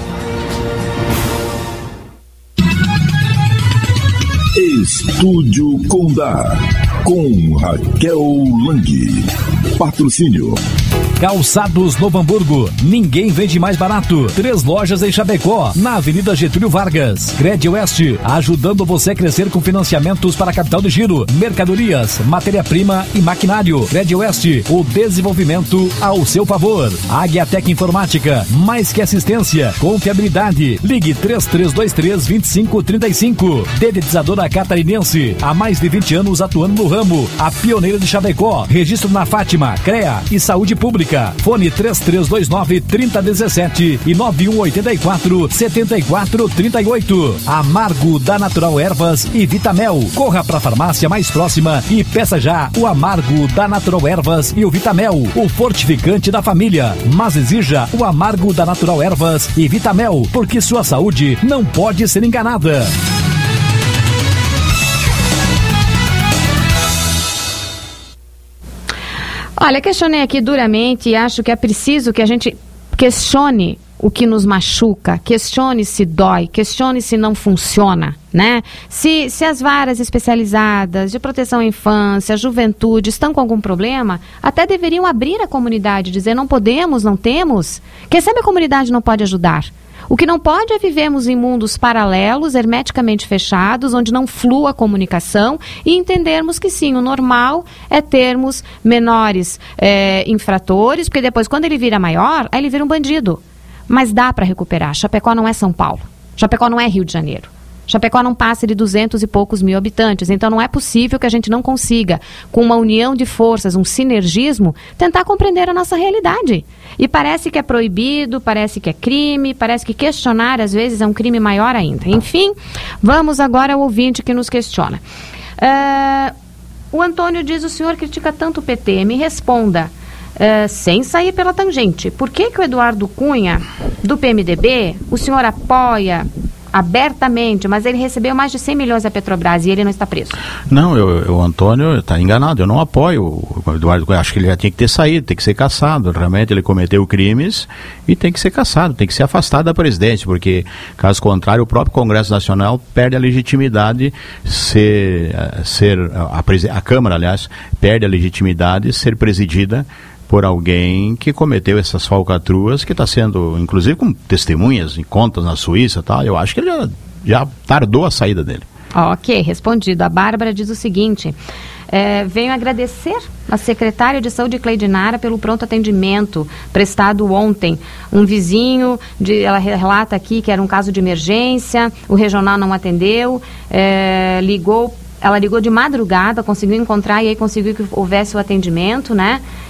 Estúdio Condá, com Raquel Lang. Patrocínio Calçados Novo Hamburgo, ninguém vende mais barato. Três lojas em Chapecó, na Avenida Getúlio Vargas. Cred Oeste, ajudando você a crescer com financiamentos para capital de giro, mercadorias, matéria-prima e maquinário. Cred Oeste, o desenvolvimento ao seu favor. Águia Tec Informática, mais que assistência, confiabilidade. Ligue três três dois três, dois cinco três cinco. Dedetizadora Catarinense, há mais de vinte anos atuando no ramo. A pioneira de Chapecó, registro na Fátima, CREA e Saúde Pública. Fone três três dois nove, três zero um sete e nove um oito quatro, sete quatro três oito. Amargo da Natural Ervas e Vitamel. Corra para a farmácia mais próxima e peça já o Amargo da Natural Ervas e o Vitamel, o fortificante da família. Mas exija o Amargo da Natural Ervas e Vitamel, porque sua saúde não pode ser enganada. Olha, questionei aqui duramente e acho que é preciso que a gente questione o que nos machuca, questione se dói, questione se não funciona, né? Se, se as varas especializadas de proteção à infância, juventude, estão com algum problema, até deveriam abrir a comunidade, dizer não podemos, não temos. Quem sabe a comunidade não pode ajudar. O que não pode é vivermos em mundos paralelos, hermeticamente fechados, onde não flua a comunicação e entendermos que sim, o normal é termos menores é, infratores, porque depois quando ele vira maior, aí ele vira um bandido. Mas dá para recuperar. Chapecó não é São Paulo. Chapecó não é Rio de Janeiro. Chapecó não passa de duzentos e poucos mil habitantes, então não é possível que a gente não consiga, com uma união de forças, um sinergismo, tentar compreender a nossa realidade. E parece que é proibido, parece que é crime, parece que questionar às vezes é um crime maior ainda. Enfim, vamos agora ao ouvinte que nos questiona. Uh, o Antônio diz: o senhor critica tanto o P T, me responda. Uh, sem sair pela tangente, por que que o Eduardo Cunha, do P M D B, o senhor apoia abertamente, mas ele recebeu mais de cem milhões da Petrobras e ele não está preso? Não, eu, eu, o Antônio está enganado, eu não apoio o Eduardo Cunha, acho que ele já tinha que ter saído, tem que ser caçado, realmente ele cometeu crimes e tem que ser caçado, tem que ser afastado da presidência, porque caso contrário o próprio Congresso Nacional perde a legitimidade, ser, ser a, a Câmara, aliás, perde a legitimidade de ser presidida por alguém que cometeu essas falcatruas, que está sendo, inclusive com testemunhas em contas na Suíça e tal. Eu acho que ele já, já tardou a saída dele. Ok, respondido. A Bárbara diz o seguinte: é, venho agradecer a secretária de Saúde, Cleidinara, pelo pronto atendimento prestado ontem. Um vizinho, de, ela relata aqui que era um caso de emergência, o regional não atendeu, é, ligou. Ela ligou de madrugada, conseguiu encontrar e aí conseguiu que houvesse o atendimento, né?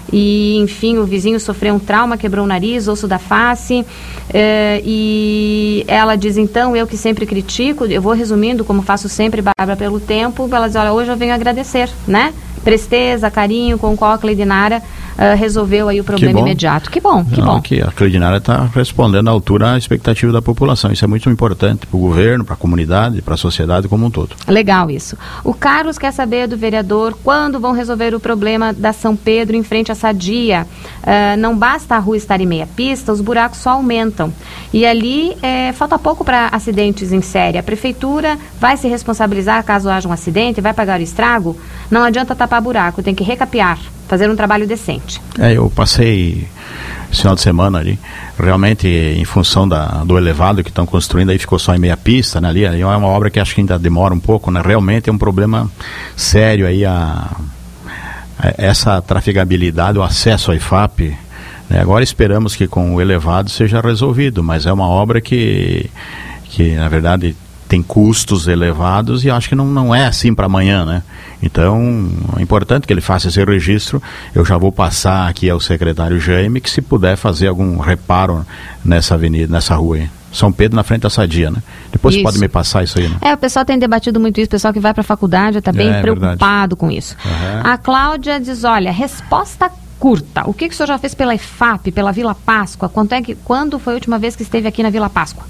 e, enfim, o vizinho sofreu um trauma, quebrou o nariz, osso da face, é, e ela diz, então, eu que sempre critico, eu vou resumindo, como faço sempre, Bárbara, pelo tempo, ela diz, olha, hoje eu venho agradecer, né? Presteza, carinho com qual a Cleidinara uh, resolveu aí o problema imediato. Que bom, que Não, bom. Que a Cleidinara está respondendo à altura à expectativa da população. Isso é muito importante para o governo, para a comunidade, para a sociedade como um todo. Legal isso. O Carlos quer saber do vereador quando vão resolver o problema da São Pedro em frente à Sadia. Uh, não basta a rua estar em meia pista, os buracos só aumentam. E ali é, falta pouco para acidentes em série. A prefeitura vai se responsabilizar caso haja um acidente, vai pagar o estrago? Não adianta tapar buraco, tem que recapear, fazer um trabalho decente. É, eu passei esse final de semana ali, realmente em função da, do elevado que estão construindo, aí ficou só em meia pista, né, ali, aí é uma obra que acho que ainda demora um pouco, né, realmente é um problema sério aí a, a essa trafegabilidade, o acesso ao I F A P, né, agora esperamos que com o elevado seja resolvido, mas é uma obra que, que na verdade tem custos elevados e acho que não, não é assim para amanhã, né? Então, é importante que ele faça esse registro. Eu já vou passar aqui ao secretário Jaime que se puder fazer algum reparo nessa avenida, nessa rua aí. São Pedro na frente da Sadia, né? Depois você pode me passar isso aí, né? É, o pessoal tem debatido muito isso, o pessoal que vai para a faculdade está bem é, preocupado verdade. com isso. Uhum. A Cláudia diz, olha, resposta curta. O que, que o senhor já fez pela I F A P, pela Vila Páscoa? Quanto é que, quando foi a última vez que esteve aqui na Vila Páscoa?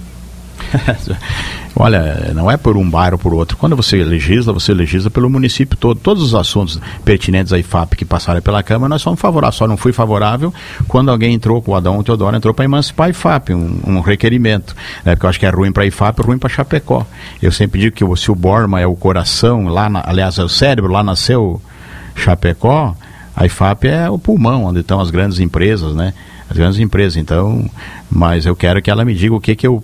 Olha, não é por um bairro ou por outro. Quando você legisla, você legisla pelo município todo. Todos os assuntos pertinentes à I F A P que passaram pela Câmara, nós somos favoráveis. Só não fui favorável quando alguém entrou, com o Adão Teodoro entrou para emancipar a I F A P, um, um requerimento. Né? Porque eu acho que é ruim para a I F A P, ruim para Chapecó. Eu sempre digo que se o Borma é o coração, lá na, aliás, é o cérebro, lá nasceu Chapecó, a I F A P é o pulmão, onde estão as grandes empresas, né? As grandes empresas. Então, mas eu quero que ela me diga o que que eu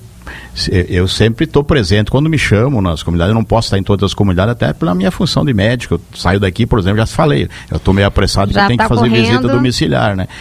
Eu sempre estou presente quando me chamam nas comunidades. Eu não posso estar em todas as comunidades, até pela minha função de médico. Eu saio daqui, por exemplo, já falei, eu estou meio apressado porque eu tenho tá que fazer correndo. visita domiciliar, né?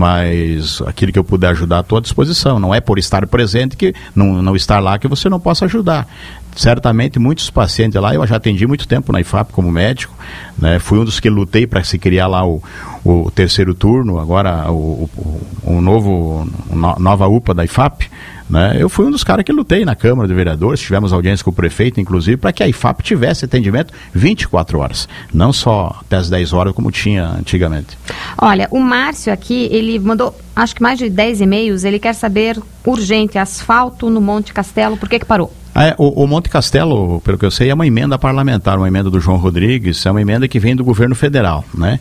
Mas aquilo que eu puder ajudar, estou à disposição. Não é por estar presente, que não, não estar lá, que você não possa ajudar. Certamente muitos pacientes lá, eu já atendi muito tempo na I F A P como médico, né? Fui um dos que lutei para se criar lá o, o terceiro turno, agora o, o, o novo, no, nova U P A da I F A P, né? Eu fui um dos caras que lutei na Câmara de Vereadores, tivemos audiência com o prefeito, inclusive, para que a I F A P tivesse atendimento vinte e quatro horas, não só até as dez horas como tinha antigamente. Olha, o Márcio aqui, ele mandou, acho que mais de dez e-mails, ele quer saber, urgente, asfalto no Monte Castelo, por que que parou? É, o, o Monte Castelo, pelo que eu sei, é uma emenda parlamentar, uma emenda do João Rodrigues, é uma emenda que vem do governo federal, né?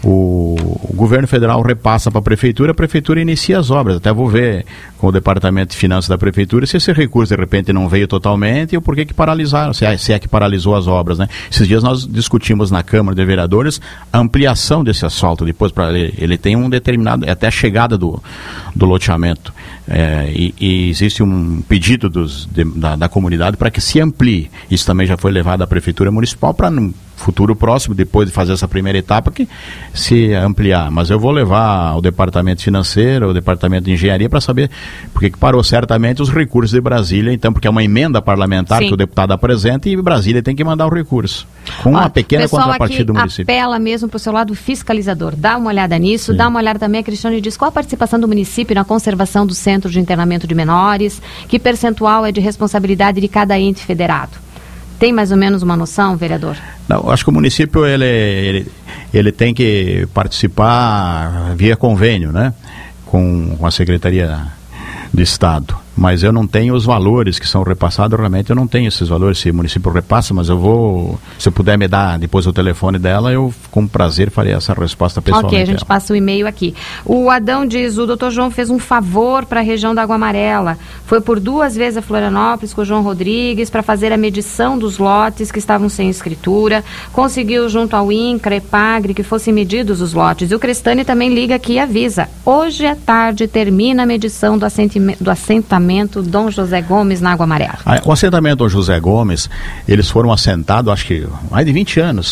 O, o governo federal repassa para a prefeitura, a prefeitura inicia as obras. Até vou ver com o departamento de finanças da prefeitura se esse recurso de repente não veio totalmente e por que que paralisaram, se é, se é que paralisou as obras, né? Esses dias nós discutimos na Câmara de Vereadores a ampliação desse asfalto, depois para ele, ele tem um determinado, até a chegada do, do loteamento. É, e, e existe um pedido dos, de, da, da comunidade para que se amplie. Isso também já foi levado à Prefeitura Municipal para no futuro próximo, depois de fazer essa primeira etapa, que se ampliar. Mas eu vou levar ao Departamento Financeiro, ao Departamento de Engenharia, para saber por que parou. Certamente os recursos de Brasília, então, porque é uma emenda parlamentar Sim. que o deputado apresenta e Brasília tem que mandar o recurso. Com uma Ó, pequena contrapartida do município. Apela mesmo para o seu lado fiscalizador. Dá uma olhada nisso, Sim. dá uma olhada também, a Cristiane diz, qual a participação do município na conservação do centro de internamento de menores, que percentual é de responsabilidade de cada ente federado? Tem mais ou menos uma noção, vereador? Não, acho que o município ele, ele, ele tem que participar via convênio, né? Com, com a Secretaria de Estado. Mas eu não tenho os valores que são repassados, realmente eu não tenho esses valores, se o município repassa, mas eu vou, se eu puder me dar depois o telefone dela, eu com prazer farei essa resposta pessoalmente. Ok, a gente dela. passa o e-mail aqui. O Adão diz, o doutor João fez um favor para a região da Água Amarela, foi por duas vezes a Florianópolis com o João Rodrigues para fazer a medição dos lotes que estavam sem escritura, conseguiu junto ao INCRA, EPAGRE, que fossem medidos os lotes, e o Crestani também liga aqui e avisa, hoje à tarde termina a medição do assentamento, do assentamento Dom José Gomes na Água Amarela. O assentamento Dom José Gomes, eles foram assentados, acho que mais de vinte anos.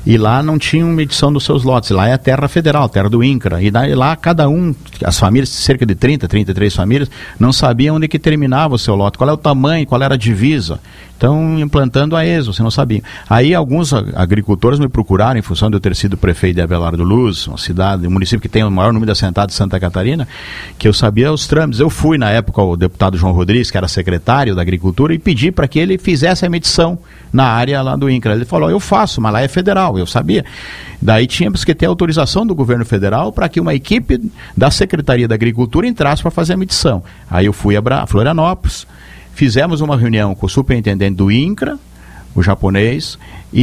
E lá não tinham medição dos seus lotes. Lá é a terra federal, terra do INCRA. E daí, lá cada um, as famílias, cerca de trinta, trinta e três famílias, não sabiam onde que terminava o seu lote, qual é o tamanho, qual era a divisa. Então, implantando a esmo, você não sabia. Aí alguns agricultores me procuraram, em função de eu ter sido prefeito de Abelardo Luz, uma cidade, um município que tem o maior número de assentados de Santa Catarina, que eu sabia os trâmites. Eu fui, na época, ao deputado João Rodrigues, que era secretário da Agricultura, e pedi para que ele fizesse a medição na área lá do INCRA. Ele falou, eu faço, mas lá é federal, eu sabia. Daí tínhamos que ter autorização do governo federal para que uma equipe da Secretaria da Agricultura entrasse para fazer a medição. Aí eu fui a Bra- Florianópolis, fizemos uma reunião com o superintendente do INCRA, o japonês,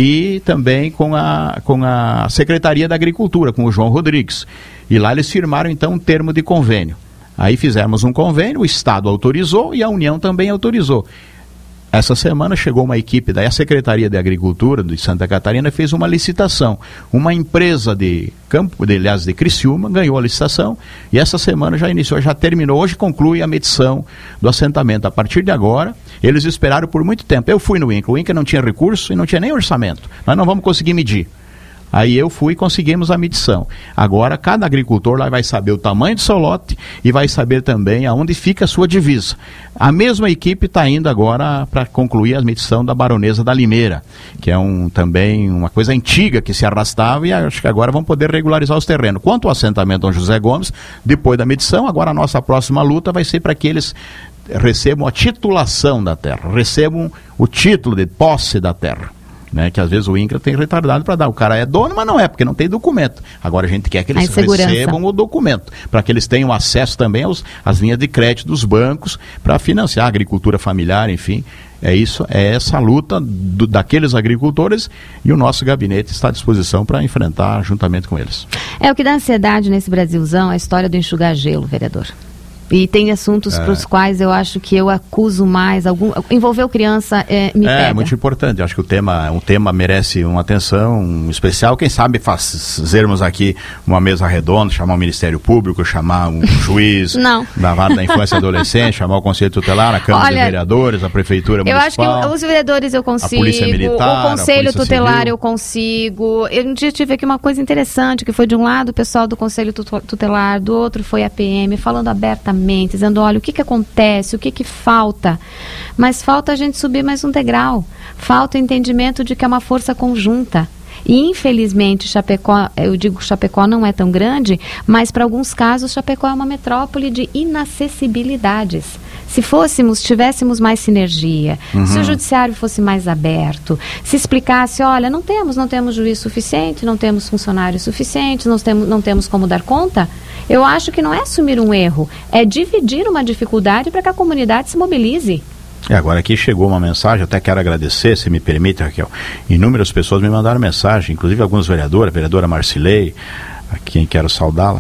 e também com a, com a Secretaria da Agricultura, com o João Rodrigues. E lá eles firmaram, então, um termo de convênio. Aí fizemos um convênio, o Estado autorizou e a União também autorizou. Essa semana chegou uma equipe da Secretaria de Agricultura de Santa Catarina, fez uma licitação. Uma empresa de campo, de, aliás, de Criciúma, ganhou a licitação e essa semana já iniciou, já terminou. Hoje conclui a medição do assentamento. A partir de agora, eles esperaram por muito tempo. Eu fui no INCRA, o INCRA não tinha recurso e não tinha nem orçamento. Nós não vamos conseguir medir. Aí eu fui e conseguimos a medição. Agora, cada agricultor lá vai saber o tamanho do seu lote e vai saber também aonde fica a sua divisa. A mesma equipe está indo agora para concluir a medição da Baronesa da Limeira, que é um, também uma coisa antiga que se arrastava, e acho que agora vão poder regularizar os terrenos. Quanto ao assentamento Dom José Gomes, depois da medição, agora a nossa próxima luta vai ser para que eles recebam a titulação da terra, recebam o título de posse da terra. Né, que às vezes o INCRA tem retardado para dar. O cara é dono, mas não é, porque não tem documento. Agora a gente quer que eles recebam o documento, para que eles tenham acesso também aos, às linhas de crédito dos bancos, para financiar a agricultura familiar, enfim. É isso, é essa luta do, daqueles agricultores, e o nosso gabinete está à disposição para enfrentar juntamente com eles. É o que dá ansiedade nesse Brasilzão, a história do enxugar gelo, vereador. E tem assuntos é. para os quais eu acho que eu acuso mais. Algum, envolveu criança, é, me é, pega. É muito importante. Eu acho que o tema, um tema merece uma atenção especial. Quem sabe fazermos aqui uma mesa redonda, chamar o Ministério Público, chamar um juiz Não. da vara da infância e adolescente, chamar o Conselho Tutelar, a Câmara Olha, de Vereadores, a Prefeitura eu Municipal. Eu acho que os vereadores eu consigo, a Polícia Militar, o Conselho Tutelar Civil. Eu consigo. Eu um dia tive aqui uma coisa interessante, que foi de um lado o pessoal do Conselho Tutelar, do outro foi a P M, falando abertamente, dizendo, olha, o que que acontece, o que que falta, mas falta a gente subir mais um degrau, falta o entendimento de que é uma força conjunta. E infelizmente Chapecó, eu digo que Chapecó não é tão grande, mas para alguns casos Chapecó é uma metrópole de inacessibilidades. Se fôssemos, tivéssemos mais sinergia, uhum. se o judiciário fosse mais aberto, se explicasse, olha, não temos, não temos juiz suficiente, não temos funcionários suficientes, não temos, não temos como dar conta, eu acho que não é assumir um erro, é dividir uma dificuldade para que a comunidade se mobilize. É, agora aqui chegou uma mensagem, até quero agradecer, se me permite, Raquel. Inúmeras pessoas me mandaram mensagem, inclusive alguns vereadores, a vereadora Marcilei, a quem quero saudá-la,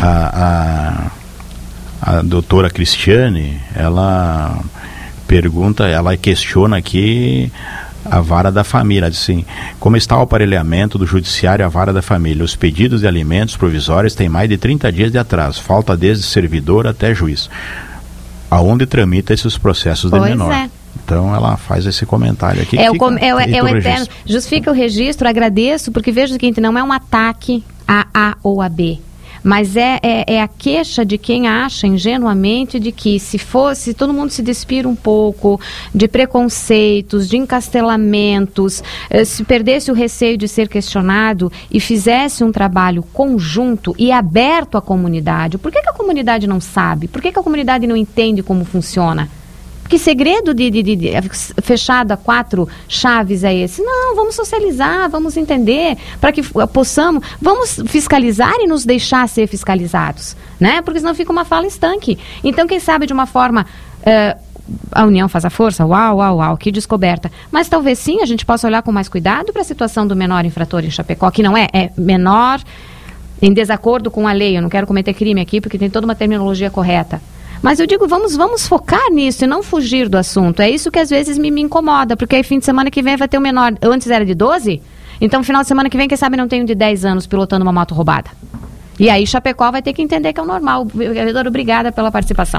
a, a, a doutora Cristiane, ela pergunta, ela questiona aqui a vara da família, assim, como está o aparelhamento do judiciário à vara da família? Os pedidos de alimentos provisórios têm mais de trinta dias de atraso, falta desde servidor até juiz. Aonde tramita esses processos de pois menor. É. Então ela faz esse comentário aqui. É, fica, o, com, é, o, é o eterno. Registro. Justifica o registro, agradeço, porque veja o seguinte, não é um ataque a A ou a B, mas é, é, é a queixa de quem acha ingenuamente de que se fosse, todo mundo se despir um pouco de preconceitos, de encastelamentos, eh, se perdesse o receio de ser questionado e fizesse um trabalho conjunto e aberto à comunidade. Por que que a comunidade não sabe? Por que que a comunidade não entende como funciona? Que segredo de, de, de, de fechado a quatro chaves é esse? Não, vamos socializar, vamos entender, para que possamos, vamos fiscalizar e nos deixar ser fiscalizados, né? Porque senão fica uma fala estanque. Então, quem sabe de uma forma, uh, a união faz a força, uau, uau, uau, que descoberta. Mas talvez sim, a gente possa olhar com mais cuidado para a situação do menor infrator em Chapecó, que não é, é menor em desacordo com a lei. Eu não quero cometer crime aqui, porque tem toda uma terminologia correta. Mas eu digo, vamos, vamos focar nisso e não fugir do assunto. É isso que às vezes me, me incomoda, porque aí fim de semana que vem vai ter um menor, antes era de doze, então final de semana que vem, quem sabe não tem um de dez anos pilotando uma moto roubada. E aí Chapecó vai ter que entender que é o normal. Vereador, obrigada pela participação.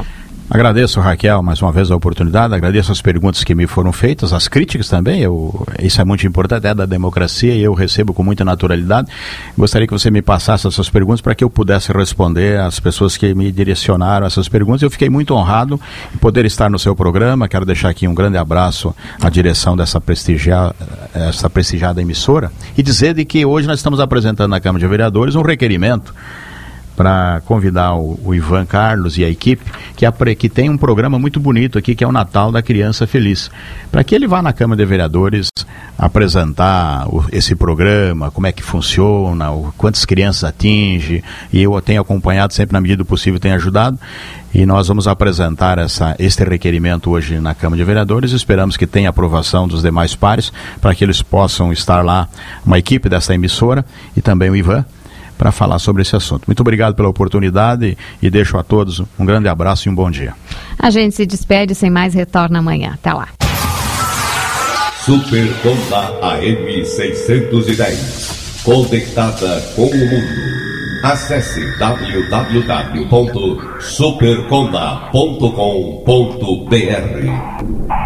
Agradeço, Raquel, mais uma vez a oportunidade, agradeço as perguntas que me foram feitas, as críticas também, eu, isso é muito importante, é da democracia e eu recebo com muita naturalidade. Gostaria que você me passasse essas perguntas para que eu pudesse responder às pessoas que me direcionaram essas perguntas. Eu fiquei muito honrado em poder estar no seu programa, quero deixar aqui um grande abraço à direção dessa prestigiada, essa prestigiada emissora e dizer de que hoje nós estamos apresentando na Câmara de Vereadores um requerimento para convidar o, o Ivan Carlos e a equipe, que, a, que tem um programa muito bonito aqui, que é o Natal da Criança Feliz, para que ele vá na Câmara de Vereadores apresentar o, esse programa, como é que funciona, o, quantas crianças atinge, e eu tenho acompanhado sempre na medida do possível, tenho ajudado, e nós vamos apresentar essa, este requerimento hoje na Câmara de Vereadores. Esperamos que tenha aprovação dos demais pares, para que eles possam estar lá, uma equipe dessa emissora, e também o Ivan, para falar sobre esse assunto. Muito obrigado pela oportunidade e deixo a todos um grande abraço e um bom dia. A gente se despede, sem mais, retorna amanhã. Até lá. Super Conda A M seiscentos e dez. Conectada com o mundo. Acesse w w w ponto super conda ponto com ponto b r.